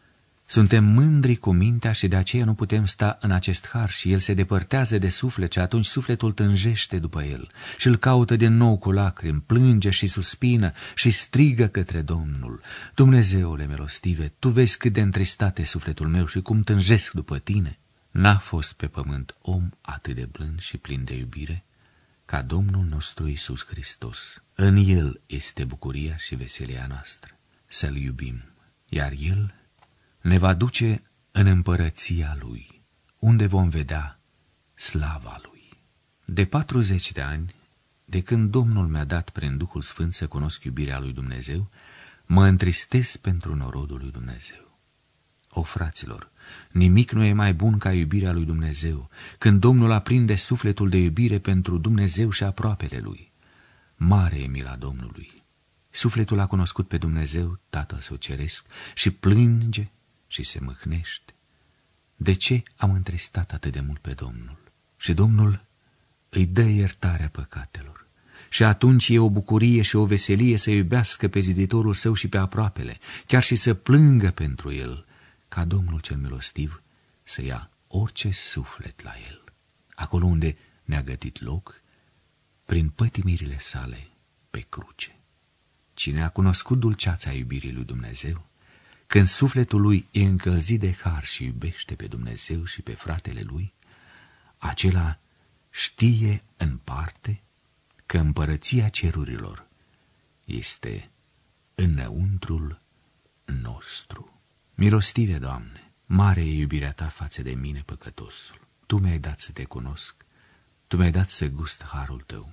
Suntem mândri cu mintea și de aceea nu putem sta în acest har și el se depărtează de suflet și atunci sufletul tânjește după el și îl caută din nou cu lacrimi, plânge și suspină și strigă către Domnul. Dumnezeule milostive, tu vezi cât de întristate sufletul meu și cum tânjesc după tine. N-a fost pe pământ om atât de blând și plin de iubire ca Domnul nostru Iisus Hristos. În El este bucuria și veselia noastră. Să-L iubim, iar El ne va duce în împărăția Lui, unde vom vedea slava Lui. De 40 de ani, de când Domnul mi-a dat prin Duhul Sfânt să cunosc iubirea lui Dumnezeu, mă întristez pentru norodul lui Dumnezeu. O, fraților, nimic nu e mai bun ca iubirea lui Dumnezeu, când Domnul aprinde sufletul de iubire pentru Dumnezeu și aproapele Lui. Mare e mila Domnului. Sufletul a cunoscut pe Dumnezeu, Tatăl Său Ceresc, și plânge și se mâhnește. De ce am întristat atât de mult pe Domnul? Și Domnul îi dă iertarea păcatelor. Și atunci e o bucurie și o veselie să iubească pe ziditorul său și pe aproapele, chiar și să plângă pentru el, ca Domnul cel milostiv să ia orice suflet la el, acolo unde ne-a gătit loc, prin pătimirile sale pe cruce. Cine a cunoscut dulceața iubirii lui Dumnezeu, când sufletul lui e încălzit de har și iubește pe Dumnezeu și pe fratele lui, acela știe în parte că împărăția cerurilor este înăuntrul nostru. Milostive, Doamne, mare e iubirea Ta față de mine, păcătosul. Tu mi-ai dat să Te cunosc, Tu mi-ai dat să gust harul Tău.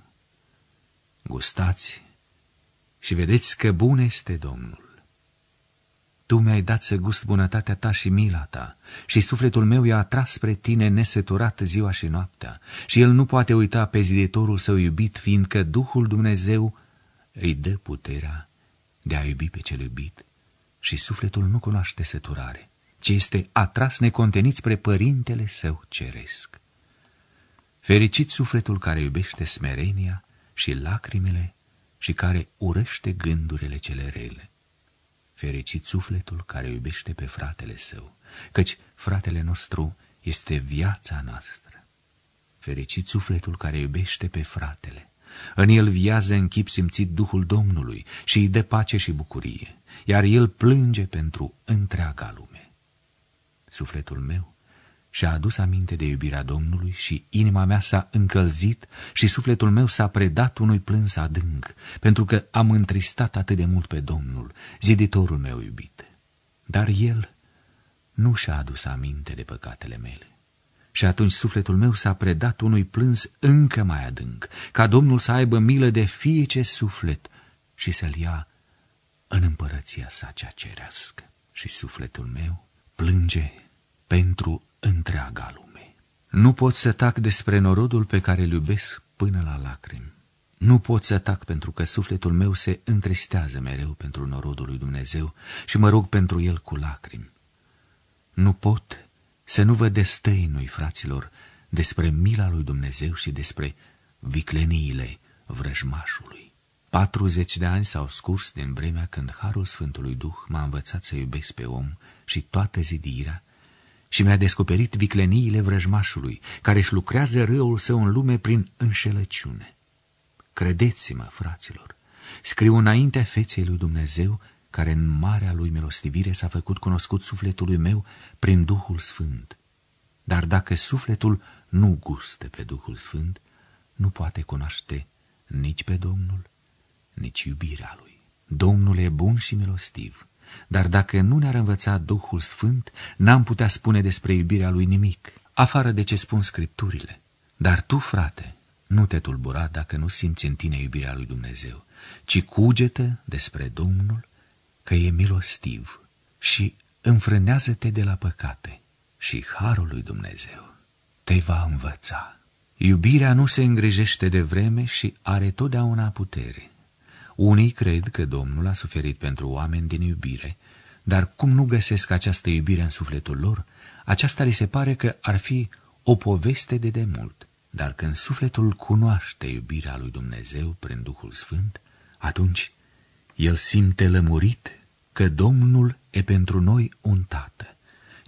Gustați și vedeți că bun este Domnul. Tu mi-ai dat să gust bunătatea Ta și mila Ta, și sufletul meu i-a atras spre Tine nesăturat ziua și noaptea, și el nu poate uita pe ziditorul său iubit, fiindcă Duhul Dumnezeu îi dă puterea de a iubi pe cel iubit, și sufletul nu cunoaște săturare, ci este atras necontenit spre Părintele Său Ceresc. Fericit sufletul care iubește smerenia și lacrimile și care urăște gândurile cele rele. Fericit sufletul care iubește pe fratele său, căci fratele nostru este viața noastră. Fericit sufletul care iubește pe fratele, în el viază în chip simțit Duhul Domnului și îi dă pace și bucurie, iar el plânge pentru întreaga lume. Sufletul meu și-a adus aminte de iubirea Domnului și inima mea s-a încălzit și sufletul meu s-a predat unui plâns adânc, pentru că am întristat atât de mult pe Domnul, ziditorul meu iubit. Dar el nu și-a adus aminte de păcatele mele. Și atunci sufletul meu s-a predat unui plâns încă mai adânc, ca Domnul să aibă milă de fiecare suflet și să-l ia în împărăția sa cea cerească. Și sufletul meu plânge pentru întreaga lume. Nu pot să tac despre norodul pe care îl iubesc până la lacrimi. Nu pot să tac pentru că sufletul meu se întristează mereu pentru norodul lui Dumnezeu și mă rog pentru el cu lacrimi. Nu pot să nu vă destăinui, fraților, despre mila lui Dumnezeu și despre vicleniile vrăjmașului. 40 de ani s-au scurs din vremea când Harul Sfântului Duh m-a învățat să iubesc pe om și toată zidirea și mi-a descoperit vicleniile vrăjmașului, care își lucrează răul său în lume prin înșelăciune. Credeți-mă, fraților, scriu înaintea feței lui Dumnezeu, care în marea lui milostivire s-a făcut cunoscut sufletului meu prin Duhul Sfânt. Dar dacă sufletul nu gustă pe Duhul Sfânt, nu poate cunoaște nici pe Domnul, nici iubirea Lui. Domnul e bun și milostiv, dar dacă nu ne-ar învăța Duhul Sfânt, n-am putea spune despre iubirea Lui nimic, afară de ce spun Scripturile. Dar tu, frate, nu te tulbura dacă nu simți în tine iubirea lui Dumnezeu, ci cugetă despre Domnul că e milostiv și înfrânează-te de la păcate și harul lui Dumnezeu te va învăța. Iubirea nu se îngrijește de vreme și are totdeauna putere. Unii cred că Domnul a suferit pentru oameni din iubire, dar cum nu găsesc această iubire în sufletul lor, aceasta li se pare că ar fi o poveste de demult. Dar când sufletul cunoaște iubirea lui Dumnezeu prin Duhul Sfânt, atunci el simte lămurit că Domnul e pentru noi un tată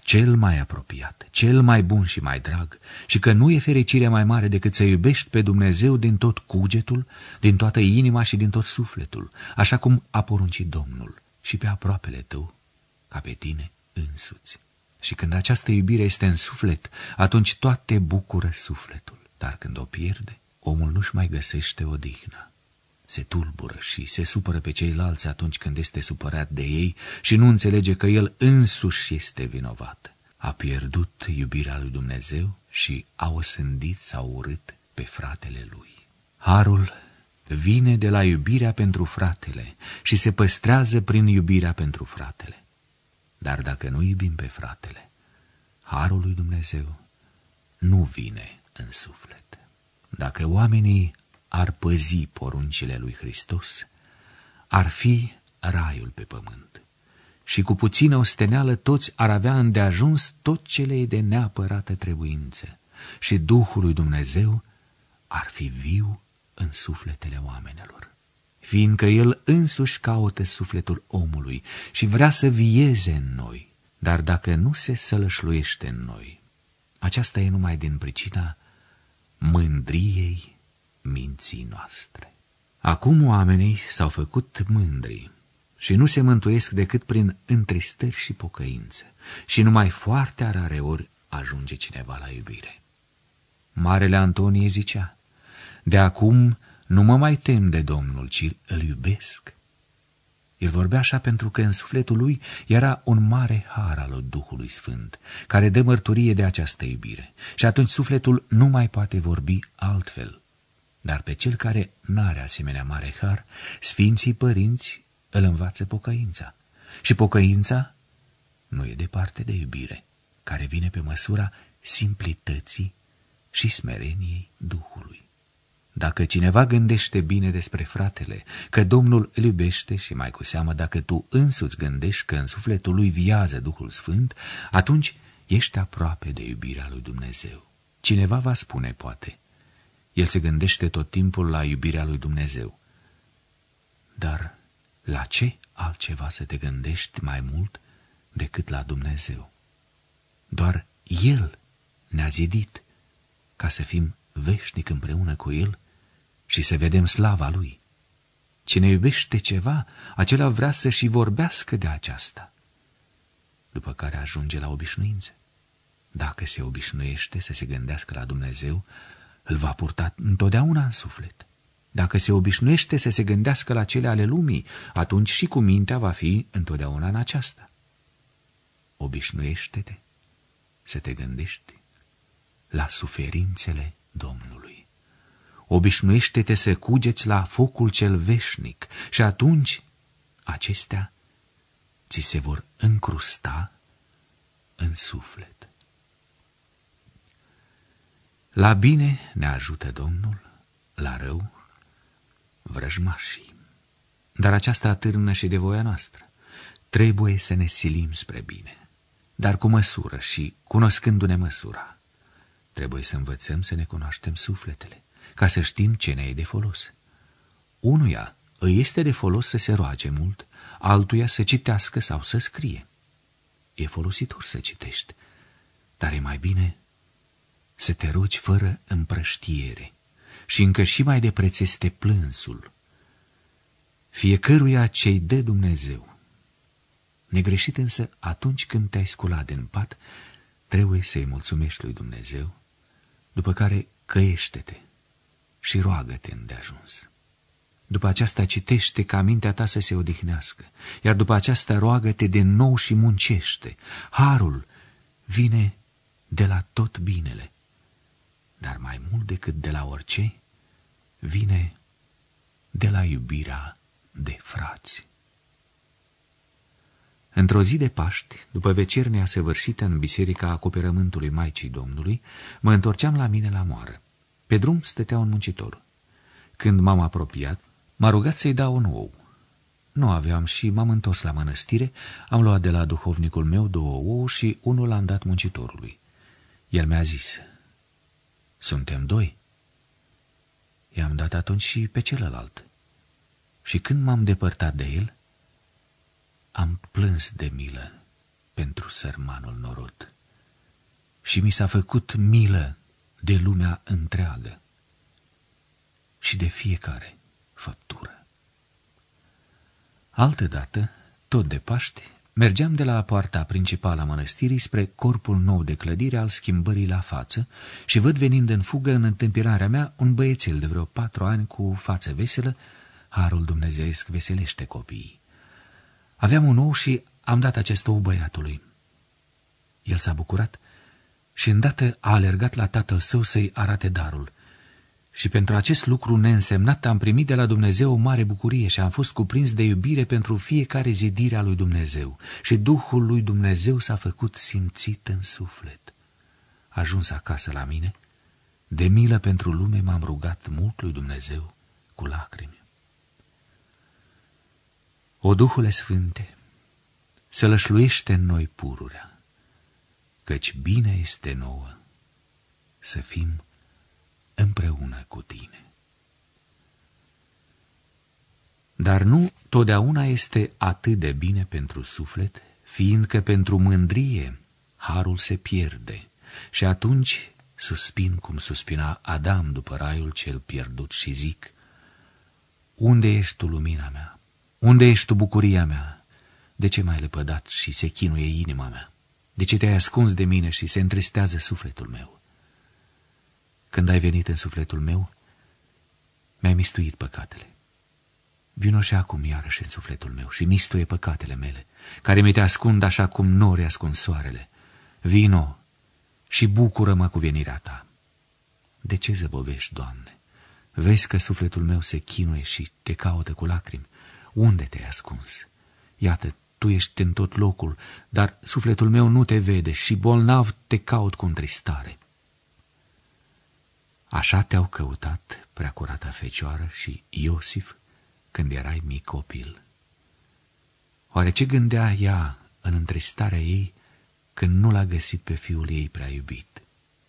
cel mai apropiat, cel mai bun și mai drag, și că nu e fericire mai mare decât să iubești pe Dumnezeu din tot cugetul, din toată inima și din tot sufletul, așa cum a poruncit Domnul, și pe aproapele tău ca pe tine însuți. Și când această iubire este în suflet, atunci toate bucură sufletul, dar când o pierde, omul nu-și mai găsește odihna. Se tulbură și se supără pe ceilalți atunci când este supărat de ei și nu înțelege că el însuși este vinovat. A pierdut iubirea lui Dumnezeu și a osândit sau urât pe fratele lui. Harul vine de la iubirea pentru fratele și se păstrează prin iubirea pentru fratele. Dar dacă nu iubim pe fratele, harul lui Dumnezeu nu vine în suflet. Dacă oamenii ar păzi poruncile lui Hristos, ar fi raiul pe pământ și cu puțină osteneală toți ar avea îndeajuns tot ce le e de neapărată trebuință și Duhul lui Dumnezeu ar fi viu în sufletele oamenilor, fiindcă El însuși caută sufletul omului și vrea să vieze în noi, dar dacă nu se sălășluiește în noi, aceasta e numai din pricina mândriei minții noastre. Acum oamenii s-au făcut mândri și nu se mântuiesc decât prin întristări și pocăință și numai foarte rare ori ajunge cineva la iubire. Marele Antonie zicea: de acum nu mă mai tem de Domnul, ci îl iubesc. El vorbea așa pentru că în sufletul lui era un mare har al Duhului Sfânt, care dă mărturie de această iubire, și atunci sufletul nu mai poate vorbi altfel. Dar pe cel care n-are asemenea mare har, Sfinții Părinți îl învață pocăința. Și pocăința nu e departe de iubire, care vine pe măsura simplității și smereniei Duhului. Dacă cineva gândește bine despre fratele, că Domnul îl iubește, și mai cu seamă dacă tu însuți gândești că în sufletul lui viază Duhul Sfânt, atunci ești aproape de iubirea lui Dumnezeu. Cineva va spune, poate, el se gândește tot timpul la iubirea lui Dumnezeu. Dar la ce altceva să te gândești mai mult decât la Dumnezeu? Doar El ne-a zidit ca să fim veșnic împreună cu El și să vedem slava Lui. Cine iubește ceva, acela vrea să și vorbească de aceasta, după care ajunge la obișnuință. Dacă se obișnuiește să se gândească la Dumnezeu, îl va purta întotdeauna în suflet. Dacă se obișnuiește să se gândească la cele ale lumii, atunci și cu mintea va fi întotdeauna în aceasta. Obișnuiește-te să te gândești la suferințele Domnului. Obișnuiește-te să cugeți la focul cel veșnic și atunci acestea ți se vor încrusta în suflet. La bine ne ajută Domnul, la rău vrăjmașii. Dar aceasta atârnă și de voia noastră. Trebuie să ne silim spre bine, dar cu măsură și cunoscându-ne măsura. Trebuie să învățăm să ne cunoaștem sufletele, ca să știm ce ne e de folos. Unuia îi este de folos să se roage mult, altuia să citească sau să scrie. E folositor să citești, dar e mai bine să te rogi fără împrăștiere și încă și mai de preț este plânsul. Fiecăruia ce-i dă Dumnezeu. Negreșit însă, atunci când te-ai sculat din pat, trebuie să-i mulțumești lui Dumnezeu, după care căiește-te și roagă-te îndeajuns. După aceasta citește ca mintea ta să se odihnească, iar după aceasta roagă-te de nou și muncește. Harul vine de la tot binele, dar mai mult decât de la orice, vine de la iubirea de frați. Într-o zi de Paști, după vecernea săvârșită în biserica Acoperământului Maicii Domnului, mă întorceam la mine la moară. Pe drum stătea un muncitor. Când m-am apropiat, m-a rugat să-i dau un ou. Nu aveam și m-am întors la mănăstire, am luat de la duhovnicul meu 2 ouă și unul l-am dat muncitorului. El mi-a zis: suntem 2. I-am dat atunci și pe celălalt. Și când m-am depărtat de el, am plâns de milă pentru sărmanul norod și mi s-a făcut milă de lumea întreagă și de fiecare făptură. Altădată, tot de Paști, mergeam de la poarta principală a mănăstirii spre corpul nou de clădire al schimbării la față și văd venind în fugă în întâmpinarea mea un băiețel de vreo 4 ani cu față veselă. Harul dumnezeiesc veselește copiii. Aveam un ou și am dat acest ou băiatului. El s-a bucurat și îndată a alergat la tatăl său să-i arate darul. Și pentru acest lucru neînsemnat am primit de la Dumnezeu o mare bucurie și am fost cuprins de iubire pentru fiecare zidire a lui Dumnezeu. Și Duhul lui Dumnezeu s-a făcut simțit în suflet. Ajuns acasă la mine, de milă pentru lume m-am rugat mult lui Dumnezeu cu lacrimi. O Duhule Sfânte, să lășluiește în noi pururea, căci bine este nouă să fim împreună cu tine. Dar nu totdeauna este atât de bine pentru suflet, fiindcă pentru mândrie harul se pierde și atunci suspin cum suspina Adam după raiul cel pierdut și zic: unde ești tu, lumina mea? Unde ești tu, bucuria mea? De ce m-ai lepădat și se chinuie inima mea? De ce te-ai ascuns de mine și se întristează sufletul meu? Când ai venit în sufletul meu, mi-ai mistuit păcatele. Vino și acum iarăși în sufletul meu și mistuie păcatele mele, care mi te ascund așa cum nori ascund soarele. Vino și bucură-mă cu venirea ta. De ce zăbovești, Doamne? Vezi că sufletul meu se chinuie și te caută cu lacrimi. Unde te-ai ascuns? Iată, tu ești în tot locul, dar sufletul meu nu te vede și bolnav te caut cu întristare. Așa te-au căutat Preacurata Fecioară și Iosif când erai mic copil. Oare ce gândea ea în întristarea ei când nu l-a găsit pe fiul ei prea iubit?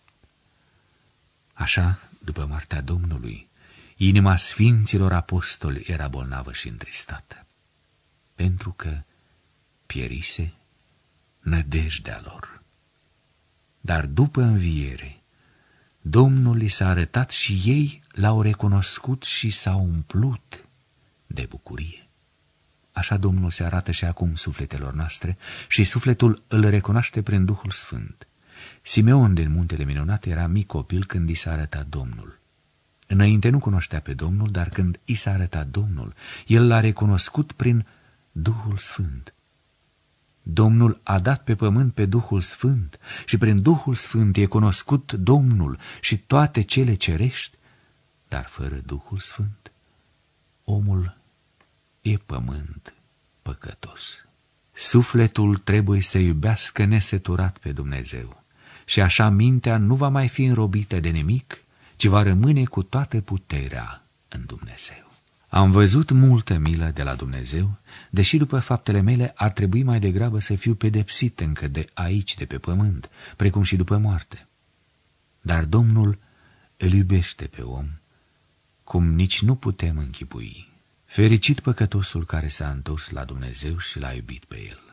Așa, după moartea Domnului, inima Sfinților Apostoli era bolnavă și întristată, pentru că pierise nădejdea lor. Dar după înviere, Domnul li s-a arătat și ei l-au recunoscut și s-au umplut de bucurie. Așa Domnul se arată și acum sufletelor noastre și sufletul îl recunoaște prin Duhul Sfânt. Simeon din Muntele Minunat era mic copil când i s-a arătat Domnul. Înainte nu cunoștea pe Domnul, dar când i s-a arătat Domnul, el l-a recunoscut prin Duhul Sfânt. Domnul a dat pe pământ pe Duhul Sfânt și prin Duhul Sfânt e cunoscut Domnul și toate cele cerești, dar fără Duhul Sfânt, omul e pământ păcătos. Sufletul trebuie să iubească neseturat pe Dumnezeu și așa mintea nu va mai fi înrobită de nimic, ci va rămâne cu toată puterea în Dumnezeu. Am văzut multă milă de la Dumnezeu, deși după faptele mele ar trebui mai degrabă să fiu pedepsit încă de aici, de pe pământ, precum și după moarte. Dar Domnul îl iubește pe om, cum nici nu putem închipui. Fericit păcătosul care s-a întors la Dumnezeu și l-a iubit pe El.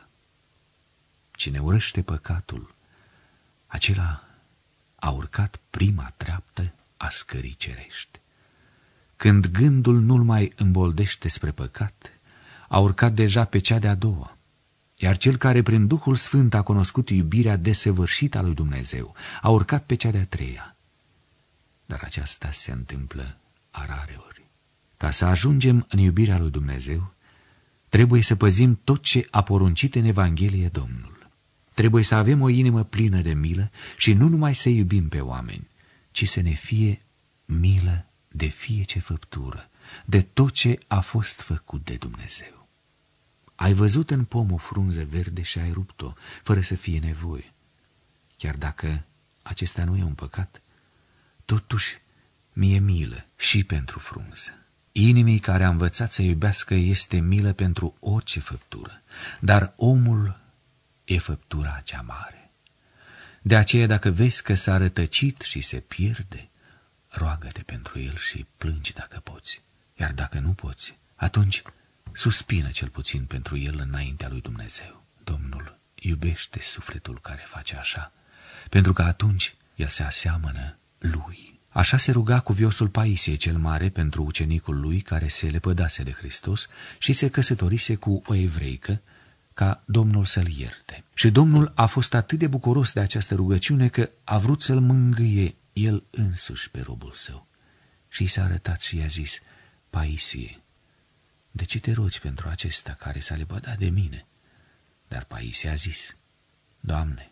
Cine urăște păcatul, acela a urcat prima treaptă a scării cerești. Când gândul nu-l mai îmboldește spre păcat, a urcat deja pe cea de-a doua, iar cel care prin Duhul Sfânt a cunoscut iubirea desăvârșită a lui Dumnezeu, a urcat pe cea de-a treia. Dar aceasta se întâmplă a rareori. Ca să ajungem în iubirea lui Dumnezeu, trebuie să păzim tot ce a poruncit în Evanghelie Domnul. Trebuie să avem o inimă plină de milă și nu numai să iubim pe oameni, ci să ne fie milă de fiece făptură, de tot ce a fost făcut de Dumnezeu. Ai văzut în pom o frunză verde și ai rupt-o, fără să fie nevoie. Chiar dacă acesta nu e un păcat, totuși mi-e milă și pentru frunză. Inimii care a învățat să iubească este milă pentru orice făptură, dar omul e făptura cea mare. De aceea, dacă vezi că s-a rătăcit și se pierde, roagă-te pentru el și plângi dacă poți. Iar dacă nu poți, atunci suspină cel puțin pentru el înaintea lui Dumnezeu. Domnul iubește sufletul care face așa, pentru că atunci el se aseamănă lui. Așa se ruga cuviosul Paisie cel Mare pentru ucenicul lui care se lepădase de Hristos și se căsătorise cu o evreică, ca Domnul să-l ierte. Și Domnul a fost atât de bucuros de această rugăciune că a vrut să-l mângâie el însuși pe robul său. Și i s-a arătat și i-a zis: Paisie, de ce te rogi pentru acesta care s-a lepădat de mine? Dar Paisie a zis: Doamne,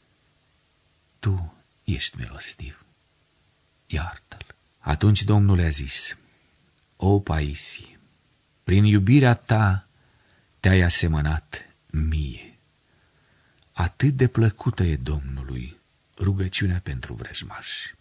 Tu ești milostiv, iartă-l. Atunci Domnul i-a zis: O Paisie, prin iubirea ta te-ai asemănat mie. Atât de plăcută e Domnului rugăciunea pentru vrăjmași.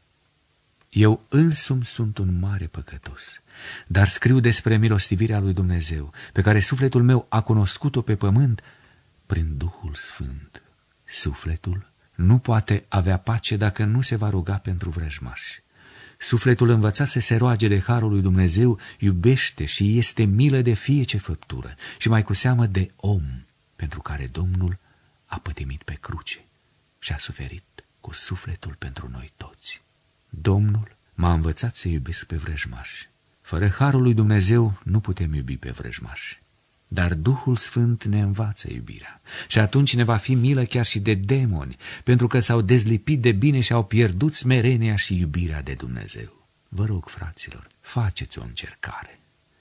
Eu însumi sunt un mare păcătos, dar scriu despre milostivirea lui Dumnezeu, pe care sufletul meu a cunoscut-o pe pământ prin Duhul Sfânt. Sufletul nu poate avea pace dacă nu se va ruga pentru vrăjmași. Sufletul învățat să se roage de harul lui Dumnezeu iubește și este milă de fiece făptură și mai cu seamă de om, pentru care Domnul a pătimit pe cruce și a suferit cu sufletul pentru noi toți. Domnul m-a învățat să iubesc pe vrăjmași. Fără harul lui Dumnezeu nu putem iubi pe vrăjmași. Dar Duhul Sfânt ne învață iubirea și atunci ne va fi milă chiar și de demoni, pentru că s-au dezlipit de bine și au pierdut smerenia și iubirea de Dumnezeu. Vă rog, fraților, faceți o încercare.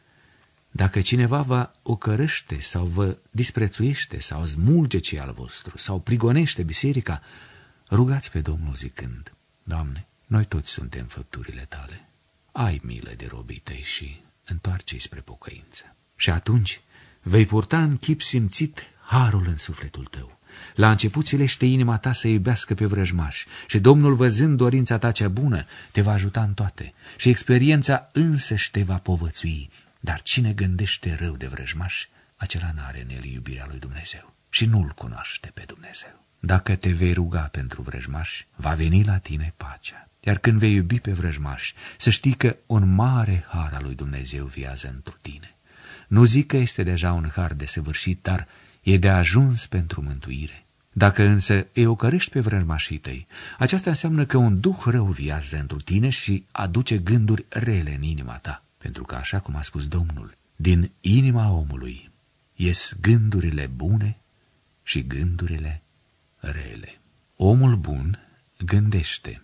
Dacă cineva vă ocărăște sau vă disprețuiește sau smulge ce al vostru sau prigonește biserica, rugați pe Domnul zicând: Doamne, noi toți suntem făpturile Tale. Ai milă de robii Tăi și întoarce-i spre pocăință. Și atunci vei purta în chip simțit harul în sufletul tău. La început silește inima ta să iubească pe vrăjmași și Domnul, văzând dorința ta cea bună, te va ajuta în toate și experiența însăși te va povățui. Dar cine gândește rău de vrăjmași, acela n-are în el iubirea lui Dumnezeu și nu-L cunoaște pe Dumnezeu. Dacă te vei ruga pentru vrăjmași, va veni la tine pacea. Iar când vei iubi pe vrăjmași, să știi că un mare har al lui Dumnezeu viază întru tine. Nu zic că este deja un har desăvârșit, dar e de ajuns pentru mântuire. Dacă însă îi ocărăști pe vrăjmașii tăi, aceasta înseamnă că un duh rău viază întru tine și aduce gânduri rele în inima ta. Pentru că, așa cum a spus Domnul, din inima omului ies gândurile bune și gândurile rele. Omul bun gândește.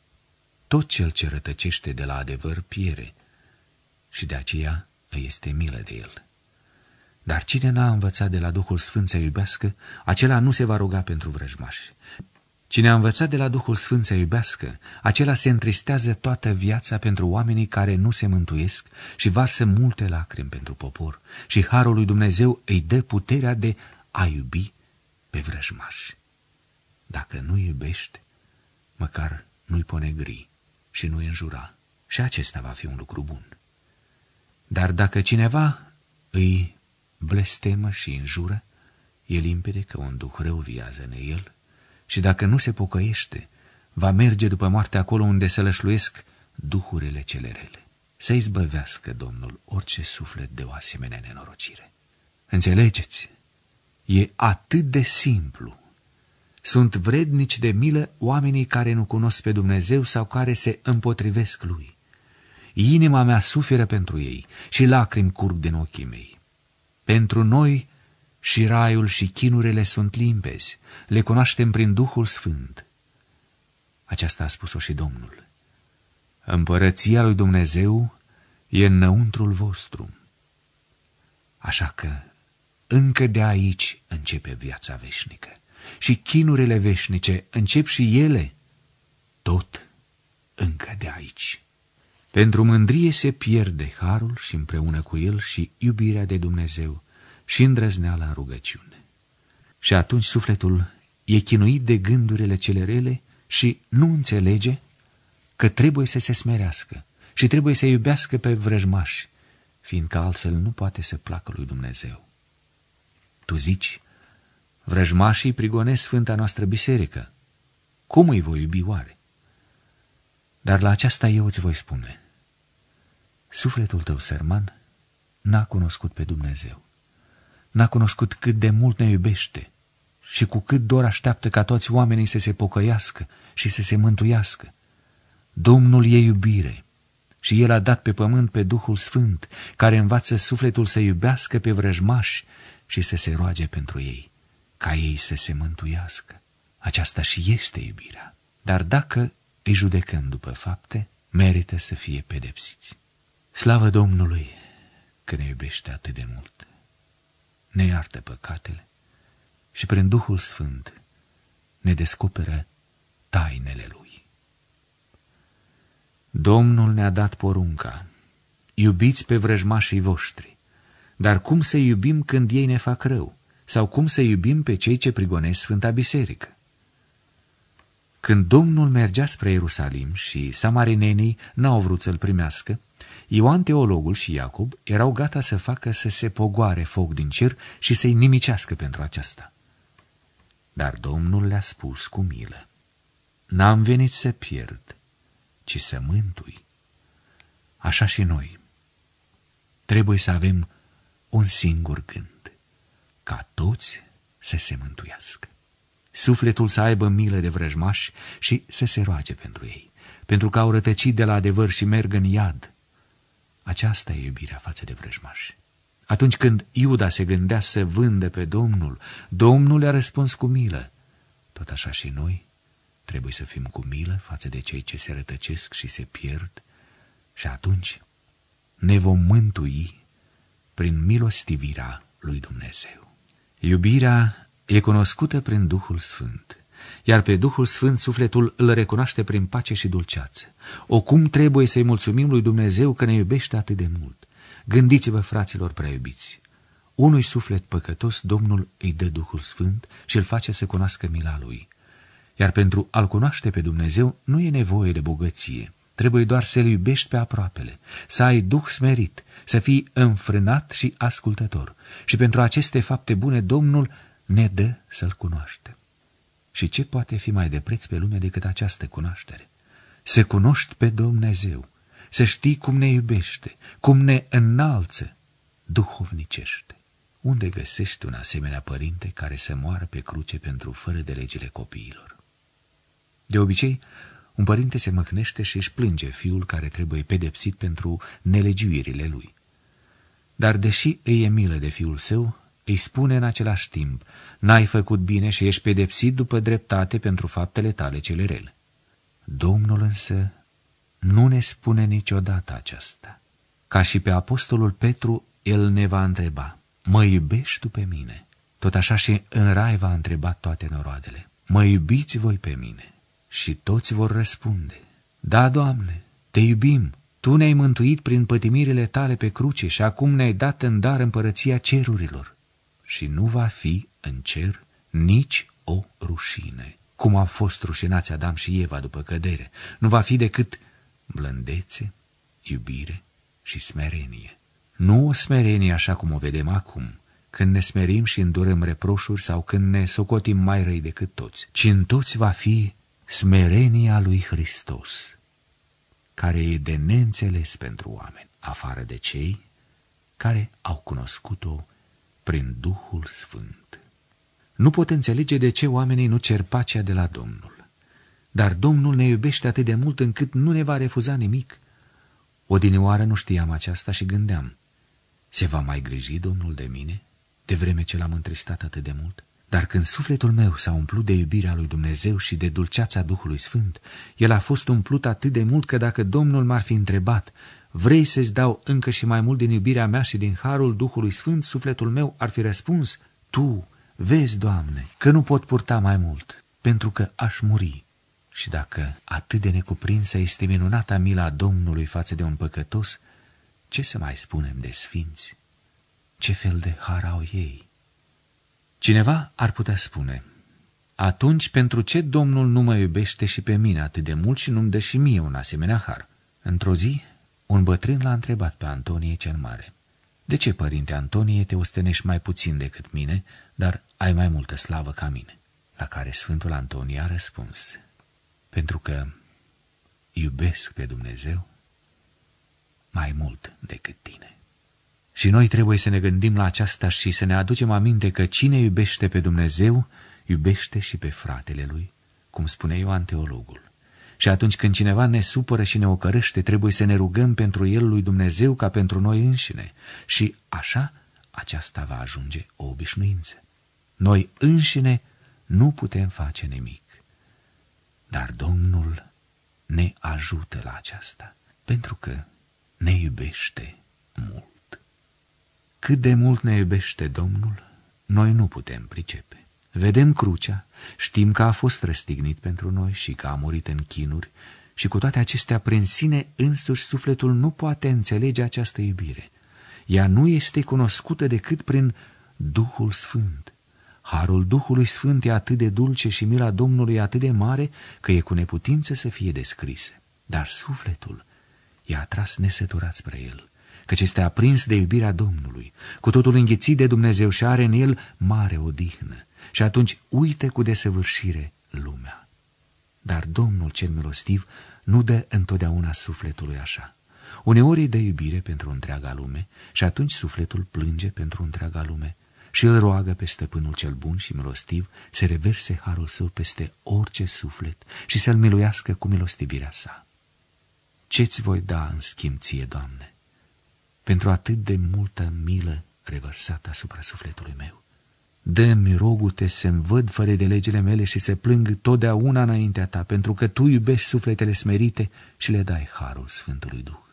Tot cel ce rătăcește de la adevăr piere și de aceea îi este milă de el. Dar cine n-a învățat de la Duhul Sfânt să iubească, acela nu se va ruga pentru vrăjmași. Cine a învățat de la Duhul Sfânt să iubească, acela se întristează toată viața pentru oamenii care nu se mântuiesc și varsă multe lacrimi pentru popor. Și harul lui Dumnezeu îi dă puterea de a iubi pe vrăjmași. Dacă nu iubești, măcar nu-i ponegri și nu-i înjura. Și acesta va fi un lucru bun. Dar dacă cineva îi blestemă și înjură, e limpede că un duh rău viază în el și dacă nu se pocăiește, va merge după moarte acolo unde se lășluiesc duhurile cele rele. Să izbăvească Domnul orice suflet de o asemenea nenorocire. Înțelegeți? E atât de simplu. Sunt vrednici de milă oamenii care nu cunosc pe Dumnezeu sau care se împotrivesc Lui. Inima mea suferă pentru ei și lacrimi curg din ochii mei. Pentru noi și raiul și chinurile sunt limpezi, le cunoaștem prin Duhul Sfânt. Aceasta a spus-o și Domnul. Împărăția lui Dumnezeu e înăuntrul vostru. Așa că încă de aici începe viața veșnică și chinurile veșnice încep și ele tot încă de aici. Pentru mândrie se pierde harul și împreună cu el și iubirea de Dumnezeu și îndrăzneala în rugăciune. Și atunci sufletul e chinuit de gândurile cele rele și nu înțelege că trebuie să se smerească și trebuie să iubească pe vrăjmași, fiindcă altfel nu poate să placă lui Dumnezeu. Tu zici, vrăjmașii prigonesc Sfânta noastră biserică. Cum îi voi iubi oare? Dar la aceasta eu îți voi spune. Sufletul tău sărman n-a cunoscut pe Dumnezeu. N-a cunoscut cât de mult ne iubește și cu cât dor așteaptă ca toți oamenii să se pocăiască și să se mântuiască. Domnul e iubire și El a dat pe pământ pe Duhul Sfânt, care învață sufletul să iubească pe vrăjmași și să se roage pentru ei, ca ei să se mântuiască. Aceasta și este iubirea. Dar dacă îi judecăm după fapte, merită să fie pedepsiți. Slavă Domnului că ne iubește atât de mult. Ne iartă păcatele și prin Duhul Sfânt ne descoperă tainele Lui. Domnul ne-a dat porunca: iubiți pe vrăjmașii voștri. Dar cum să iubim când ei ne fac rău? Sau cum să iubim pe cei ce prigonesc Sfânta Biserică? Când Domnul mergea spre Ierusalim și samarinenii n-au vrut să-L primească, Ioan Teologul și Iacob erau gata să facă să se pogoare foc din cer și să-i nimicească pentru aceasta. Dar Domnul le-a spus cu milă: n-am venit să pierd, ci să mântui. Așa și noi trebuie să avem un singur gând: ca toți să se mântuiască. Sufletul să aibă milă de vrăjmași și să se roage pentru ei, pentru că au rătăcit de la adevăr și merg în iad. Aceasta e iubirea față de vrăjmași. Atunci când Iuda se gândea să vândă pe Domnul, Domnul le-a răspuns cu milă. Tot așa și noi trebuie să fim cu milă față de cei ce se rătăcesc și se pierd, și atunci ne vom mântui prin milostivirea lui Dumnezeu. Iubirea e cunoscută prin Duhul Sfânt, iar pe Duhul Sfânt sufletul îl recunoaște prin pace și dulceață. Cum trebuie să-i mulțumim lui Dumnezeu că ne iubește atât de mult. Gândiți-vă, fraților prea iubiți, unui suflet păcătos Domnul îi dă Duhul Sfânt și îl face să cunoască mila Lui. Iar pentru a-L cunoaște pe Dumnezeu nu e nevoie de bogăție, trebuie doar să-L iubești pe aproapele, să ai Duh smerit, să fii înfrânat și ascultător. Și pentru aceste fapte bune Domnul ne dă să-L cunoaștem. Și ce poate fi mai de preț pe lume decât această cunoaștere? Să cunoști pe Dumnezeu, să știi cum ne iubește, cum ne înalță duhovnicește. Unde găsești un asemenea părinte care să moară pe cruce pentru fără de legile copiilor? De obicei, un părinte se măhnește și își plânge fiul care trebuie pedepsit pentru nelegiuirile lui. Dar deși îi e milă de fiul său, îi spune în același timp: n-ai făcut bine și ești pedepsit după dreptate pentru faptele tale cele rele. Domnul însă nu ne spune niciodată aceasta. Ca și pe apostolul Petru, el ne va întreba: mă iubești tu pe mine? Tot așa și în rai va întreba toate noroadele: mă iubiți voi pe mine? Și toți vor răspunde: da, Doamne, te iubim, Tu ne-ai mântuit prin pătimirile Tale pe cruce și acum ne-ai dat în dar împărăția cerurilor. Și nu va fi în cer nici o rușine, cum au fost rușinați Adam și Eva după cădere. Nu va fi decât blândețe, iubire și smerenie. Nu o smerenie așa cum o vedem acum, când ne smerim și îndurăm reproșuri sau când ne socotim mai răi decât toți, ci în toți va fi smerenia lui Hristos, care e de neînțeles pentru oameni, afară de cei care au cunoscut-o prin Duhul Sfânt. Nu pot înțelege de ce oamenii nu cer pacea de la Domnul, dar Domnul ne iubește atât de mult încât nu ne va refuza nimic. Odinioară nu știam aceasta și gândeam: se va mai griji Domnul de mine, de vreme ce l-am întristat atât de mult? Dar când sufletul meu s-a umplut de iubirea lui Dumnezeu și de dulceața Duhului Sfânt, el a fost umplut atât de mult că dacă Domnul m-ar fi întrebat: vrei să-ți dau încă și mai mult din iubirea mea și din harul Duhului Sfânt, sufletul meu ar fi răspuns: Tu vezi, Doamne, că nu pot purta mai mult, pentru că aș muri. Și dacă atât de necuprinsă este minunata mila Domnului față de un păcătos, ce să mai spunem de sfinți? Ce fel de har au ei? Cineva ar putea spune: atunci pentru ce Domnul nu mă iubește și pe mine atât de mult și nu-mi dă și mie un asemenea har? Într-o zi, un bătrân l-a întrebat pe Antonie cel Mare: de ce, părinte Antonie, te ostenești mai puțin decât mine, dar ai mai multă slavă ca mine? La care Sfântul Antonie a răspuns: pentru că iubesc pe Dumnezeu mai mult decât tine. Și noi trebuie să ne gândim la aceasta și să ne aducem aminte că cine iubește pe Dumnezeu iubește și pe fratele lui, cum spune Ioan Teologul. Și atunci când cineva ne supără și ne ocărăște, trebuie să ne rugăm pentru el lui Dumnezeu ca pentru noi înșine. Și așa, aceasta va ajunge o obișnuință. Noi înșine nu putem face nimic, dar Domnul ne ajută la aceasta, pentru că ne iubește mult. Cât de mult ne iubește Domnul, noi nu putem pricepe. Vedem crucea, știm că a fost răstignit pentru noi și că a murit în chinuri și cu toate acestea prin sine însuși sufletul nu poate înțelege această iubire. Ea nu este cunoscută decât prin Duhul Sfânt. Harul Duhului Sfânt e atât de dulce și mila Domnului atât de mare că e cu neputință să fie descrise. Dar sufletul e atras nesăturat spre el, căci este aprins de iubirea Domnului, cu totul înghițit de Dumnezeu și are în el mare odihnă. Și atunci uită cu desăvârșire lumea. Dar Domnul cel milostiv nu dă întotdeauna sufletului așa. Uneori îi dă iubire pentru întreaga lume și atunci sufletul plânge pentru întreaga lume și îl roagă pe Stăpânul cel bun și milostiv să reverse harul său peste orice suflet și să-l miluiască cu milostivirea sa. Ce-ți voi da în schimb ție, Doamne, pentru atât de multă milă revărsată asupra sufletului meu? Dă-mi, rogu-te, să-mi văd fără de legile mele și să plâng totdeauna înaintea ta, pentru că tu iubești sufletele smerite și le dai harul Sfântului Duh.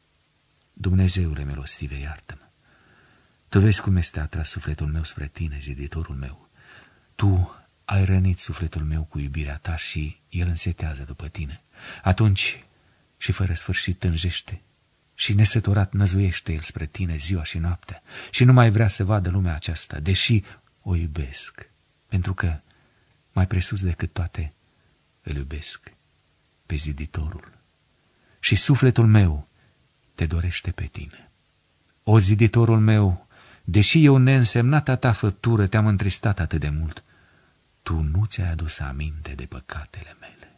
Dumnezeule milostive, iartă-mă. Tu vezi cum este atras sufletul meu spre tine, ziditorul meu. Tu ai rănit sufletul meu cu iubirea ta și el însetează după tine. Atunci și fără sfârșit tânjește și nesăturat năzuiește el spre tine ziua și noaptea și nu mai vrea să vadă lumea aceasta, deși o iubesc, pentru că mai presus decât toate îl iubesc pe ziditorul. Și sufletul meu te dorește pe tine. O, ziditorul meu, deși eu neînsemnata ta făptură te-am întristat atât de mult, tu nu ți-ai adus aminte de păcatele mele.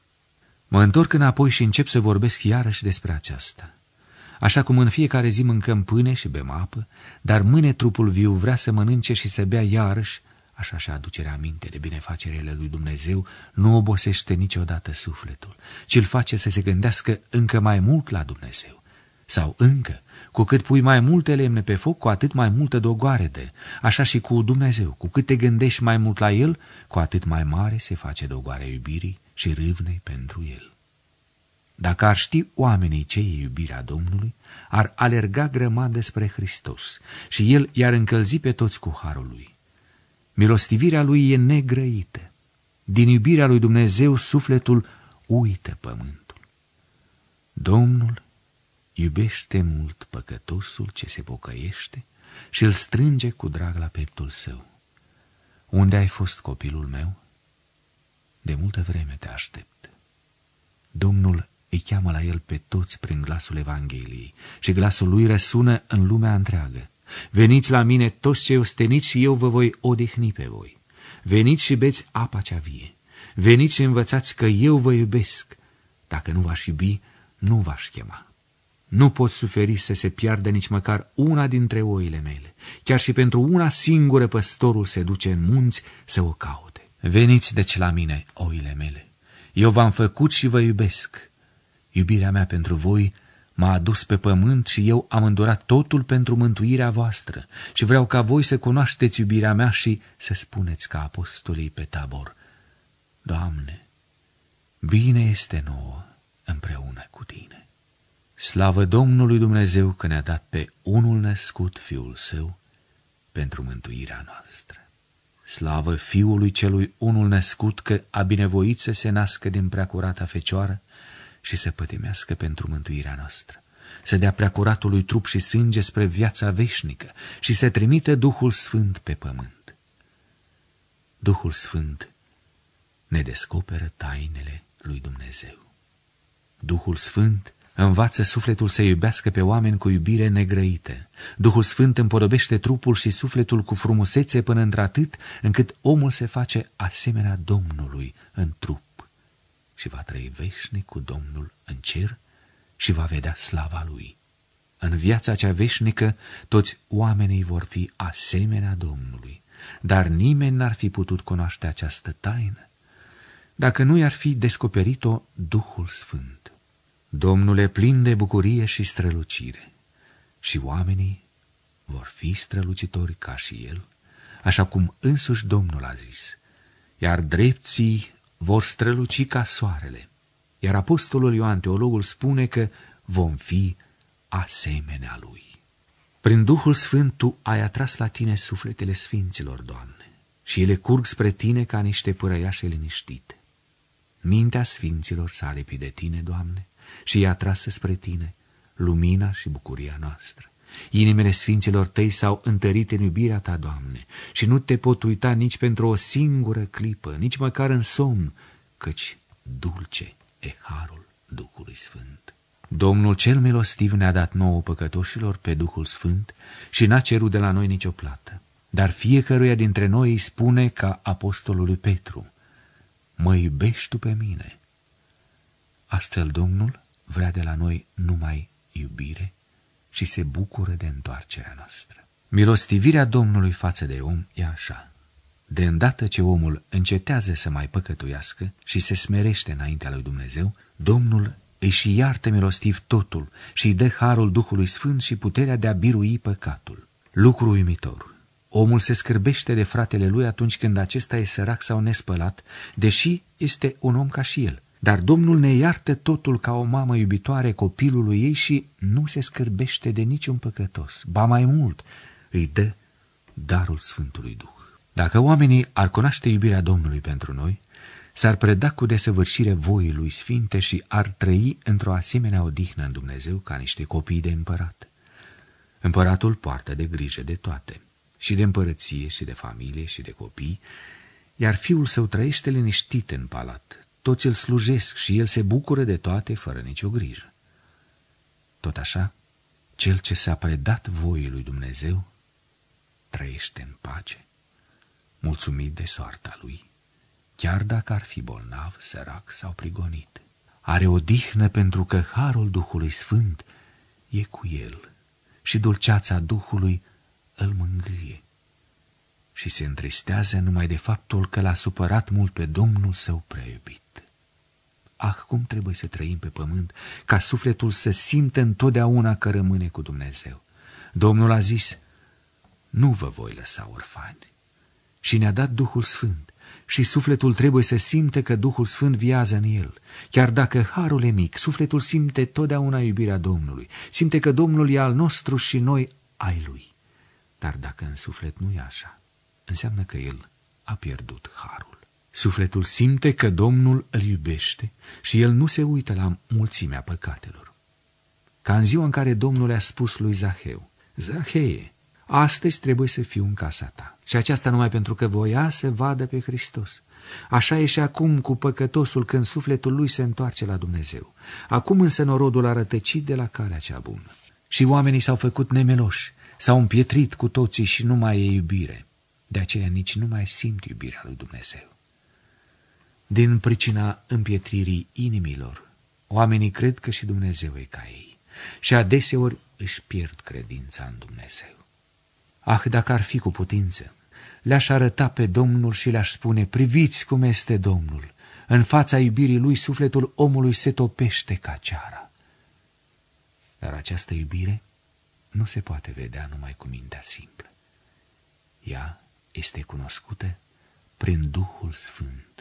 Mă întorc înapoi și încep să vorbesc iarăși despre aceasta. Așa cum în fiecare zi mâncăm pâine și bem apă, dar mâine trupul viu vrea să mănânce și să bea iarăși, așa și aducerea aminte de binefacerele lui Dumnezeu nu obosește niciodată sufletul, ci îl face să se gândească încă mai mult la Dumnezeu. Sau încă, cu cât pui mai multe lemne pe foc, cu atât mai multă dogoare dă. Așa și cu Dumnezeu, cu cât te gândești mai mult la El, cu atât mai mare se face dogoarea iubirii și râvnei pentru El. Dacă ar ști oamenii ce e iubirea Domnului, ar alerga grămadă spre Hristos și El i-ar încălzi pe toți cu harul Lui. Milostivirea Lui e negrăită. Din iubirea lui Dumnezeu sufletul uită pământul. Domnul iubește mult păcătosul ce se pocăiește și îl strânge cu drag la pieptul său. Unde ai fost, copilul meu? De multă vreme te aștept. Domnul îi cheamă la el pe toți prin glasul Evangheliei și glasul lui răsună în lumea întreagă. Veniți la mine toți cei osteniți și eu vă voi odihni pe voi. Veniți și beți apa cea vie. Veniți și învățați că eu vă iubesc. Dacă nu v-aș iubi, nu v-aș chema. Nu pot suferi să se piardă nici măcar una dintre oile mele. Chiar și pentru una singură păstorul se duce în munți să o caute. Veniți deci la mine, oile mele. Eu v-am făcut și vă iubesc. Iubirea mea pentru voi m-a adus pe pământ și eu am îndurat totul pentru mântuirea voastră și vreau ca voi să cunoașteți iubirea mea și să spuneți ca apostolii pe Tabor: Doamne, bine este nouă împreună cu Tine. Slavă Domnului Dumnezeu că ne-a dat pe unul născut Fiul Său pentru mântuirea noastră. Slavă Fiului celui unul născut că a binevoit să se nască din preacurata Fecioară și să pătimească pentru mântuirea noastră, să dea preacuratului trup și sânge spre viața veșnică și să trimită Duhul Sfânt pe pământ. Duhul Sfânt ne descoperă tainele lui Dumnezeu. Duhul Sfânt învață sufletul să iubească pe oameni cu iubire negrăită. Duhul Sfânt împodobește trupul și sufletul cu frumusețe până într-atât încât omul se face asemenea Domnului în trup și va trăi veșnic cu Domnul în cer și va vedea slava Lui. În viața cea veșnică toți oamenii vor fi asemenea Domnului, dar nimeni n-ar fi putut cunoaște această taină dacă nu i-ar fi descoperit-o Duhul Sfânt. Domnul e plin de bucurie și strălucire și oamenii vor fi strălucitori ca și El, așa cum însuși Domnul a zis, iar drepții vor străluci ca soarele. Iar apostolul Ioan, teologul, spune că vom fi asemenea Lui. Prin Duhul Sfânt Tu ai atras la Tine sufletele sfinților, Doamne, și ele curg spre Tine ca niște părăiașe liniștite. Mintea sfinților s-a lipit de Tine, Doamne, și e atrasă spre Tine, lumina și bucuria noastră. Inimile sfinților Tăi s-au întărit în iubirea Ta, Doamne, și nu Te pot uita nici pentru o singură clipă, nici măcar în somn, căci dulce e harul Duhului Sfânt. Domnul cel milostiv ne-a dat nouă păcătoșilor pe Duhul Sfânt și n-a cerut de la noi nicio plată, dar fiecăruia dintre noi îi spune ca apostolului Petru, mă iubești tu pe mine? Astfel Domnul vrea de la noi numai iubire și se bucură de întoarcerea noastră. Milostivirea Domnului față de om e așa. De îndată ce omul încetează să mai păcătuiască și se smerește înaintea lui Dumnezeu, Domnul îi și iartă milostiv totul și îi dă harul Duhului Sfânt și puterea de a birui păcatul. Lucru uimitor. Omul se scârbește de fratele lui atunci când acesta e sărac sau nespălat, deși este un om ca și el. Dar Domnul ne iartă totul ca o mamă iubitoare copilului ei și nu se scârbește de niciun păcătos. Ba mai mult, îi dă darul Sfântului Duh. Dacă oamenii ar cunoaște iubirea Domnului pentru noi, s-ar preda cu desăvârșire voii Lui Sfinte și ar trăi într-o asemenea odihnă în Dumnezeu ca niște copii de împărat. Împăratul poartă de grijă de toate, și de împărăție, și de familie, și de copii, iar fiul său trăiește liniștit în palat. Toți îl slujesc și el se bucură de toate fără nicio grijă. Tot așa, cel ce s-a predat voii lui Dumnezeu trăiește în pace, mulțumit de soarta lui, chiar dacă ar fi bolnav, sărac sau prigonit. Are odihnă pentru că harul Duhului Sfânt e cu el și dulceața Duhului îl mângâie și se întristează numai de faptul că l-a supărat mult pe Domnul său prea iubit. Ah, cum trebuie să trăim pe pământ ca sufletul să simtă întotdeauna că rămâne cu Dumnezeu. Domnul a zis, nu vă voi lăsa orfani, și ne-a dat Duhul Sfânt și sufletul trebuie să simte că Duhul Sfânt viază în el. Chiar dacă harul e mic, sufletul simte totdeauna iubirea Domnului, simte că Domnul e al nostru și noi ai Lui. Dar dacă în suflet nu e așa, înseamnă că el a pierdut harul. Sufletul simte că Domnul îl iubește și el nu se uită la mulțimea păcatelor. Ca în ziua în care Domnul i-a spus lui Zaheu, Zaheie, astăzi trebuie să fiu în casa ta. Și aceasta numai pentru că voia să vadă pe Hristos. Așa e și acum cu păcătosul când sufletul lui se întoarce la Dumnezeu. Acum însă norodul a rătăcit de la calea cea bună. Și oamenii s-au făcut nemeloși, s-au împietrit cu toții și nu mai e iubire. De aceea nici nu mai simt iubirea lui Dumnezeu. Din pricina împietririi inimilor, oamenii cred că și Dumnezeu e ca ei și adeseori își pierd credința în Dumnezeu. Ah, dacă ar fi cu putință, le-aș arăta pe Domnul și le-aș spune, priviți cum este Domnul, în fața iubirii Lui sufletul omului se topește ca ceara. Dar această iubire nu se poate vedea numai cu mintea simplă. Ea este cunoscută prin Duhul Sfânt.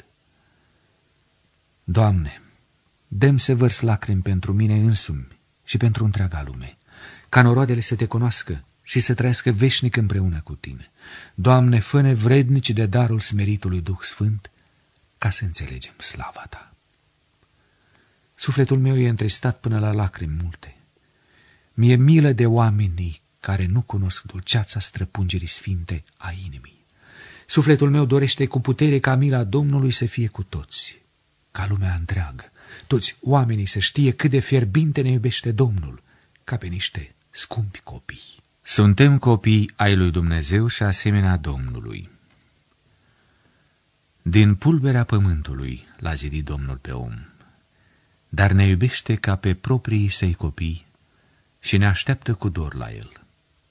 Doamne, dă-mi să vărs lacrimi pentru mine însumi și pentru întreaga lume, ca noroadele să te cunoască și să trăiască veșnic împreună cu tine. Doamne, fă-ne vrednici de darul smeritului Duh Sfânt, ca să înțelegem slava ta. Sufletul meu e întristat până la lacrimi multe. Mi-e milă de oamenii care nu cunosc dulceața străpungerii sfinte a inimii. Sufletul meu dorește cu putere ca mila Domnului să fie cu toți, ca lumea întreagă, toți oamenii să știe cât de fierbinte ne iubește Domnul, ca pe niște scumpi copii. Suntem copii ai lui Dumnezeu și asemenea Domnului. Din pulberea pământului l-a zidit Domnul pe om, dar ne iubește ca pe proprii săi copii și ne așteaptă cu dor la el.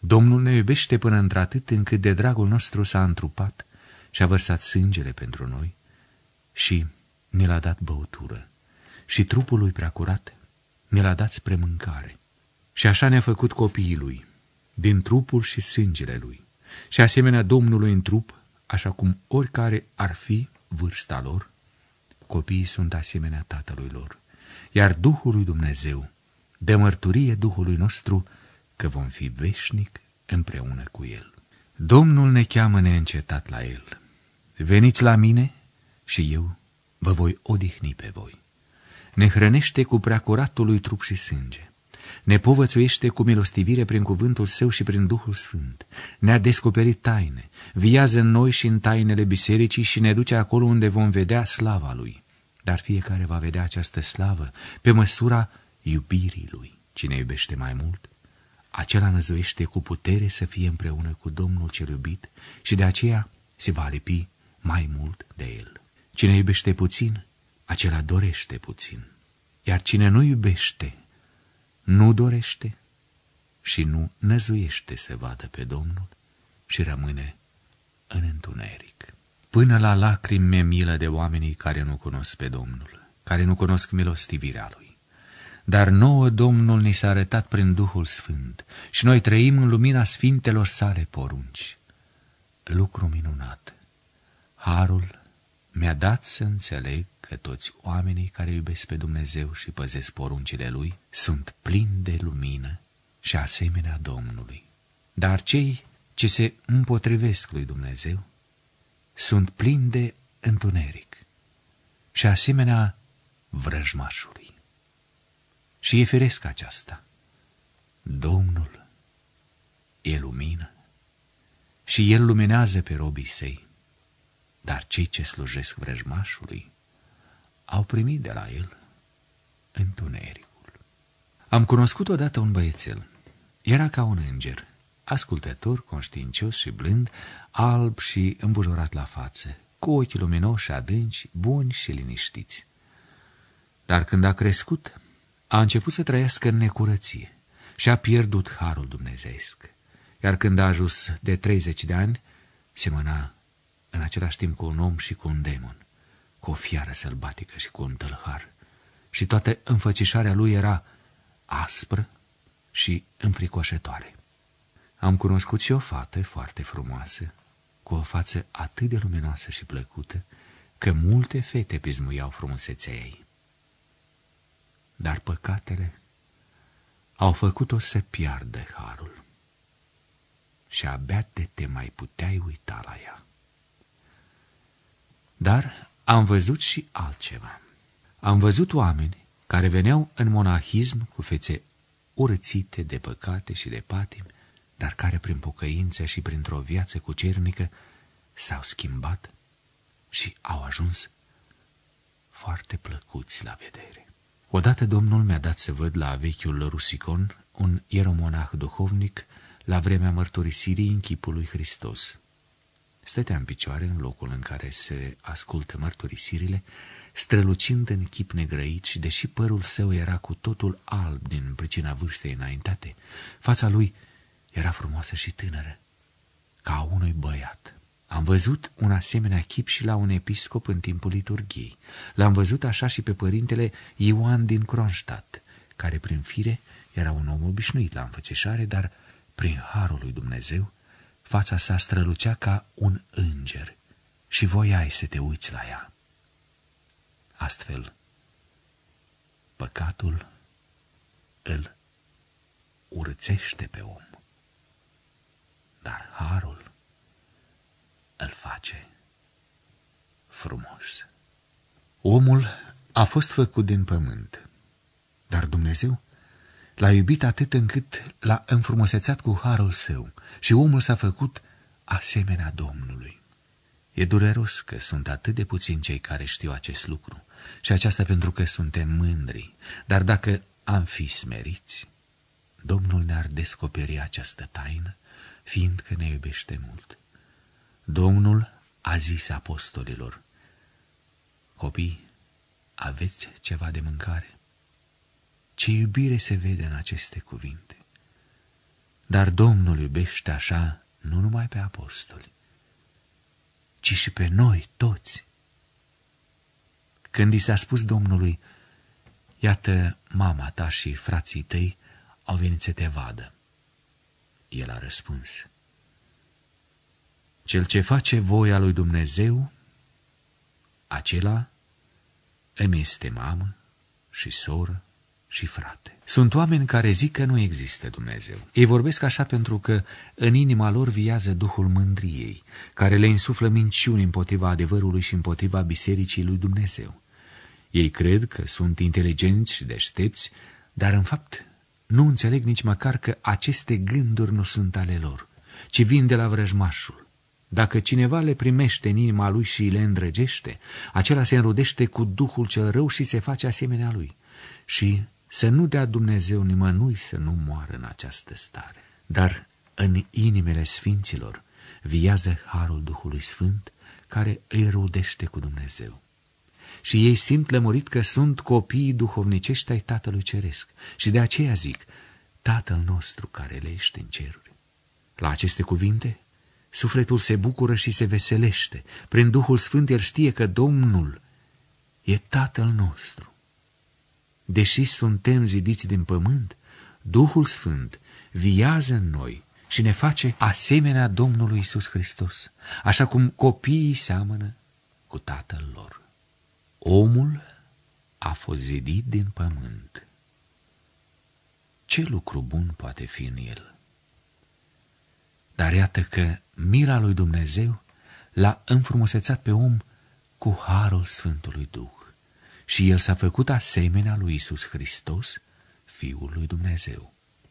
Domnul ne iubește până într-atât încât de dragul nostru s-a întrupat și a vărsat sângele pentru noi și ne l-a dat băutură și trupul lui preacurat ne l-a dat spre mâncare. Și așa ne-a făcut copiii lui, din trupul și sângele lui, și asemenea Domnului în trup, așa cum oricare ar fi vârsta lor, copiii sunt asemenea tatălui lor, iar Duhul lui Dumnezeu dă mărturie Duhului nostru că vom fi veșnic împreună cu El. Domnul ne cheamă neîncetat la El. Veniți la mine și eu vă voi odihni pe voi. Ne hrănește cu preacuratul lui trup și sânge. Ne povățuiește cu milostivire prin cuvântul Său și prin Duhul Sfânt. Ne-a descoperit taine, viază în noi și în tainele bisericii și ne duce acolo unde vom vedea slava Lui. Dar fiecare va vedea această slavă pe măsura iubirii Lui. Cine iubește mai mult, acela năzuiește cu putere să fie împreună cu Domnul cel iubit și de aceea se va lipi mai mult de El. Cine iubește puțin, acela dorește puțin. Iar cine nu iubește, nu dorește și nu năzuiește să vadă pe Domnul și rămâne în întuneric. Până la lacrimi mi-e milă de oamenii care nu cunosc pe Domnul, care nu cunosc milostivirea Lui. Dar nouă Domnul ni s-a arătat prin Duhul Sfânt și noi trăim în lumina sfintelor sale porunci. Lucru minunat! Harul mi-a dat să înțeleg că toți oamenii care iubesc pe Dumnezeu și păzesc poruncile Lui sunt plini de lumină și asemenea Domnului. Dar cei ce se împotrivesc lui Dumnezeu sunt plini de întuneric și asemenea vrăjmașului. Și e firesc aceasta. Domnul e lumină și El luminează pe robii Săi, dar cei ce slujesc vrăjmașului au primit de la El întunericul. Am cunoscut odată un băiețel. Era ca un înger, ascultător, conștiincios și blând, alb și îmbujorat la față, cu ochi luminoși, adânci, buni și liniștiți. Dar când a crescut, a început să trăiască în necurăție și a pierdut harul dumnezeiesc. Iar când a ajuns de 30 de ani, semăna în același timp cu un om și cu un demon, cu o fiară sălbatică și cu un tâlhar. Și toată înfățișarea lui era aspră și înfricoșătoare. Am cunoscut și o fată foarte frumoasă, cu o față atât de luminoasă și plăcută, că multe fete pismuiau frumusețea ei. Dar păcatele au făcut-o să piardă harul și abia de te mai puteai uita la ea. Dar am văzut și altceva. Am văzut oameni care veneau în monahism cu fețe urățite de păcate și de patimi, dar care prin pocăință și printr-o viață cucernică s-au schimbat și au ajuns foarte plăcuți la vedere. Odată Domnul mi-a dat să văd la vechiul Rusicon un ieromonah duhovnic la vremea mărturisirii în chipul lui Hristos. Stătea în picioare în locul în care se ascultă mărturisirile, strălucind în chip negrăit și deși părul său era cu totul alb din pricina vârstei înaintate, fața lui era frumoasă și tânără, ca a unui băiat. Am văzut un asemenea chip și la un episcop în timpul liturghiei. L-am văzut așa și pe părintele Ioan din Kronstadt, care prin fire era un om obișnuit la înfățișare, dar prin harul lui Dumnezeu fața sa strălucea ca un înger și voiai să te uiți la ea. Astfel, păcatul îl urățește pe om, dar harul îl face frumos. Omul a fost făcut din pământ, dar Dumnezeu l-a iubit atât încât l-a înfrumusețat cu harul său și omul s-a făcut asemenea Domnului. E dureros că sunt atât de puțini cei care știu acest lucru și aceasta pentru că suntem mândri, dar dacă am fi smeriți, Domnul ne-ar descoperi această taină, fiindcă ne iubește mult. Domnul a zis apostolilor: copii, aveți ceva de mâncare? Ce iubire se vede în aceste cuvinte! Dar Domnul iubește așa nu numai pe apostoli, ci și pe noi toți. Când i s-a spus Domnului, iată, mama ta și frații tăi au venit să te vadă, el a răspuns, cel ce face voia lui Dumnezeu, acela îmi este mamă și soră și frate. Sunt oameni care zic că nu există Dumnezeu. Ei vorbesc așa pentru că în inima lor viază duhul mândriei, care le insuflă minciuni împotriva adevărului și împotriva bisericii lui Dumnezeu. Ei cred că sunt inteligenți și deștepți, dar în fapt nu înțeleg nici măcar că aceste gânduri nu sunt ale lor, ci vin de la vrăjmașul. Dacă cineva le primește în inima lui și le îndrăgește, acela se înrodește cu duhul cel rău și se face asemenea lui. Și să nu dea Dumnezeu nimănui să nu moară în această stare. Dar în inimile sfinților viază harul Duhului Sfânt, care îi rudește cu Dumnezeu. Și ei simt lămurit că sunt copiii duhovnicești ai Tatălui Ceresc. Și de aceea zic, Tatăl nostru care le ești în ceruri. La aceste cuvinte, sufletul se bucură și se veselește. Prin Duhul Sfânt el știe că Domnul e Tatăl nostru. Deși suntem zidiți din pământ, Duhul Sfânt viază în noi și ne face asemenea Domnului Iisus Hristos, așa cum copiii seamănă cu Tatăl lor. Omul a fost zidit din pământ. Ce lucru bun poate fi în el? Dar iată că mila lui Dumnezeu l-a înfrumusețat pe om cu harul Sfântului Duh. Și el s-a făcut asemenea lui Iisus Hristos, Fiul lui Dumnezeu.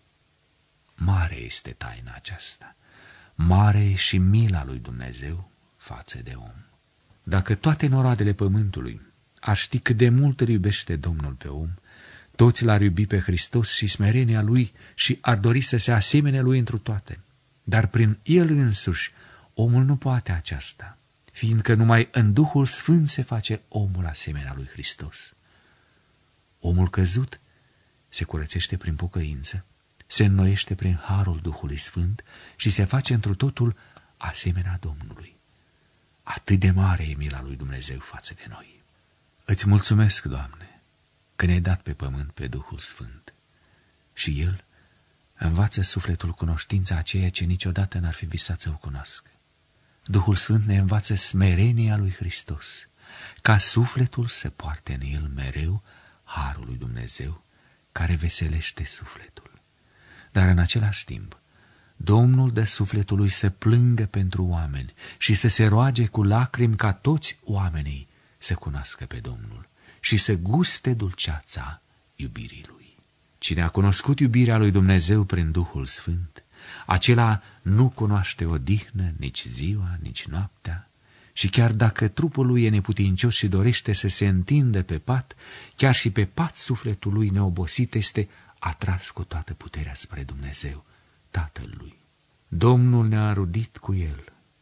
Mare este taina aceasta, mare e și mila lui Dumnezeu față de om. Dacă toate noroadele pământului ar ști cât de mult îl iubește Domnul pe om, toți l-ar iubi pe Hristos și smerenia lui și ar dori să se asemene lui întru toate. Dar prin el însuși omul nu poate aceasta, fiindcă numai în Duhul Sfânt se face omul asemenea lui Hristos. Omul căzut se curățește prin pocăință, se înnoiește prin harul Duhului Sfânt și se face întru totul asemenea Domnului. Atât de mare e mila lui Dumnezeu față de noi. Îți mulțumesc, Doamne, că ne-ai dat pe pământ pe Duhul Sfânt și El învață sufletul cunoștința a ceea ce niciodată n-ar fi visat să o cunoască. Duhul Sfânt ne învață smerenia lui Hristos, ca sufletul să poarte în el mereu harul lui Dumnezeu, care veselește sufletul. Dar în același timp, Domnul dă sufletului să plângă pentru oameni și să se roage cu lacrimi ca toți oamenii să cunoască pe Domnul și să guste dulceața iubirii Lui. Cine a cunoscut iubirea lui Dumnezeu prin Duhul Sfânt, acela nu cunoaște odihnă nici ziua, nici noaptea, și chiar dacă trupul lui e neputincios și dorește să se întindă pe pat, chiar și pe pat sufletul lui neobosit este atras cu toată puterea spre Dumnezeu, Tatăl lui. Domnul ne-a înrudit cu El.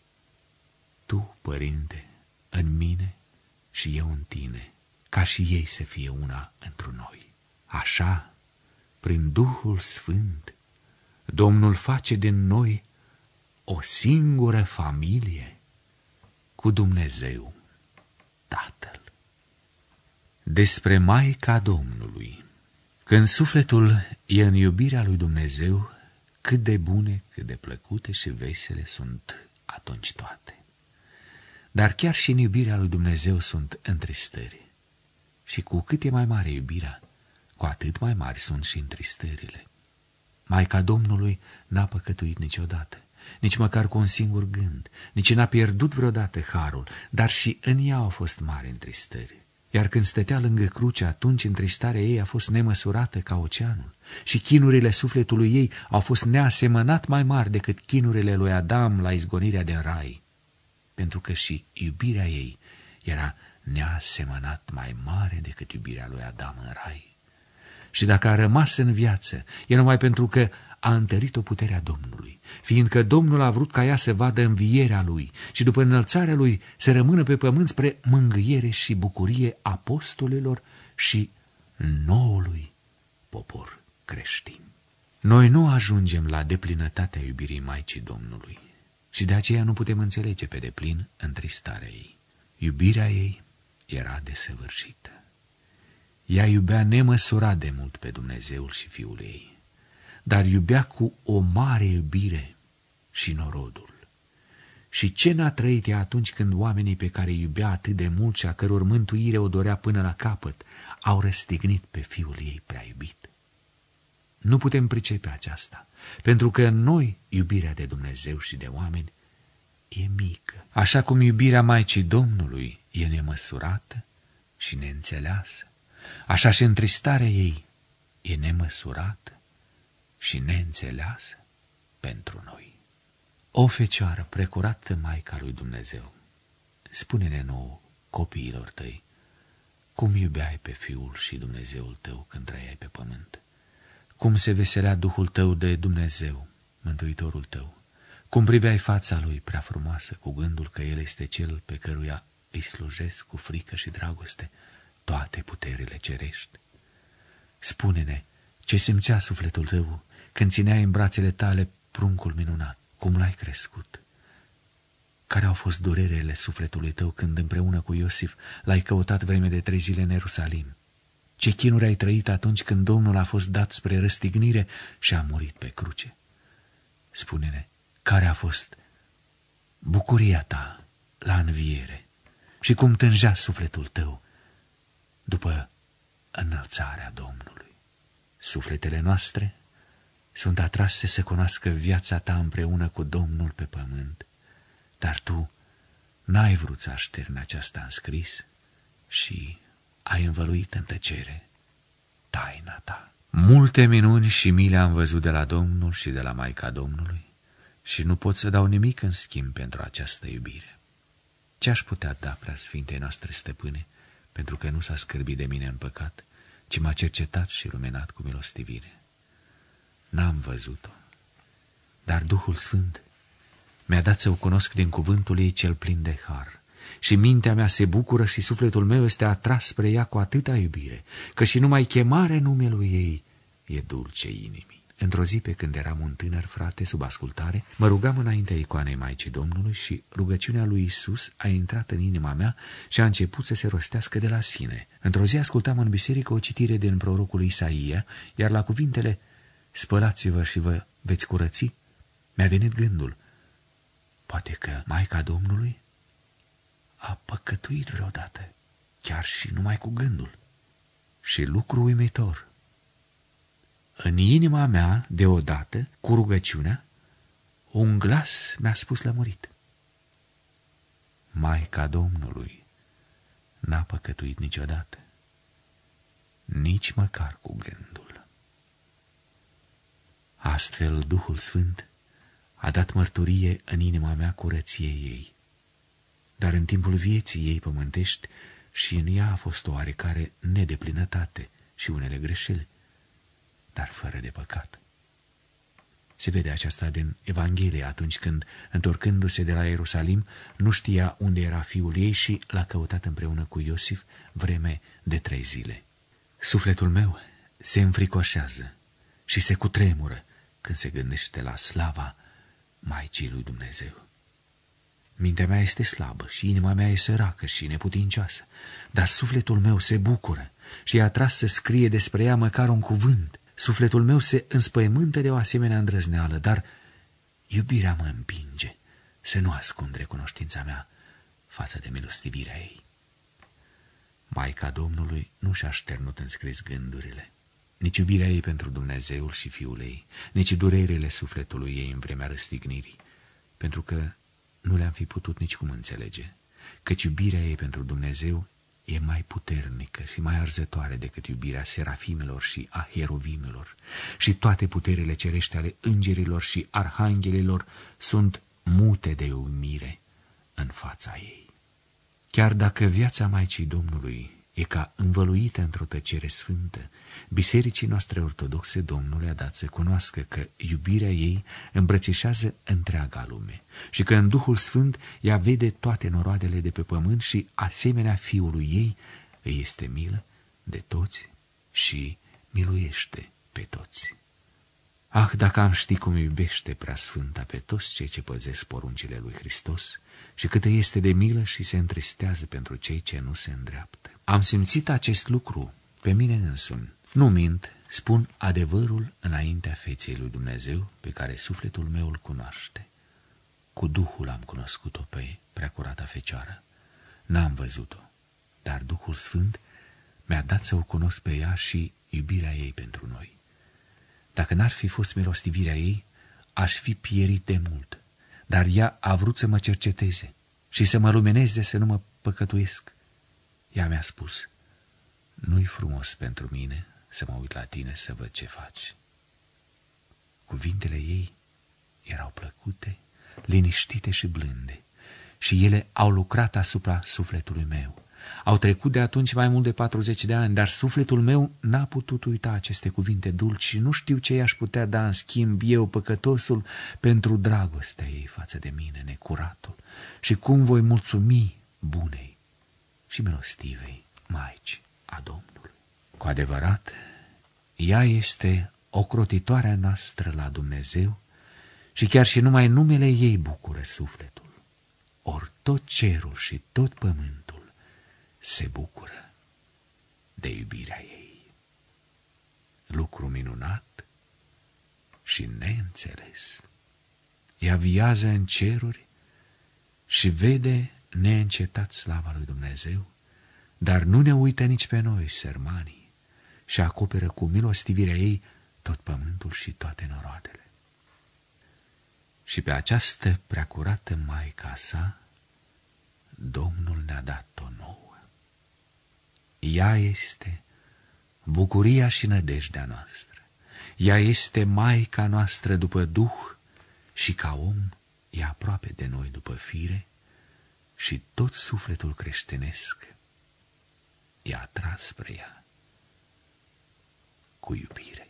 Tu, Părinte, în mine și eu în tine, ca și ei să fie una întru noi. Așa, prin Duhul Sfânt, Domnul face din noi o singură familie cu Dumnezeu, Tatăl. Despre Maica Domnului. Când sufletul e în iubirea lui Dumnezeu, cât de bune, cât de plăcute și vesele sunt atunci toate. Dar chiar și în iubirea lui Dumnezeu sunt întristări. Și cu cât e mai mare iubirea, cu atât mai mari sunt și întristările. Maica Domnului n-a păcătuit niciodată, nici măcar cu un singur gând, nici n-a pierdut vreodată harul, dar și în ea au fost mari întristări. Iar când stătea lângă cruce, atunci întristarea ei a fost nemăsurată ca oceanul și chinurile sufletului ei au fost neasemănat mai mari decât chinurile lui Adam la izgonirea din rai, pentru că și iubirea ei era neasemănat mai mare decât iubirea lui Adam în rai. Și dacă a rămas în viață, e numai pentru că a întărit-o puterea Domnului, fiindcă Domnul a vrut ca ea să vadă învierea lui și după înălțarea lui să rămână pe pământ spre mângâiere și bucurie apostolilor și noului popor creștin. Noi nu ajungem la deplinătatea iubirii Maicii Domnului și de aceea nu putem înțelege pe deplin întristarea ei. Iubirea ei era desăvârșită. Ea iubea nemăsurat de mult pe Dumnezeul și Fiul ei, dar iubea cu o mare iubire și norodul. Și ce n-a trăit ea atunci când oamenii pe care îi iubea atât de mult și a căror mântuire o dorea până la capăt au răstignit pe Fiul ei prea iubit? Nu putem pricepe aceasta, pentru că în noi iubirea de Dumnezeu și de oameni e mică, așa cum iubirea Maicii Domnului e nemăsurată și neînțeleasă, așa și întristarea ei e nemăsurată și neînțeleasă pentru noi. O Fecioară precurată Maica lui Dumnezeu, spune-ne nouă, copiilor tăi, cum iubeai pe Fiul și Dumnezeul tău când trăiai pe pământ, cum se veselea Duhul tău de Dumnezeu, Mântuitorul tău, cum priveai fața lui prea frumoasă cu gândul că El este Cel pe căruia îi slujesc cu frică și dragoste toate puterile cerești. Spune-ne ce simțea sufletul tău când țineai în brațele tale pruncul minunat, cum l-ai crescut. Care au fost durerele sufletului tău când împreună cu Iosif l-ai căutat vreme de 3 zile în Ierusalim? Ce chinuri ai trăit atunci când Domnul a fost dat spre răstignire și a murit pe cruce? Spune-ne, care a fost bucuria ta la înviere și cum tângea sufletul tău după înălțarea Domnului. Sufletele noastre sunt atrase să cunoască viața ta împreună cu Domnul pe pământ, dar tu n-ai vrut să așterni aceasta în scris și ai învăluit în tăcere taina ta. Multe minuni și mile am văzut de la Domnul și de la Maica Domnului și nu pot să dau nimic în schimb pentru această iubire. Ce-aș putea da preasfintei noastre stăpâne, pentru că nu s-a scârbit de mine în păcat, ci m-a cercetat și luminat cu milostivire? N-am văzut-o, dar Duhul Sfânt mi-a dat să o cunosc din cuvântul ei cel plin de har și mintea mea se bucură și sufletul meu este atras spre ea cu atâta iubire, că și numai chemarea numelui ei e dulce inimii. Într-o zi, pe când eram un tânăr frate sub ascultare, mă rugam înaintea icoanei Maicii Domnului și rugăciunea lui Iisus a intrat în inima mea și a început să se rostească de la sine. Într-o zi ascultam în biserică o citire din prorocul Isaia, iar la cuvintele "spălați-vă și vă veți curăți", mi-a venit gândul, poate că Maica Domnului a păcătuit vreodată, chiar și numai cu gândul. Și lucru uimitor, în inima mea, deodată, cu rugăciunea, un glas mi-a spus lămurit: Maica Domnului n-a păcătuit niciodată, nici măcar cu gândul. Astfel, Duhul Sfânt a dat mărturie în inima mea curăției ei, dar în timpul vieții ei pământești și în ea a fost o oarecare nedeplinătate și unele greșeli, dar fără de păcat. Se vede aceasta din Evanghelie atunci când, întorcându-se de la Ierusalim, nu știa unde era fiul ei și l-a căutat împreună cu Iosif vreme de 3 zile. Sufletul meu se înfricoșează și se cutremură când se gândește la slava Maicii lui Dumnezeu. Mintea mea este slabă și inima mea e săracă și neputincioasă, dar sufletul meu se bucură și e atras să scrie despre ea măcar un cuvânt. Sufletul meu se înspăimântă de o asemenea îndrăzneală, dar iubirea mă împinge să nu ascund recunoștința mea față de milostivirea ei. Maica Domnului nu și-a șternut în scris gândurile, nici iubirea ei pentru Dumnezeul și Fiul ei, nici durerile sufletului ei în vremea răstignirii, pentru că nu le-am fi putut nicicum înțelege, căci iubirea ei pentru Dumnezeu e mai puternică și mai arzătoare decât iubirea serafimelor și a hierovimelor, și toate puterile cerești ale îngerilor și arhanghelilor sunt mute de uimire în fața ei. Chiar dacă viața Maicii Domnului e ca învăluită într-o tăcere sfântă, bisericii noastre ortodoxe Domnul le-a dat să cunoască că iubirea ei îmbrățișează întreaga lume și că în Duhul Sfânt ea vede toate noroadele de pe pământ și, asemenea Fiului ei, îi este milă de toți și miluiește pe toți. Ah, dacă am ști cum iubește Preasfânta pe toți cei ce păzesc poruncile lui Hristos și cât este de milă și se întristează pentru cei ce nu se îndreaptă. Am simțit acest lucru pe mine însumi. Nu mint, spun adevărul înaintea feței lui Dumnezeu pe care sufletul meu îl cunoaște. Cu Duhul am cunoscut-o pe Preacurata Fecioară. N-am văzut-o, dar Duhul Sfânt mi-a dat să o cunosc pe ea și iubirea ei pentru noi. Dacă n-ar fi fost milostivirea ei, aș fi pierit de mult, dar ea a vrut să mă cerceteze și să mă lumineze să nu mă păcătuiesc. Ea mi-a spus: nu-i frumos pentru mine să mă uit la tine să văd ce faci. Cuvintele ei erau plăcute, liniștite și blânde și ele au lucrat asupra sufletului meu. Au trecut de atunci mai mult de 40 de ani, dar sufletul meu n-a putut uita aceste cuvinte dulci și nu știu ce i-aș putea da în schimb eu, păcătosul, pentru dragostea ei față de mine, necuratul, și cum voi mulțumi bunei și milostivei Maici a Domnului. Cu adevărat, ea este ocrotitoarea noastră la Dumnezeu și chiar și numai numele ei bucură sufletul. Ori tot cerul și tot pământul se bucură de iubirea ei. Lucru minunat și neînțeles. Ea viază în ceruri și vede neîncetat slava lui Dumnezeu, dar nu ne uită nici pe noi, sărmanii, și acoperă cu milostivirea ei tot pământul și toate noroadele. Și pe această preacurată Maica sa, Domnul ne-a dat-o nouă. Ea este bucuria și nădejdea noastră. Ea este Maica noastră după Duh și ca om e aproape de noi după fire și tot sufletul creștinesc e atras spre ea cu iubire.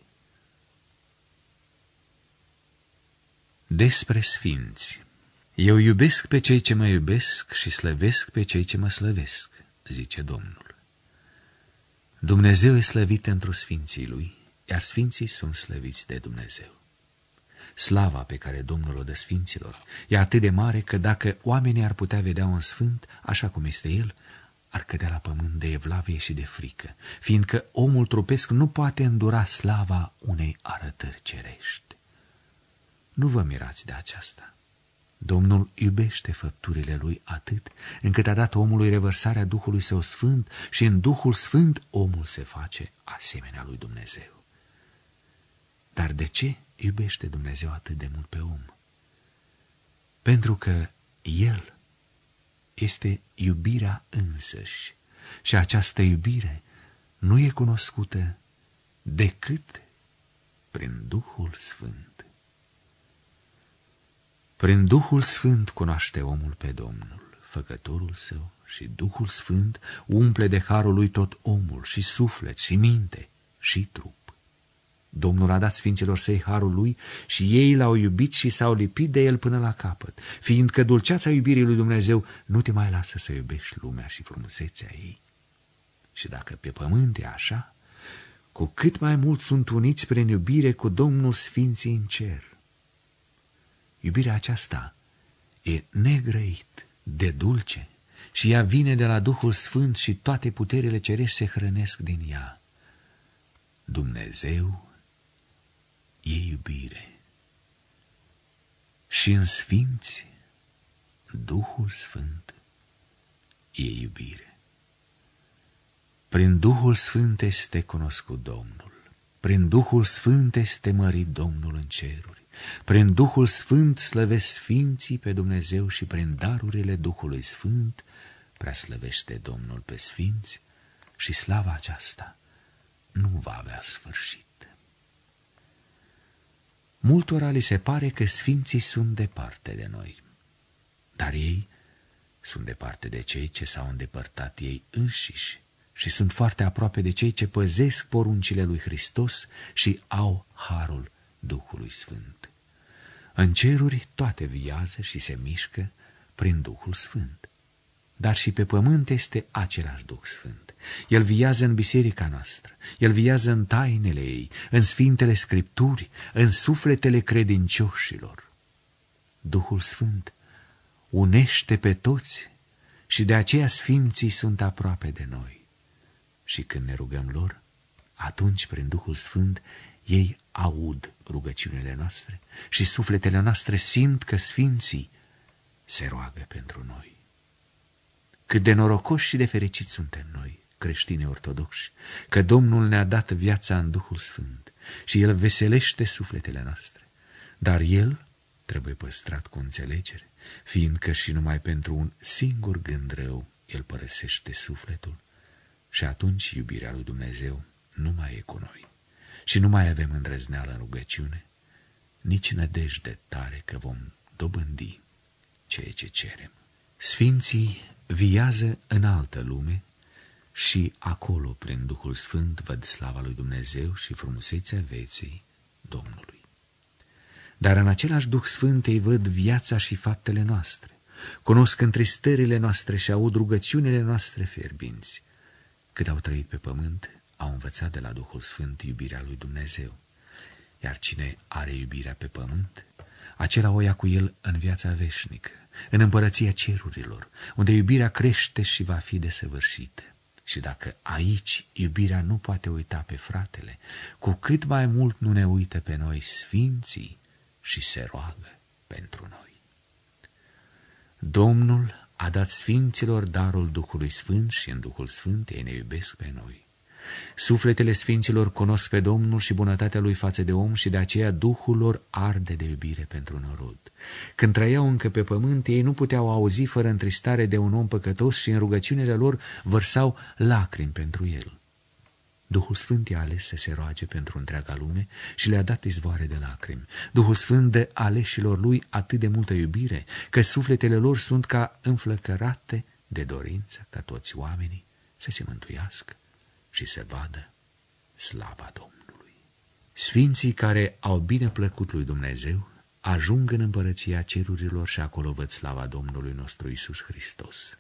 Despre sfinți. Eu iubesc pe cei ce mă iubesc și slăvesc pe cei ce mă slăvesc, zice Domnul. Dumnezeu e slăvit întru sfinții lui, iar sfinții sunt slăviți de Dumnezeu. Slava pe care Domnul o dă sfinților e atât de mare că dacă oamenii ar putea vedea un sfânt așa cum este el, ar cădea la pământ de evlavie și de frică, fiindcă omul trupesc nu poate îndura slava unei arătări cerești. Nu vă mirați de aceasta. Domnul iubește făpturile lui atât încât a dat omului revărsarea Duhului Său Sfânt și în Duhul Sfânt omul se face asemenea lui Dumnezeu. Dar de ce iubește Dumnezeu atât de mult pe om? Pentru că El este iubirea însăși și această iubire nu e cunoscută decât prin Duhul Sfânt. Prin Duhul Sfânt cunoaște omul pe Domnul, Făcătorul său, și Duhul Sfânt umple de harul lui tot omul, și suflet, și minte, și trup. Domnul a dat sfinților săi harul lui și ei l-au iubit și s-au lipit de el până la capăt, fiindcă dulceața iubirii lui Dumnezeu nu te mai lasă să iubești lumea și frumusețea ei. Și dacă pe pământ e așa, cu cât mai mult sunt uniți prin iubire cu Domnul sfinții în cer. Iubirea aceasta e negrăit, de dulce, și ea vine de la Duhul Sfânt și toate puterile cerești se hrănesc din ea. Dumnezeu e iubire și în sfinți Duhul Sfânt e iubire. Prin Duhul Sfânt este cunoscut Domnul, prin Duhul Sfânt este mărit Domnul în ceruri. Prin Duhul Sfânt slăvesc sfinții pe Dumnezeu și prin darurile Duhului Sfânt preaslăvește Domnul pe sfinți și slava aceasta nu va avea sfârșit. Multora li se pare că sfinții sunt departe de noi, dar ei sunt departe de cei ce s-au îndepărtat ei înșiși și sunt foarte aproape de cei ce păzesc poruncile lui Hristos și au harul Duhului Sfânt. În ceruri toate viază și se mișcă prin Duhul Sfânt. dar și pe pământ este același Duh Sfânt. El viază în biserica noastră, El viază în tainele ei, în Sfintele Scripturi, în sufletele credincioșilor. Duhul Sfânt unește pe toți și de aceea sfinții sunt aproape de noi. Și când ne rugăm lor, atunci, prin Duhul Sfânt, ei aud rugăciunile noastre și sufletele noastre simt că sfinții se roagă pentru noi. Cât de norocoși și de fericiți suntem noi, creștinii ortodoxi, că Domnul ne-a dat viața în Duhul Sfânt și El veselește sufletele noastre. Dar El trebuie păstrat cu înțelegere, fiindcă și numai pentru un singur gând rău El părăsește sufletul și atunci iubirea lui Dumnezeu nu mai e cu noi și nu mai avem îndrăzneală în rugăciune, nici nădejde tare că vom dobândi ceea ce cerem. Sfinții viază în altă lume și acolo, prin Duhul Sfânt, văd slava lui Dumnezeu și frumusețea vieții Domnului. Dar în același Duh Sfânt ei văd viața și faptele noastre, cunosc întristările noastre și aud rugăciunile noastre fierbinți. Cât au trăit pe pământ, au învățat de la Duhul Sfânt iubirea lui Dumnezeu, iar cine are iubirea pe pământ, acela o ia cu el în viața veșnică, în împărăția cerurilor, unde iubirea crește și va fi desăvârșită. Și dacă aici iubirea nu poate uita pe fratele, cu cât mai mult nu ne uită pe noi sfinții și se roagă pentru noi. Domnul a dat sfinților darul Duhului Sfânt și în Duhul Sfânt ei ne iubesc pe noi. Sufletele sfinților cunosc pe Domnul și bunătatea Lui față de om și de aceea Duhul lor arde de iubire pentru norod. Când trăiau încă pe pământ, ei nu puteau auzi fără întristare de un om păcătos și în rugăciunile lor vărsau lacrimi pentru el. Duhul Sfânt i-a ales să se roage pentru întreaga lume și le-a dat izvoare de lacrimi. Duhul Sfânt dă aleșilor Lui atât de multă iubire, că sufletele lor sunt ca înflăcărate de dorință ca toți oamenii să se mântuiască și să vadă slava Domnului. Sfinții care au bine plăcut lui Dumnezeu ajung în împărăția cerurilor și acolo văd slava Domnului nostru Iisus Hristos.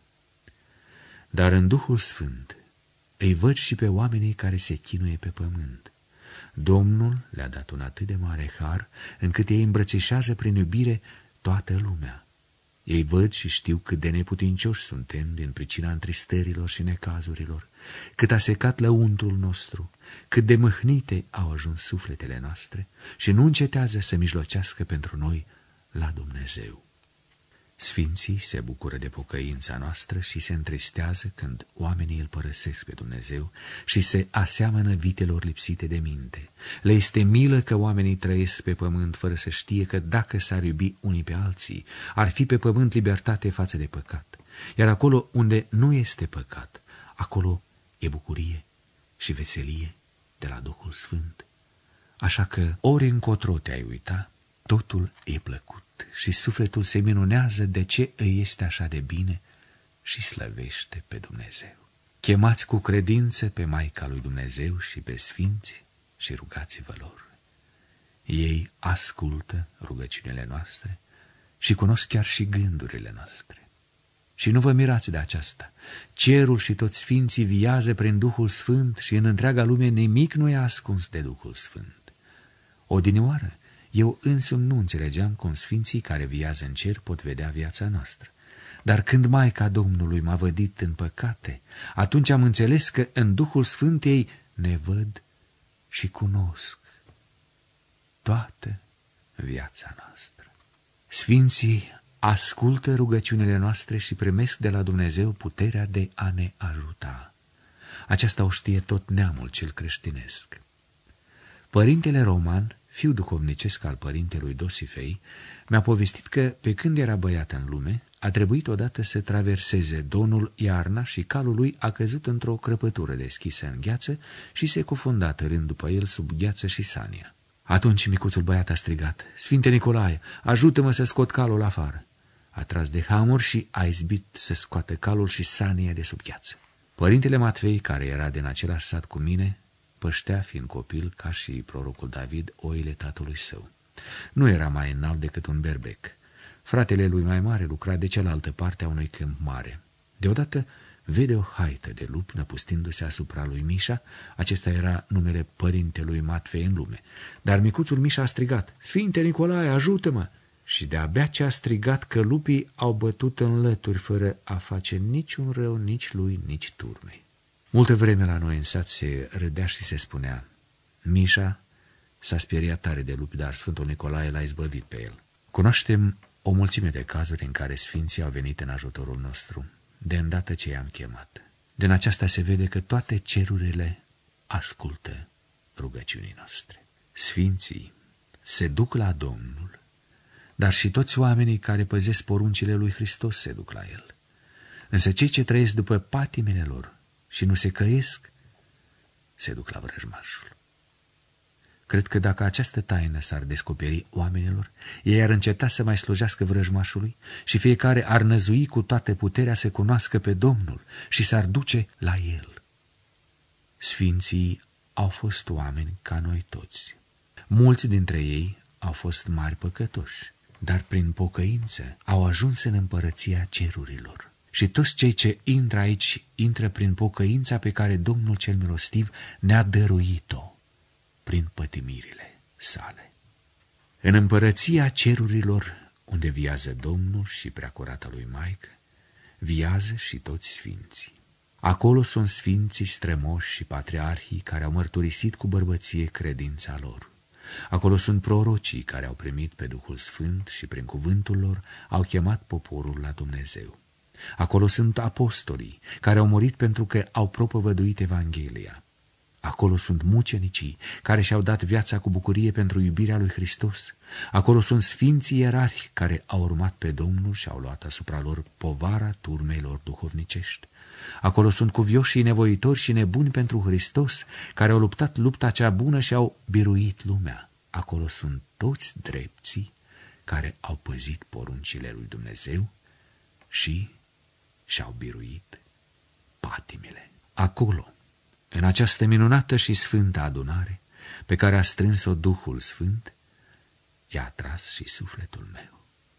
Dar în Duhul Sfânt îi văd și pe oamenii care se chinuie pe pământ. Domnul le-a dat un atât de mare har, încât ei îmbrățișează prin iubire toată lumea. Ei văd și știu cât de neputincioși suntem din pricina întristărilor și necazurilor, cât a secat lăuntrul nostru, cât de mâhnite au ajuns sufletele noastre și nu încetează să mijlocească pentru noi la Dumnezeu. Sfinții se bucură de pocăința noastră și se întristează când oamenii îl părăsesc pe Dumnezeu și se aseamănă vitelor lipsite de minte. Le este milă că oamenii trăiesc pe pământ fără să știe că dacă s-ar iubi unii pe alții, ar fi pe pământ libertate față de păcat. Iar acolo unde nu este păcat, acolo e bucurie și veselie de la Duhul Sfânt. Așa că ori încotro te-ai uita, totul e plăcut și sufletul se minunează de ce îi este așa de bine și slăvește pe Dumnezeu. Chemați cu credință pe Maica lui Dumnezeu și pe sfinți și rugați-vă lor. Ei ascultă rugăciunile noastre și cunosc chiar și gândurile noastre. Și nu vă mirați de aceasta. Cerul și toți sfinții viază prin Duhul Sfânt și în întreaga lume nimic nu e ascuns de Duhul Sfânt. Odinioară, eu însumi nu înțelegeam cum sfinții care viază în cer pot vedea viața noastră. Dar când Maica Domnului m-a vădit în păcate, atunci am înțeles că în Duhul Sfânt ei ne văd și cunosc toată viața noastră. Sfinții ascultă rugăciunile noastre și primesc de la Dumnezeu puterea de a ne ajuta. Aceasta o știe tot neamul cel creștinesc. Părintele Roman, fiu duhovnicesc al părintelui Dosifei, mi-a povestit că, pe când era băiat în lume, a trebuit odată să traverseze Donul iarna și calul lui a căzut într-o crăpătură deschisă în gheață și se cufunda târând după el sub gheață și sania. Atunci micuțul băiat a strigat: Sfinte Nicolae, ajută-mă să scot calul afară. A tras de hamur și a izbit să scoată calul și sania de sub gheață. Părintele Matvei, care era din același sat cu mine, păștea, fiind copil, ca și prorocul David, oile tatălui său. Nu era mai înalt decât un berbec. Fratele lui mai mare lucra de cealaltă parte a unui câmp mare. Deodată vede o haită de lupi năpustindu-se asupra lui Mișa. Acesta era numele părintelui Matvei în lume. Dar micuțul Mișa a strigat: Sfinte Nicolae, ajută-mă! Și de-abia ce a strigat că lupii au bătut în lături fără a face niciun rău nici lui, nici turmei. Multă vreme la noi în sat se râdea și se spunea: Mișa s-a speriat tare de lupi, dar Sfântul Nicolae l-a izbăvit pe el. Cunoaștem o mulțime de cazuri în care sfinții au venit în ajutorul nostru, de îndată ce i-am chemat. Din aceasta se vede că toate cerurile ascultă rugăciunii noastre. Sfinții se duc la Domnul, dar și toți oamenii care păzesc poruncile lui Hristos se duc la El. Însă cei ce trăiesc după patimile lor și nu se căiesc, se duc la vrăjmașul. Cred că dacă această taină s-ar descoperi oamenilor, ei ar înceta să mai slujească vrăjmașului și fiecare ar năzui cu toată puterea să cunoască pe Domnul și s-ar duce la El. Sfinții au fost oameni ca noi toți. Mulți dintre ei au fost mari păcătoși, dar prin pocăință au ajuns în împărăția cerurilor. Și toți cei ce intră aici, intră prin pocăința pe care Domnul cel milostiv ne-a dăruit-o prin pătimirile sale. În împărăția cerurilor, unde viază Domnul și Preacurata lui Maică, viază și toți sfinții. Acolo sunt sfinții strămoși și patriarhii care au mărturisit cu bărbăție credința lor. Acolo sunt prorocii care au primit pe Duhul Sfânt și prin cuvântul lor au chemat poporul la Dumnezeu. Acolo sunt apostolii care au murit pentru că au propovăduit Evanghelia. Acolo sunt mucenicii care și-au dat viața cu bucurie pentru iubirea lui Hristos. Acolo sunt sfinții ierarhi care au urmat pe Domnul și au luat asupra lor povara turmelor duhovnicești. Acolo sunt cuvioșii nevoitori și nebuni pentru Hristos, care au luptat lupta cea bună și au biruit lumea. Acolo sunt toți drepții care au păzit poruncile lui Dumnezeu și și-au biruit patimile. Acolo, în această minunată și sfântă adunare, pe care a strâns-o Duhul Sfânt, i-a atras și sufletul meu.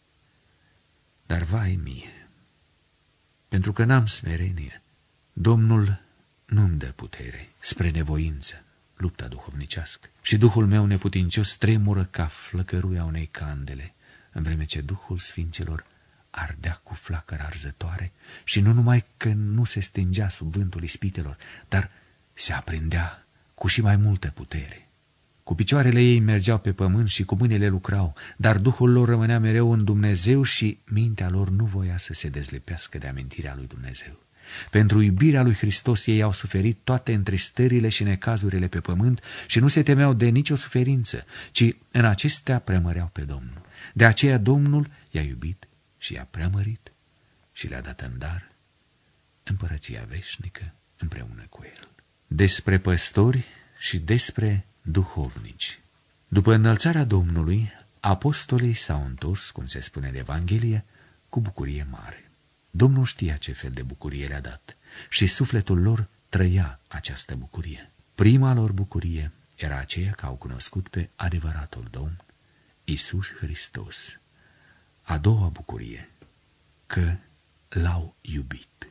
Dar vai mie, pentru că n-am smerenie, Domnul nu-mi dă putere spre nevoință, lupta duhovnicească, și Duhul meu neputincios tremură ca flăcăruia unei candele, în vreme ce Duhul Sfinților ardea cu flacără arzătoare și nu numai că nu se stingea sub vântul ispitelor, dar se aprindea cu și mai multă putere. Cu picioarele ei mergeau pe pământ și cu mâinile lucrau, dar Duhul lor rămânea mereu în Dumnezeu și mintea lor nu voia să se dezlepească de amintirea lui Dumnezeu. Pentru iubirea lui Hristos ei au suferit toate întristările și necazurile pe pământ și nu se temeau de nicio suferință, ci în acestea preamăreau pe Domnul. De aceea Domnul i-a iubit și i-a preamărit și le-a dat în dar împărăția veșnică împreună cu El. Despre păstori și despre duhovnici. După înălțarea Domnului, apostolii s-au întors, cum se spune în Evanghelie, cu bucurie mare. Domnul știa ce fel de bucurie le-a dat și sufletul lor trăia această bucurie. Prima lor bucurie era aceea că au cunoscut pe adevăratul Domn, Iisus Hristos. A doua bucurie, că l-au iubit.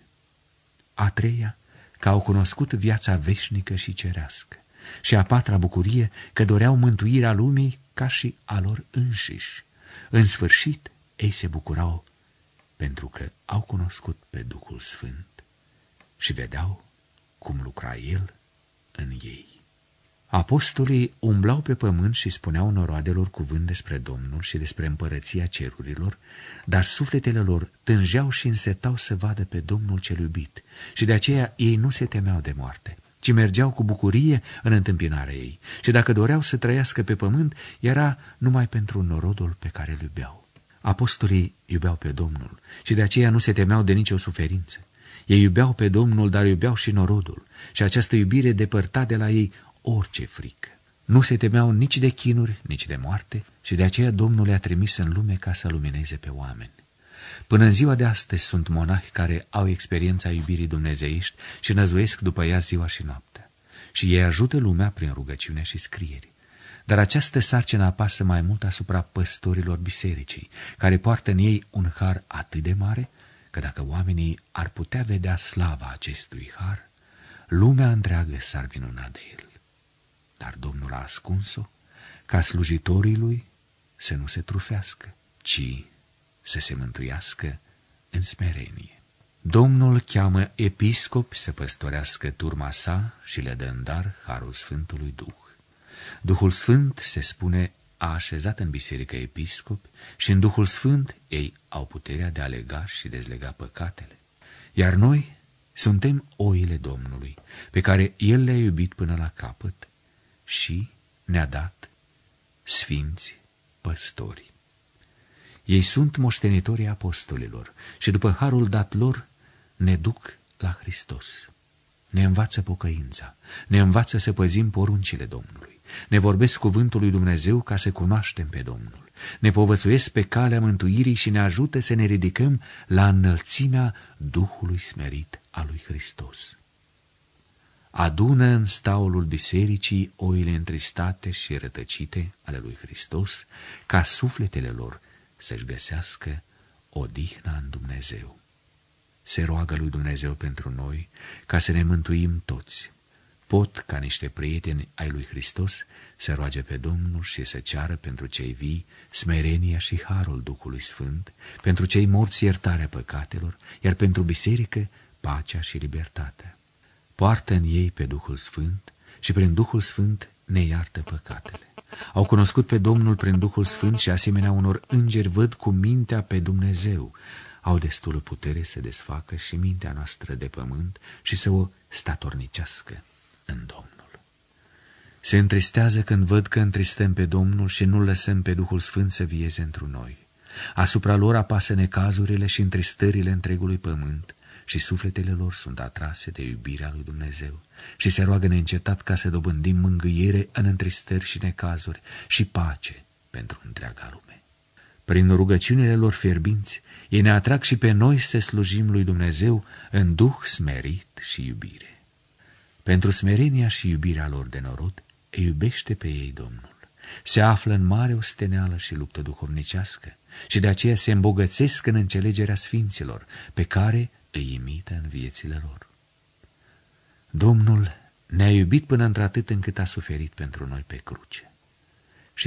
A treia, că au cunoscut viața veșnică și cerească. Și a patra bucurie, că doreau mântuirea lumii ca și a lor înșiși. În sfârșit, ei se bucurau pentru că au cunoscut pe Duhul Sfânt și vedeau cum lucra El în ei. Apostolii umblau pe pământ și spuneau noroadelor cuvânt despre Domnul și despre împărăția cerurilor, dar sufletele lor tângeau și însetau să vadă pe Domnul cel iubit și de aceea ei nu se temeau de moarte, ci mergeau cu bucurie în întâmpinarea ei și dacă doreau să trăiască pe pământ, era numai pentru norodul pe care îl iubeau. Apostolii iubeau pe Domnul și de aceea nu se temeau de nicio suferință. Ei iubeau pe Domnul, dar iubeau și norodul și această iubire depărta de la ei orice frică. Nu se temeau nici de chinuri, nici de moarte și de aceea Domnul le-a trimis în lume ca să lumineze pe oameni. Până în ziua de astăzi sunt monahi care au experiența iubirii dumnezeiești și năzuiesc după ea ziua și noaptea. Și ei ajută lumea prin rugăciune și scrieri. Dar această sarcină apasă mai mult asupra păstorilor bisericii, care poartă în ei un har atât de mare, că dacă oamenii ar putea vedea slava acestui har, lumea întreagă s-ar minuna de el. Dar Domnul a ascuns-o ca slujitorii lui să nu se trufească, ci să se mântuiască în smerenie. Domnul cheamă episcopi să păstorească turma sa și le dă în dar harul Sfântului Duh. Duhul Sfânt, se spune, a așezat în biserică episcopi și în Duhul Sfânt ei au puterea de a lega și dezlega păcatele. Iar noi suntem oile Domnului, pe care El le-a iubit până la capăt și ne-a dat sfinți păstori. Ei sunt moștenitorii apostolilor și după harul dat lor ne duc la Hristos. Ne învață pocăința, ne învață să păzim poruncile Domnului, ne vorbesc cuvântul lui Dumnezeu ca să cunoaștem pe Domnul, ne povățuiesc pe calea mântuirii și ne ajută să ne ridicăm la înălțimea Duhului smerit al lui Hristos. Adună în staulul bisericii oile întristate și rătăcite ale lui Hristos, ca sufletele lor să-și găsească odihna în Dumnezeu. Se roagă lui Dumnezeu pentru noi ca să ne mântuim toți. Pot, ca niște prieteni ai lui Hristos, să roage pe Domnul și să ceară pentru cei vii smerenia și harul Duhului Sfânt, pentru cei morți iertarea păcatelor, iar pentru biserică pacea și libertatea. Poartă în ei pe Duhul Sfânt și prin Duhul Sfânt ne iartă păcatele. Au cunoscut pe Domnul prin Duhul Sfânt și asemenea unor îngeri văd cu mintea pe Dumnezeu. Au destulă putere să desfacă și mintea noastră de pământ și să o statornicească în Domnul. Se întristează când văd că întristăm pe Domnul și nu lăsăm pe Duhul Sfânt să vieze întru noi. Asupra lor apasă necazurile și întristările întregului pământ și sufletele lor sunt atrase de iubirea lui Dumnezeu și se roagă neîncetat ca să dobândim mângâiere în întristări și necazuri și pace pentru întreaga lume. Prin rugăciunile lor fierbinți, ei ne atrag și pe noi să slujim lui Dumnezeu în duh smerit și iubire. Pentru smerenia și iubirea lor de norod, îi iubește pe ei Domnul. Se află în mare osteneală și luptă duhovnicească și de aceea se îmbogățesc în înțelegerea sfinților, pe care îi imită în viețile lor. Domnul ne-a iubit până într-atât încât a suferit pentru noi pe cruce. Și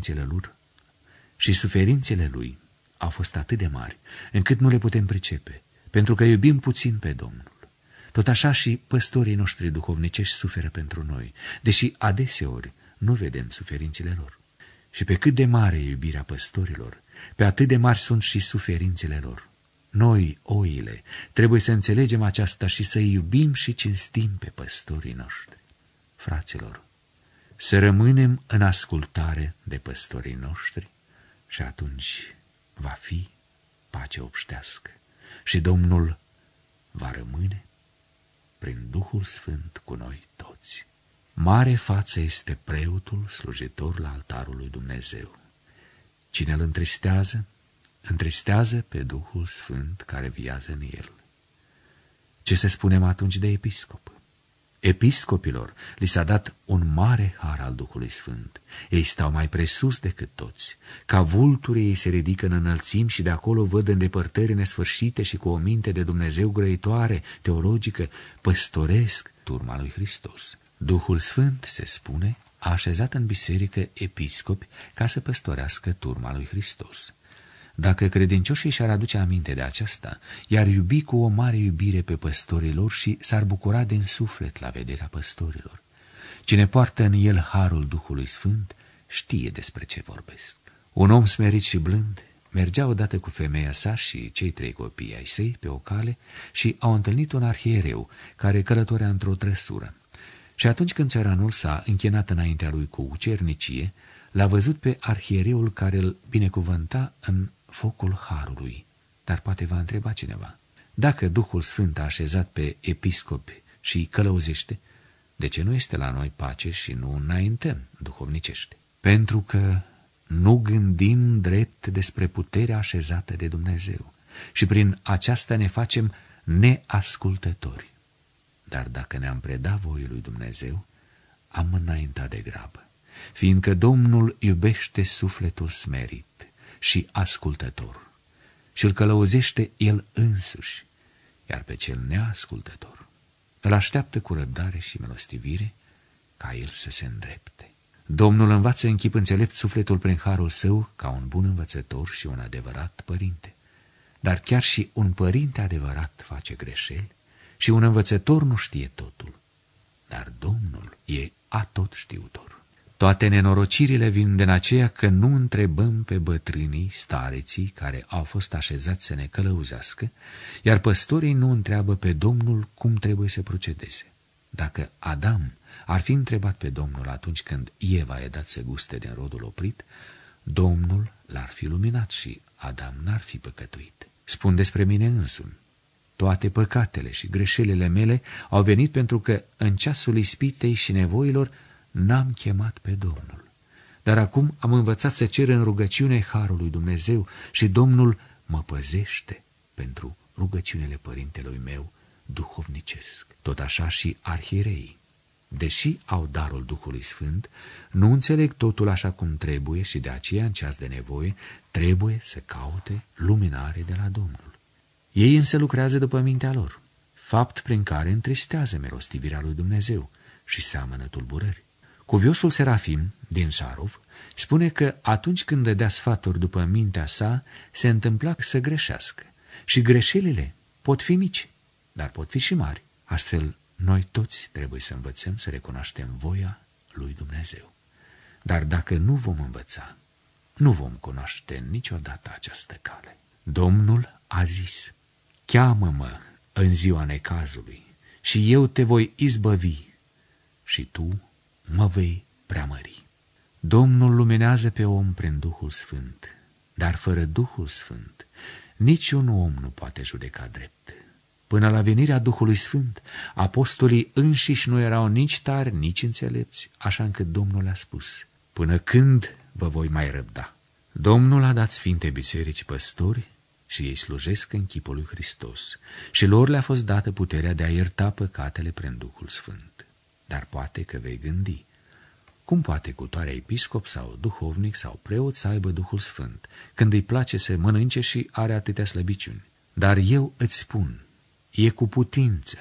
suferințele lui au fost atât de mari, încât nu le putem pricepe, pentru că iubim puțin pe Domnul. Tot așa și păstorii noștri duhovnicești suferă pentru noi, deși adeseori nu vedem suferințele lor. Și pe cât de mare e iubirea păstorilor, pe atât de mari sunt și suferințele lor. Noi, oile, trebuie să înțelegem aceasta și să iubim și cinstim pe păstorii noștri. Fraților, să rămânem în ascultare de păstorii noștri și atunci va fi pace obștească și Domnul va rămâne prin Duhul Sfânt cu noi toți. Mare față este preotul slujitor la altarul lui Dumnezeu. Cine îl întristează pe Duhul Sfânt care viază în el. Ce să spunem atunci de episcop? Episcopilor li s-a dat un mare har al Duhului Sfânt. Ei stau mai presus decât toți. Ca vulturii ei se ridică în înălțimi și de acolo văd îndepărtări nesfârșite și cu o minte de Dumnezeu grăitoare, teologică, păstoresc turma lui Hristos. Duhul Sfânt, se spune, a așezat în biserică episcopi ca să păstorească turma lui Hristos. Dacă credincioșii și-ar aduce aminte de aceasta, i-ar iubi cu o mare iubire pe păstorii lor și s-ar bucura din suflet la vederea păstorilor. Cine poartă în el harul Duhului Sfânt știe despre ce vorbesc. Un om smerit și blând mergea odată cu femeia sa și cei 3 copii ai săi pe o cale și au întâlnit un arhiereu care călătorea într-o trăsură. Și atunci când țăranul s-a închinat înaintea lui cu ucernicie, l-a văzut pe arhiereul care îl binecuvânta în focul harului. Dar poate va întreba cineva: dacă Duhul Sfânt a așezat pe episcopi și îi călăuzește, de ce nu este la noi pace și nu înaintăm duhovnicește? Pentru că nu gândim drept despre puterea așezată de Dumnezeu și prin aceasta ne facem neascultători. Dar dacă ne-am predat voii lui Dumnezeu, am înaintat de grabă, fiindcă Domnul iubește sufletul smerit și ascultător și îl călăuzește el însuși, iar pe cel neascultător îl așteaptă cu răbdare și milostivire ca el să se îndrepte. Domnul învață în chip înțelept sufletul prin harul său ca un bun învățător și un adevărat părinte. Dar chiar și un părinte adevărat face greșeli și un învățător nu știe totul. Dar Domnul e atotștiutor. Toate nenorocirile vin din aceea că nu întrebăm pe bătrânii, stareții care au fost așezați să ne călăuzească, iar păstorii nu întreabă pe Domnul cum trebuie să procedeze. Dacă Adam ar fi întrebat pe Domnul atunci când Eva i-a dat să guste din rodul oprit, Domnul l-ar fi luminat și Adam n-ar fi păcătuit. Spun despre mine însumi. Toate păcatele și greșelile mele au venit pentru că în ceasul ispitei și nevoilor n-am chemat pe Domnul. Dar acum am învățat să cer în rugăciune harul lui Dumnezeu și Domnul mă păzește pentru rugăciunile părintelui meu duhovnicesc. Tot așa și arhiereii, deși au darul Duhului Sfânt, nu înțeleg totul așa cum trebuie și de aceea în ceas de nevoie trebuie să caute luminare de la Domnul. Ei însă lucrează după mintea lor, fapt prin care întristează milostivirea lui Dumnezeu și seamănă tulburări. Cuviosul Serafim din Sarov spune că atunci când dădea sfaturi după mintea sa, se întâmpla să greșească. Și greșelile pot fi mici, dar pot fi și mari. Astfel, noi toți trebuie să învățăm să recunoaștem voia lui Dumnezeu. Dar dacă nu vom învăța, nu vom cunoaște niciodată această cale. Domnul a zis: cheamă-mă în ziua necazului și eu te voi izbăvi și tu mă vei preamări. Domnul luminează pe om prin Duhul Sfânt, dar fără Duhul Sfânt niciun om nu poate judeca drept. Până la venirea Duhului Sfânt, apostolii înșiși nu erau nici tari, nici înțelepți, așa încât Domnul a spus: până când vă voi mai răbda? Domnul a dat Sfinte Biserici păstori și ei slujesc în chipul lui Hristos și lor le-a fost dată puterea de a ierta păcatele prin Duhul Sfânt. Dar poate că vei gândi: cum poate cutoarea episcop sau duhovnic sau preot să aibă Duhul Sfânt, când îi place să mănânce și are atâtea slăbiciuni? Dar eu îți spun, e cu putință,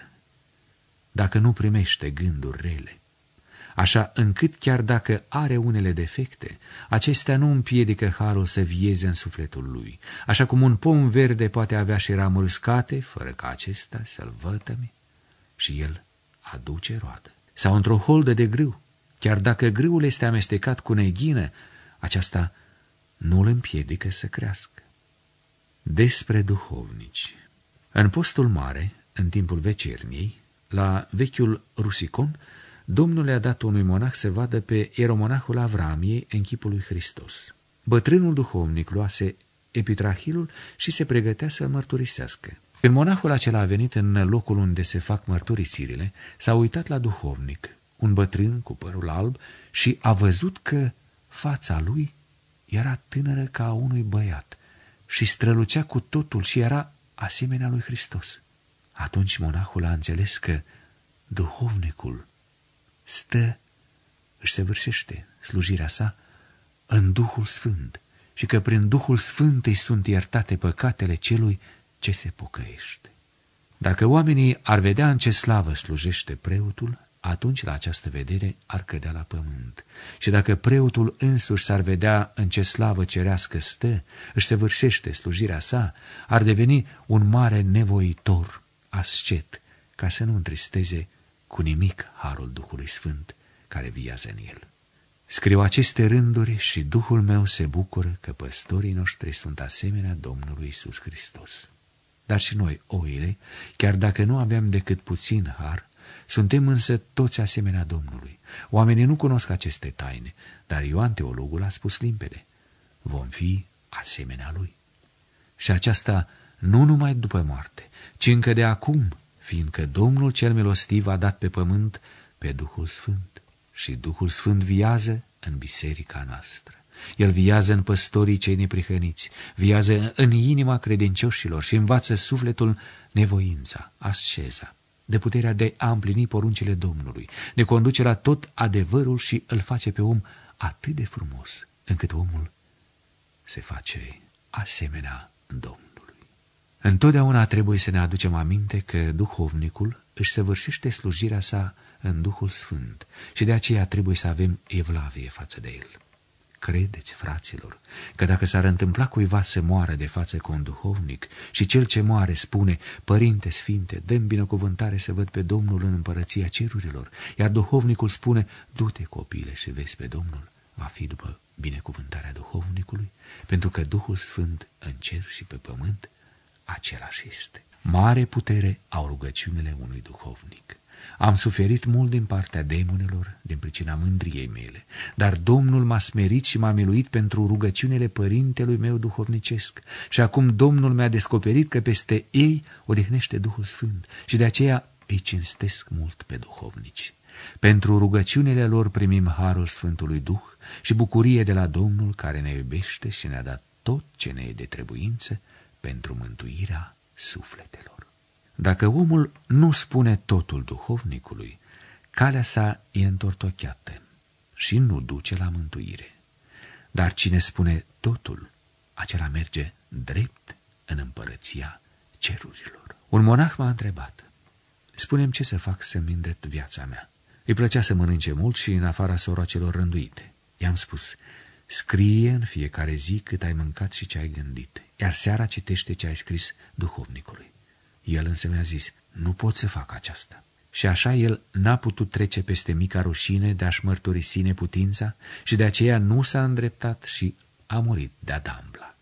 dacă nu primește gânduri rele. Așa încât chiar dacă are unele defecte, acestea nu împiedică harul să vieze în sufletul lui, așa cum un pom verde poate avea și ramuri uscate, fără ca acesta să-l vătăme și el aduce roadă. Sau într-o holdă de grâu, chiar dacă grâul este amestecat cu neghină, aceasta nu îl împiedică să crească. Despre duhovnici. În postul mare, în timpul vecerniei, la vechiul Rusicon, Domnul le-a dat unui monah să vadă pe ieromonahul Avramiei în chipul lui Hristos. Bătrânul duhovnic luase epitrahilul și se pregătea să-l mărturisească. Când monahul acela a venit în locul unde se fac mărturisirile, s-a uitat la duhovnic, un bătrân cu părul alb, și a văzut că fața lui era tânără ca a unui băiat și strălucea cu totul și era asemenea lui Hristos. Atunci monahul a înțeles că duhovnicul își săvârșește slujirea sa în Duhul Sfânt și că prin Duhul Sfânt îi sunt iertate păcatele celui ce se pocăiește. Dacă oamenii ar vedea în ce slavă slujește preotul, atunci la această vedere ar cădea la pământ. Și dacă preotul însuși s-ar vedea în ce slavă cerească stă, își săvârșește slujirea sa, ar deveni un mare nevoitor, ascet, ca să nu întristeze cu nimic harul Duhului Sfânt care viază în el. Scriu aceste rânduri și Duhul meu se bucură că păstorii noștri sunt asemenea Domnului Iisus Hristos. Dar și noi, oile, chiar dacă nu aveam decât puțin har, suntem însă toți asemenea Domnului. Oamenii nu cunosc aceste taine, dar Ioan Teologul a spus limpede: vom fi asemenea Lui. Și aceasta nu numai după moarte, ci încă de acum, fiindcă Domnul cel milostiv a dat pe pământ pe Duhul Sfânt și Duhul Sfânt viază în biserica noastră. El viază în păstorii cei neprihăniți, viază în inima credincioșilor și învață sufletul nevoința, asceza, de puterea de a împlini poruncile Domnului, ne conduce la tot adevărul și îl face pe om atât de frumos, încât omul se face asemenea Domnului. Întotdeauna trebuie să ne aducem aminte că duhovnicul își săvârșește slujirea sa în Duhul Sfânt și de aceea trebuie să avem evlavie față de el. Credeți, fraților, că dacă s-ar întâmpla cuiva să moară de față cu un duhovnic și cel ce moare spune: Părinte Sfinte, dă-mi binecuvântare să văd pe Domnul în împărăția cerurilor, iar duhovnicul spune: Du-te, copile, și vezi pe Domnul, va fi după binecuvântarea duhovnicului, pentru că Duhul Sfânt în cer și pe pământ același este. Mare putere au rugăciunile unui duhovnic. Am suferit mult din partea demonilor, din pricina mândriei mele, dar Domnul m-a smerit și m-a miluit pentru rugăciunile părintelui meu duhovnicesc și acum Domnul mi-a descoperit că peste ei odihnește Duhul Sfânt și de aceea îi cinstesc mult pe duhovnici. Pentru rugăciunile lor primim harul Sfântului Duh și bucurie de la Domnul care ne iubește și ne-a dat tot ce ne e de trebuință pentru mântuirea sufletelor. Dacă omul nu spune totul duhovnicului, calea sa e întortocheată și nu duce la mântuire. Dar cine spune totul, acela merge drept în împărăția cerurilor. Un monah m-a întrebat: Spune-mi ce să fac să-mi îndrept viața mea. Îi plăcea să mănânce mult și în afara soroacelor rânduite. I-am spus: Scrie în fiecare zi cât ai mâncat și ce ai gândit, iar seara citește ce ai scris duhovnicului. El însă mi-a zis: Nu pot să fac aceasta. Și așa el n-a putut trece peste mica rușine de a-și mărturisi neputința și de aceea nu s-a îndreptat și a murit de-a dambla.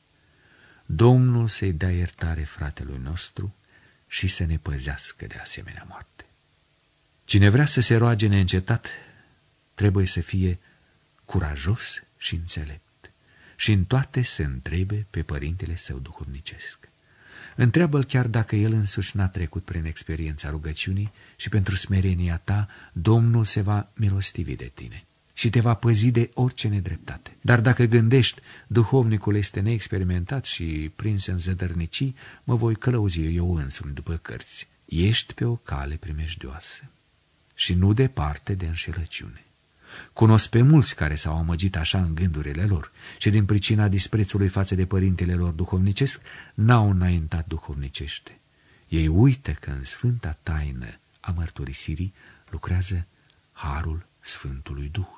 Domnul să-i dea iertare fratelui nostru și să ne păzească de asemenea moarte. Cine vrea să se roage neîncetat trebuie să fie curajos și înțelept și în toate să întrebe pe părintele său duhovnicesc. Întreabă-l chiar dacă el însuși n-a trecut prin experiența rugăciunii și pentru smerenia ta Domnul se va milostivi de tine și te va păzi de orice nedreptate. Dar dacă gândești: duhovnicul este neexperimentat și prins în zădărnicii, mă voi călăuzi eu însumi după cărți, ești pe o cale primejdioasă și nu departe de înșelăciune. Cunosc pe mulți care s-au amăgit așa în gândurile lor și din pricina disprețului față de părintele lor duhovnicesc n-au înaintat duhovnicește. Ei uită că în sfânta taină a mărturisirii lucrează harul Sfântului Duh,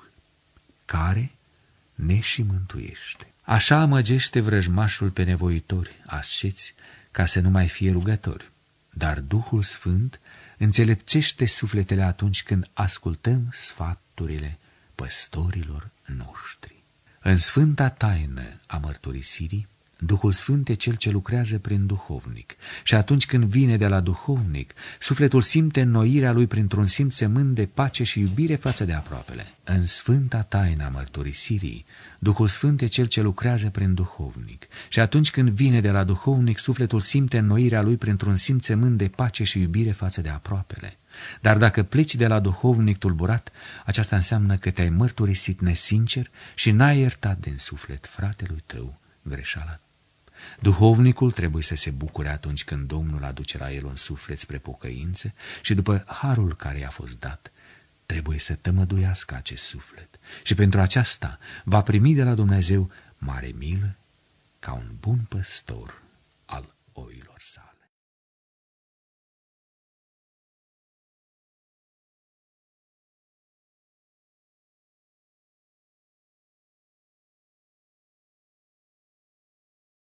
care ne și mântuiește. Așa amăgește vrăjmașul pe nevoitori, asceți, ca să nu mai fie rugători. Dar Duhul Sfânt înțelepțește sufletele atunci când ascultăm sfaturile păstorilor noștri. În sfânta taină a mărturisirii, Duhul Sfânt e cel ce lucrează prin duhovnic și atunci când vine de la duhovnic, sufletul simte înnoirea lui printr-un simțământ de pace și iubire față de aproapele. În sfânta taină a mărturisirii, Duhul Sfânt e cel ce lucrează prin duhovnic și atunci când vine de la duhovnic, sufletul simte înnoirea lui printr-un simțământ de pace și iubire față de aproapele. Dar dacă pleci de la duhovnic tulburat, aceasta înseamnă că te-ai mărturisit nesincer și n-ai iertat din suflet fratelui tău greșeala. Duhovnicul trebuie să se bucure atunci când Domnul aduce la el un suflet spre pocăință și după harul care i-a fost dat, trebuie să tămăduiască acest suflet și pentru aceasta va primi de la Dumnezeu mare milă ca un bun păstor